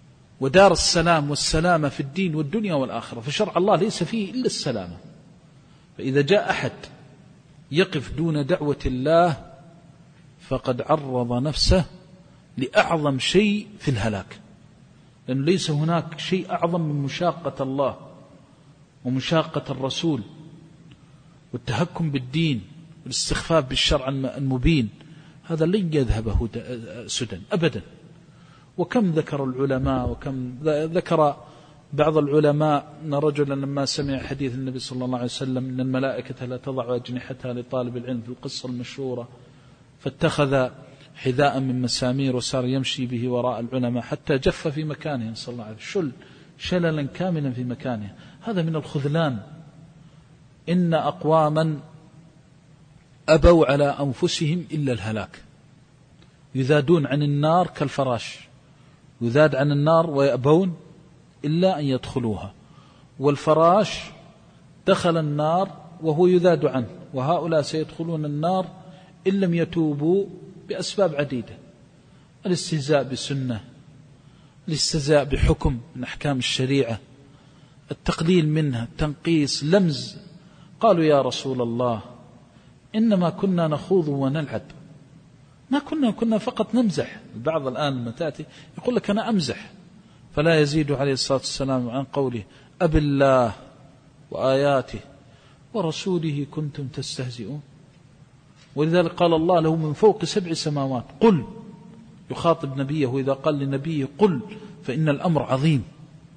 ودار السلام والسلامة في الدين والدنيا والآخرة، فشرع الله ليس فيه إلا السلامة. فإذا جاء أحد يقف دون دعوة الله فقد عرض نفسه لأعظم شيء في الهلاك، لأنه ليس هناك شيء أعظم من مشاقة الله ومشاقة الرسول والتهكم بالدين والاستخفاف بالشرع المبين. هذا لن يذهب سدى أبدا. وكم ذكر العلماء وكم ذكر بعض العلماء أن رجلا لما سمع حديث النبي صلى الله عليه وسلم أن الملائكة لا تضع أجنحتها لطالب العلم في القصة المشهورة، فاتخذ حذاء من مسامير وصار يمشي به وراء العلماء حتى جف في مكانه صلى الله عليه وسلم، شل شللا كاملا في مكانه. هذا من الخذلان. إن أقواما أبوا على أنفسهم إلا الهلاك، يذادون عن النار كالفراش، يذاد عن النار ويأبون إلا أن يدخلوها، والفراش دخل النار وهو يذاد عنه، وهؤلاء سيدخلون النار إن لم يتوبوا بأسباب عديدة: الاستهزاء بالسنة، الاستهزاء بحكم من أحكام الشريعة، التقليل منها، التنقيس، لمز. قالوا يا رسول الله إنما كنا نخوض ونلعب، ما كنا كنا فقط نمزح. البعض الآن لما تأتي يقول لك أنا أمزح، فلا يزيد عليه الصلاة والسلام عن قوله أب الله وآياته ورسوله كنتم تستهزئون. ولذلك قال الله له من فوق سبع سماوات قل، يخاطب نبيه إذا قال لنبيه قل فإن الأمر عظيم.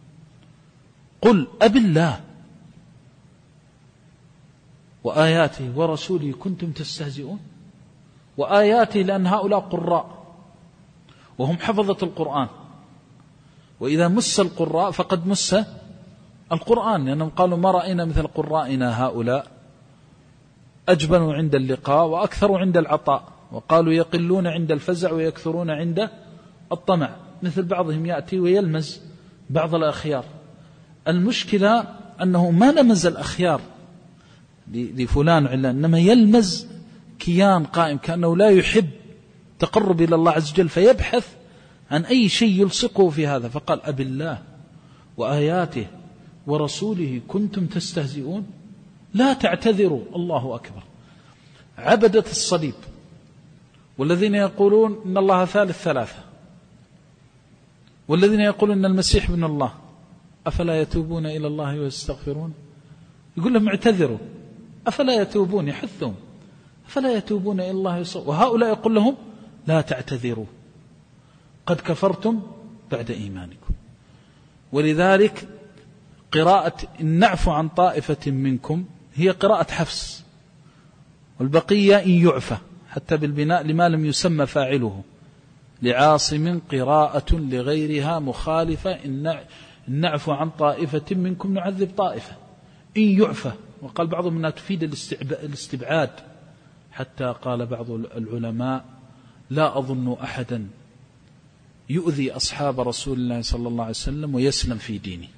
قل أب الله وآياته ورسوله كنتم تستهزئون. وآياته لأن هؤلاء قراء وهم حفظة القرآن، وإذا مس القراء فقد مس القرآن، لأنهم قالوا ما رأينا مثل قرائنا هؤلاء، أجبنوا عند اللقاء وأكثروا عند العطاء، وقالوا يقلون عند الفزع ويكثرون عند الطمع. مثل بعضهم يأتي ويلمز بعض الأخيار. المشكلة أنه ما لمز الأخيار لفلان علان، إنما يلمز كيان قائم كأنه لا يحب تقرب إلى الله عز وجل، فيبحث عن أي شيء يلصقه في هذا. فقال أب الله وآياته ورسوله كنتم تستهزئون لا تعتذروا. الله أكبر. عبدة الصليب والذين يقولون إن الله ثالث ثلاثة، والذين يقولون إن المسيح ابن الله، أفلا يتوبون إلى الله ويستغفرون؟ يقول لهم اعتذروا، أفلا يتوبون؟ يحثهم أفلا يتوبون إلى الله ويستغفرون. وهؤلاء يقول لهم لا تعتذروا قد كفرتم بعد إيمانكم. ولذلك قراءة إن نعفو عن طائفة منكم هي قراءة حفص، والبقية إن يعفى، حتى بالبناء لما لم يسمى فاعله. لعاصم قراءة لغيرها مخالفة إن نعفو عن طائفة منكم نعذب طائفة. إن يعفى، وقال بعضهم أنها تفيد الاستبعاد، حتى قال بعض العلماء لا أظن أحدا يؤذي أصحاب رسول الله صلى الله عليه وسلم ويسلم في دينه،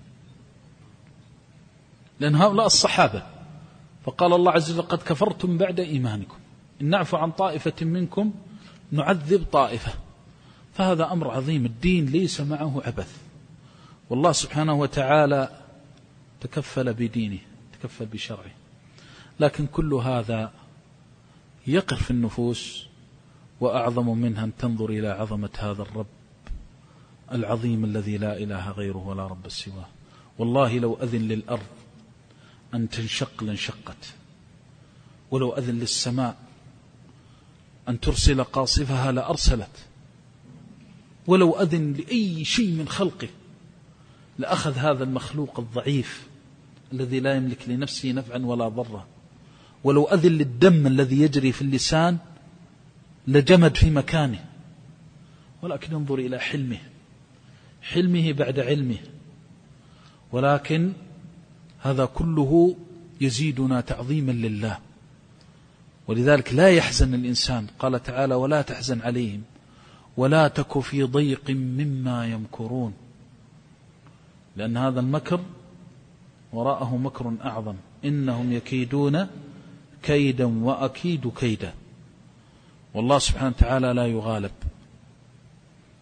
لأن هؤلاء الصحابة. فقال الله عز وجل قد كفرتم بعد إيمانكم إن نعفو عن طائفة منكم نعذب طائفة. فهذا أمر عظيم، الدين ليس معه عبث، والله سبحانه وتعالى تكفل بدينه، تكفل بشرعه. لكن كل هذا يقر في النفوس، وأعظم منها أن تنظر إلى عظمة هذا الرب العظيم الذي لا إله غيره ولا رب سواه. والله لو أذن للأرض أن تنشق لانشقت، ولو أذن للسماء أن ترسل قاصفها لأرسلت، ولو أذن لأي شيء من خلقه لأخذ هذا المخلوق الضعيف الذي لا يملك لنفسه نفعا ولا ضرا. ولو أذن للدم الذي يجري في اللسان لجمد في مكانه. ولكن انظر إلى حلمه، حلمه بعد علمه. ولكن هذا كله يزيدنا تعظيما لله. ولذلك لا يحزن الإنسان، قال تعالى ولا تحزن عليهم ولا تك في ضيق مما يمكرون، لأن هذا المكر وراءه مكر أعظم. إنهم يكيدون كيدا وأكيد كيدا. والله سبحانه وتعالى لا يغالب،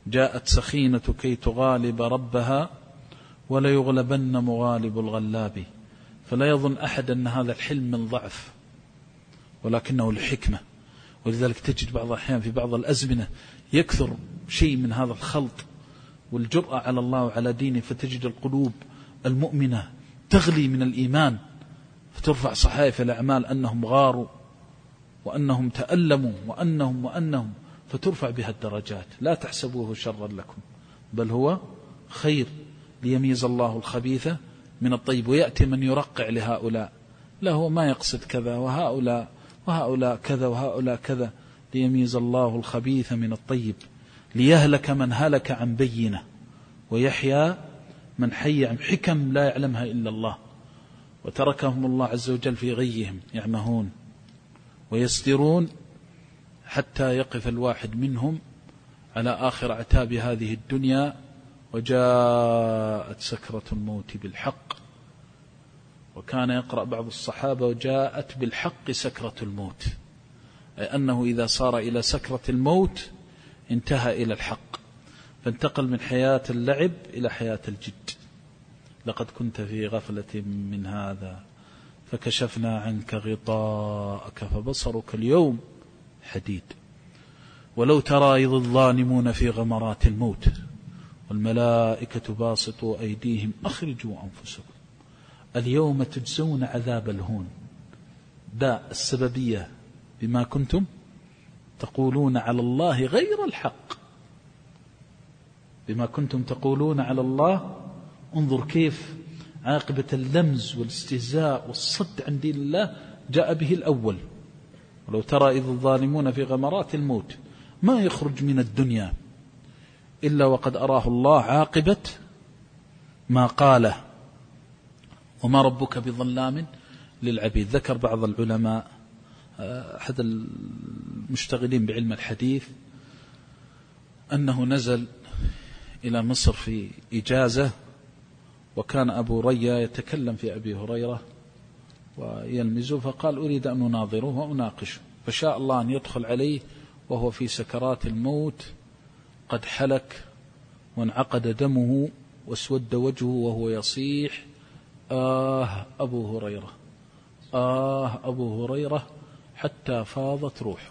جاءت سخينة كي تغالب ربها ولا يغلبن مغالب الغلاب. فلا يظن أحد أن هذا الحلم من ضعف، ولكنه الحكمة. ولذلك تجد بعض الأحيان في بعض الأزمنة يكثر شيء من هذا الخلط والجرأة على الله وعلى دينه، فتجد القلوب المؤمنة تغلي من الإيمان، فترفع صحائف الأعمال أنهم غاروا وأنهم تألموا وأنهم وأنهم فترفع بها الدرجات. لا تحسبوه شرا لكم بل هو خير، ليميز الله الخبيث من الطيب. ويأتي من يرقع لهؤلاء، لا هو ما يقصد كذا، وهؤلاء وهؤلاء كذا وهؤلاء كذا، ليميز الله الخبيث من الطيب، ليهلك من هلك عن بينة ويحيى من حي عن حكم لا يعلمها إلا الله. وتركهم الله عز وجل في غيهم يعمهون ويسدرون حتى يقف الواحد منهم على آخر عتاب هذه الدنيا، وجاءت سكرة الموت بالحق. وكان يقرأ بعض الصحابة وجاءت بالحق سكرة الموت، أي أنه إذا صار إلى سكرة الموت انتهى إلى الحق، فانتقل من حياة اللعب إلى حياة الجد. لقد كنت في غفلة من هذا فكشفنا عنك غطاءك فبصرك اليوم حديد. ولو ترى إذ الظالمون في غمرات الموت والملائكة باسطوا أيديهم أخرجوا أنفسكم اليوم تجزون عذاب الهون. داء السببية بما كنتم تقولون على الله غير الحق، بما كنتم تقولون على الله. انظر كيف عاقبة اللمز والاستهزاء والصد عن دين الله جاء به الأول. ولو ترى إذ الظالمون في غمرات الموت، ما يخرج من الدنيا إلا وقد أراه الله عاقبة ما قاله، وما ربك بظلام للعبيد. ذكر بعض العلماء، أحد المشتغلين بعلم الحديث، أنه نزل إلى مصر في إجازة، وكان أبو ريا يتكلم في أبي هريرة ويلمزه، فقال أريد أن أناظره وأناقشه، فشاء الله أن يدخل عليه وهو في سكرات الموت، قد حلك وانعقد دمه واسود وجهه وهو يصيح آه أبو هريرة آه أبو هريرة، حتى فاضت روحه.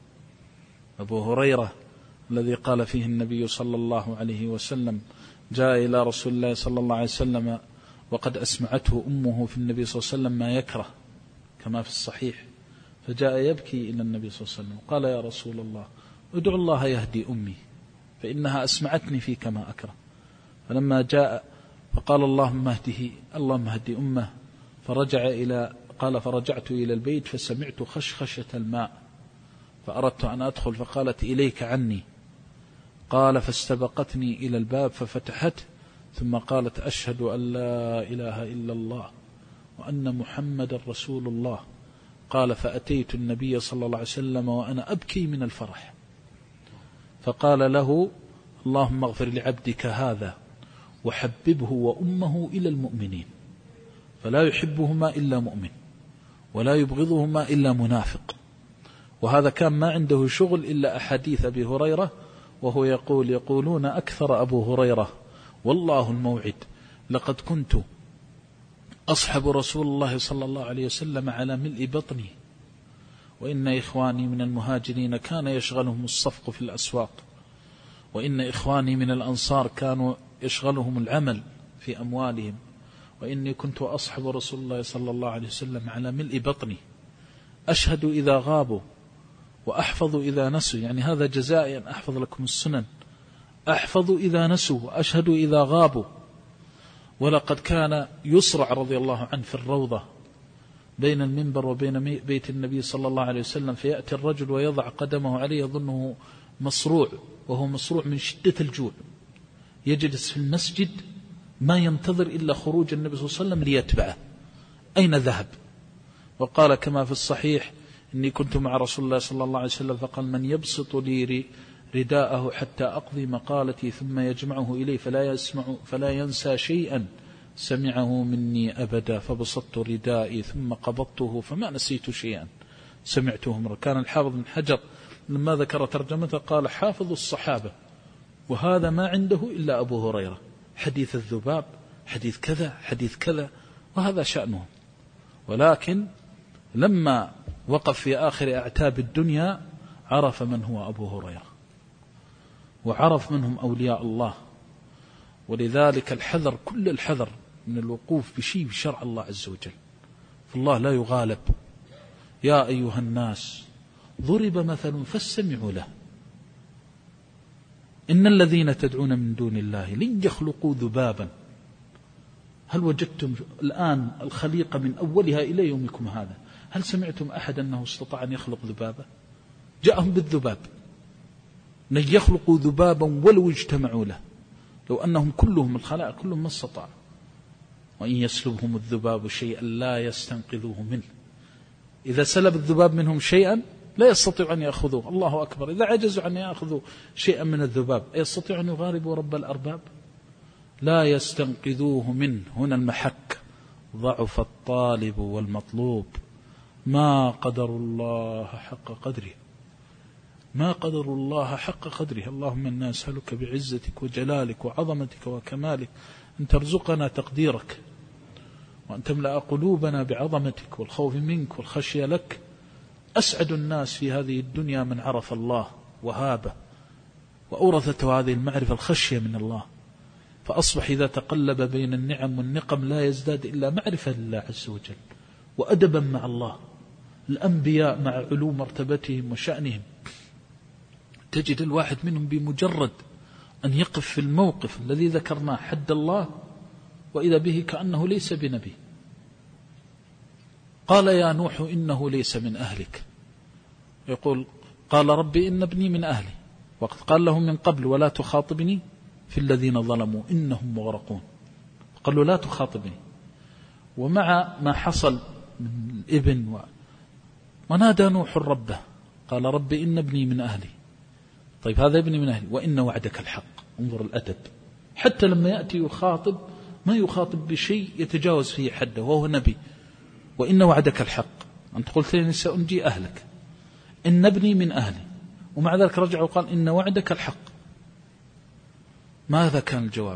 أبو هريرة الذي قال فيه النبي صلى الله عليه وسلم جاء إلى رسول الله صلى الله عليه وسلم وقد أسمعته أمه في النبي صلى الله عليه وسلم ما يكره كما في الصحيح، فجاء يبكي إلى النبي صلى الله عليه وسلم قال يا رسول الله ادعو الله يهدي أمي فإنها أسمعتني فيك ما أكره. فلما جاء فقال اللهم اهده اللهم اهدي أمه، فرجع إلى قال فرجعت إلى البيت فسمعت خشخشة الماء فأردت أن أدخل فقالت إليك عني. قال فاستبقتني إلى الباب ففتحت، ثم قالت أشهد أن لا إله إلا الله وأن محمد رسول الله. قال فأتيت النبي صلى الله عليه وسلم وأنا أبكي من الفرح، فقال له اللهم اغفر لعبدك هذا وحببه وأمه إلى المؤمنين، فلا يحبهما إلا مؤمن ولا يبغضهما إلا منافق. وهذا كان ما عنده شغل إلا أحاديث أبي هريرة، وهو يقول يقولون أكثر أبو هريرة والله الموعد لقد كنت أصحب رسول الله صلى الله عليه وسلم على ملء بطني، وإن إخواني من المهاجرين كان يشغلهم الصفق في الأسواق، وإن إخواني من الأنصار كانوا يشغلهم العمل في أموالهم، وإني كنت أصحب رسول الله صلى الله عليه وسلم على ملء بطني، أشهد إذا غابوا وأحفظ إذا نسوا. يعني هذا جزائي أن أحفظ لكم السنن، أحفظ إذا نسوا وأشهد إذا غابوا. ولقد كان يصرع رضي الله عنه في الروضة بين المنبر وبين بيت النبي صلى الله عليه وسلم، فيأتي الرجل ويضع قدمه عليه يظنه مصروع، وهو مصروع من شدة الجوع، يجلس في المسجد ما ينتظر إلا خروج النبي صلى الله عليه وسلم ليتبعه أين ذهب. وقال كما في الصحيح إني كنت مع رسول الله صلى الله عليه وسلم فقال من يبسط لي رداءه حتى أقضي مقالتي ثم يجمعه إليه فلا يسمع فلا ينسى شيئا سمعه مني أبدا، فبسطت ردائي ثم قبضته فما نسيت شيئا سمعته. كان الحافظ بن حجر لما ذكر ترجمته قال حافظ الصحابة وهذا ما عنده إلا أبو هريرة، حديث الذباب، حديث كذا، حديث كذا، وهذا شأنه. ولكن لما وقف في آخر أعتاب الدنيا عرف من هو أبو هريرة، وعرف منهم أولياء الله. ولذلك الحذر، كل الحذر من الوقوف بشيء بشرع الله عز وجل، فالله لا يغالب. يا أيها الناس ضرب مثل فاستمعوا له، إن الذين تدعون من دون الله لن يخلقوا ذبابا. هل وجدتم الآن الخليقة من أولها إلى يومكم هذا، هل سمعتم أحد أنه استطاع أن يخلق ذبابا؟ جاءهم بالذباب، لن يخلقوا ذبابا ولو اجتمعوا له، لو أنهم كلهم الخلائق كلهم ما استطاعوا. وإن يسلبهم الذباب شيئا لا يستنقذوه منه، إذا سلب الذباب منهم شيئا لا يستطيع أن يأخذوه. الله أكبر. إذا عجزوا أن يأخذوا شيئا من الذباب يستطيع أن يغالبوا رب الأرباب؟ لا يستنقذوه منه. هنا المحك، ضعف الطالب والمطلوب. ما قدر الله حق قدره، ما قدر الله حق قدره. اللهم إنا نسألك بعزتك وجلالك وعظمتك وكمالك أن ترزقنا تقديرك، وأن تملأ قلوبنا بعظمتك والخوف منك والخشية لك. أسعد الناس في هذه الدنيا من عرف الله وهابه، وأورثته هذه المعرفة الخشية من الله، فأصبح إذا تقلب بين النعم والنقم لا يزداد إلا معرفة لله عز وجل وأدبا مع الله. الأنبياء مع علو مرتبتهم وشأنهم تجد الواحد منهم بمجرد أن يقف في الموقف الذي ذكرناه حد الله وإذا به كأنه ليس بنبي. قال يا نوح إنه ليس من أهلك، يقول قال ربي إن ابني من أهلي، وقد قال له من قبل ولا تخاطبني في الذين ظلموا إنهم مغرقون، قال له لا تخاطبني. ومع ما حصل من الابن و... ونادى نوح ربه قال ربي إن ابني من أهلي. طيب هذا ابني من أهلي وإن وعدك الحق. انظر الأدب، حتى لما يأتي يخاطب ما يخاطب بشيء يتجاوز فيه حده وهو نبي. وإن وعدك الحق، أنت قلت لي سأنجي أهلك، إن ابني من أهلي، ومع ذلك رجع وقال إن وعدك الحق. ماذا كان الجواب؟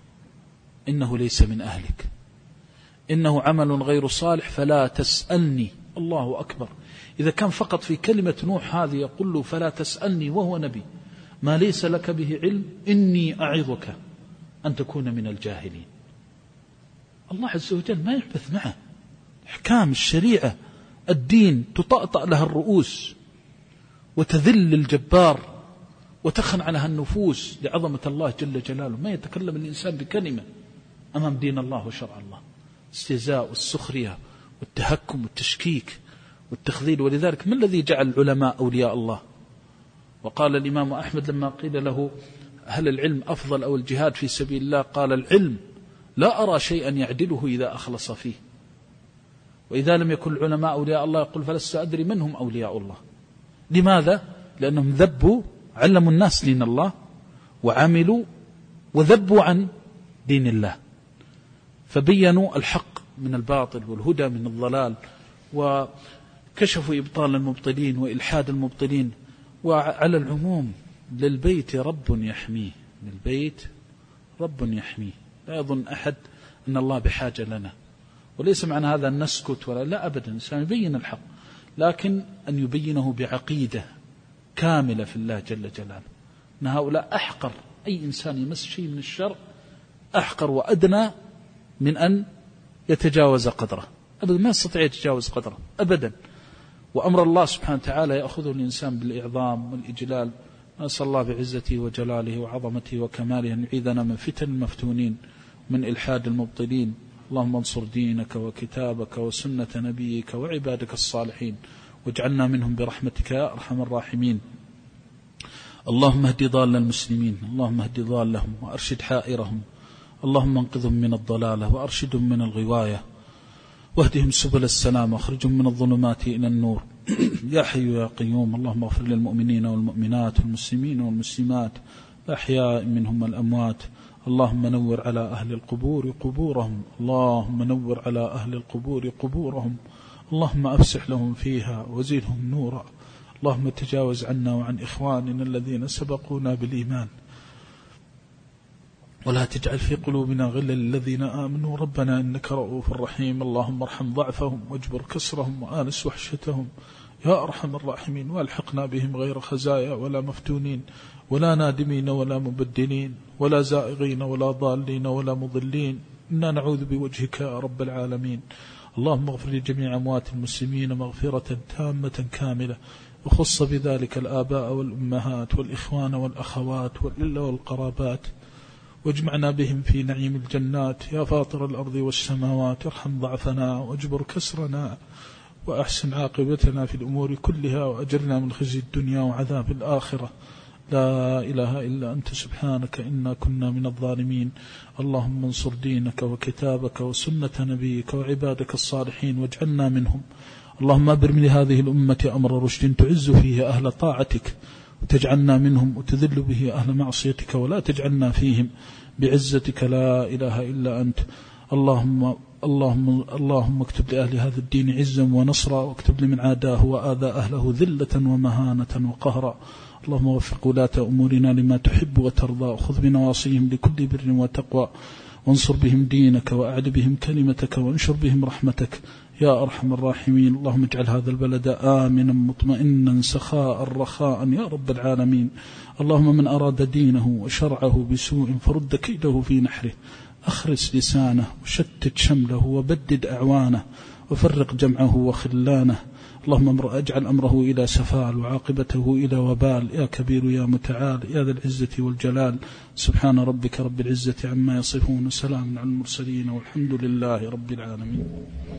إنه ليس من أهلك، إنه عمل غير صالح فلا تسألني. الله أكبر. إذا كان فقط في كلمة نوح هذه يقول له فلا تسألني وهو نبي، ما ليس لك به علم إني أعظك أن تكون من الجاهلين. الله عز وجل ما يعبث معه. أحكام الشريعة الدين تطأطأ لها الرؤوس وتذل الجبار وتخن لها النفوس لعظمة الله جل جلاله. ما يتكلم الإنسان بكلمة أمام دين الله وشرع الله. استهزاء والسخرية والتهكم والتشكيك والتخذيل. ولذلك ما الذي جعل العلماء أولياء الله؟ وقال الإمام أحمد لما قيل له هل العلم أفضل أو الجهاد في سبيل الله؟ قال العلم لا أرى شيئا يعدله إذا أخلص فيه. وإذا لم يكن العلماء أولياء الله يقول فلست أدري من هم أولياء الله. لماذا؟ لأنهم ذبوا، علموا الناس دين الله وعملوا وذبوا عن دين الله، فبينوا الحق من الباطل والهدى من الضلال، وكشفوا إبطال المبطلين وإلحاد المبطلين. وعلى العموم للبيت رب يحميه، للبيت رب يحميه. لا يظن أحد أن الله بحاجة لنا، وليس معنى هذا أن نسكت ولا لا أبدا. الإنسان يبين الحق لكن أن يبينه بعقيدة كاملة في الله جل جلاله. أن هؤلاء أحقر، أي إنسان يمس شيء من الشر أحقر وأدنى من أن يتجاوز قدره. أبدا ما يستطيع يتجاوز قدره أبدا. وأمر الله سبحانه وتعالى يأخذه الإنسان بالإعظام والإجلال. نسأل الله بعزته وجلاله وعظمته وكماله أن يعيذنا من فتن المفتونين من إلحاد المبطلين. اللهم انصر دينك وكتابك وسنة نبيك وعبادك الصالحين، واجعلنا منهم برحمتك يا أرحم الراحمين. اللهم اهد ضال المسلمين، اللهم اهد ضالهم وأرشد حائرهم، اللهم انقذهم من الضلالة وأرشدهم من الغواية، واهدهم سبل السلام واخرجهم من الظلمات إلى النور. يا حي يا قيوم. اللهم اغفر للمؤمنين والمؤمنات والمسلمين والمسلمات الأحياء منهم والأموات. اللهم نور على أهل القبور قبورهم، اللهم نور على أهل القبور قبورهم، اللهم أفسح لهم فيها وزيدهم نورا. اللهم تجاوز عنا وعن إخواننا الذين سبقونا بالإيمان. ولا تجعل في قلوبنا غلا للذين آمنوا ربنا إنك رؤوف رحيم. اللهم ارحم ضعفهم واجبر كسرهم وآنس وحشتهم يا أرحم الراحمين، والحقنا بهم غير خزايا ولا مفتونين ولا نادمين ولا مبدلين ولا زائغين ولا ضالين ولا مضلين، إنا نعوذ بوجهك يا رب العالمين. اللهم اغفر لجميع أموات المسلمين مغفرة تامة كاملة، وخص بذلك الآباء والأمهات والإخوان والأخوات والإله والقرابات، واجمعنا بهم في نعيم الجنات يا فاطر الأرض والسماوات. ارحم ضعفنا واجبر كسرنا وأحسن عاقبتنا في الأمور كلها، وأجرنا من خزي الدنيا وعذاب الآخرة. لا إله إلا أنت سبحانك إنا كنا من الظالمين. اللهم انصر دينك وكتابك وسنة نبيك وعبادك الصالحين واجعلنا منهم. اللهم أبرم لهذه الأمة أمر رشد تعز فيه أهل طاعتك وتجعلنا منهم، وتذل به أهل معصيتك ولا تجعلنا فيهم بعزتك لا إله إلا أنت. اللهم اللهم اللهم اكتب لأهل هذا الدين عزا ونصرا، واكتب لمن عاداه وآذى أهله ذلة ومهانة وقهرا. اللهم وفق ولاة أمورنا لما تحب وترضى، وخذ بنواصيهم لكل بر وتقوى، وانصر بهم دينك وأعد بهم كلمتك، وانشر بهم رحمتك يا أرحم الراحمين. اللهم اجعل هذا البلد آمنا مطمئنا سخاء رخاء يا رب العالمين. اللهم من أراد دينه وشرعه بسوء فرد كيده في نحره، أخرس لسانه وشتت شمله وبدد أعوانه وفرق جمعه وخلانه. اللهم اجعل أمره إلى سفال وعاقبته إلى وبال يا كبير يا متعال يا ذا العزة والجلال. سبحان ربك رب العزة عما يصفون، وسلام على المرسلين، والحمد لله رب العالمين.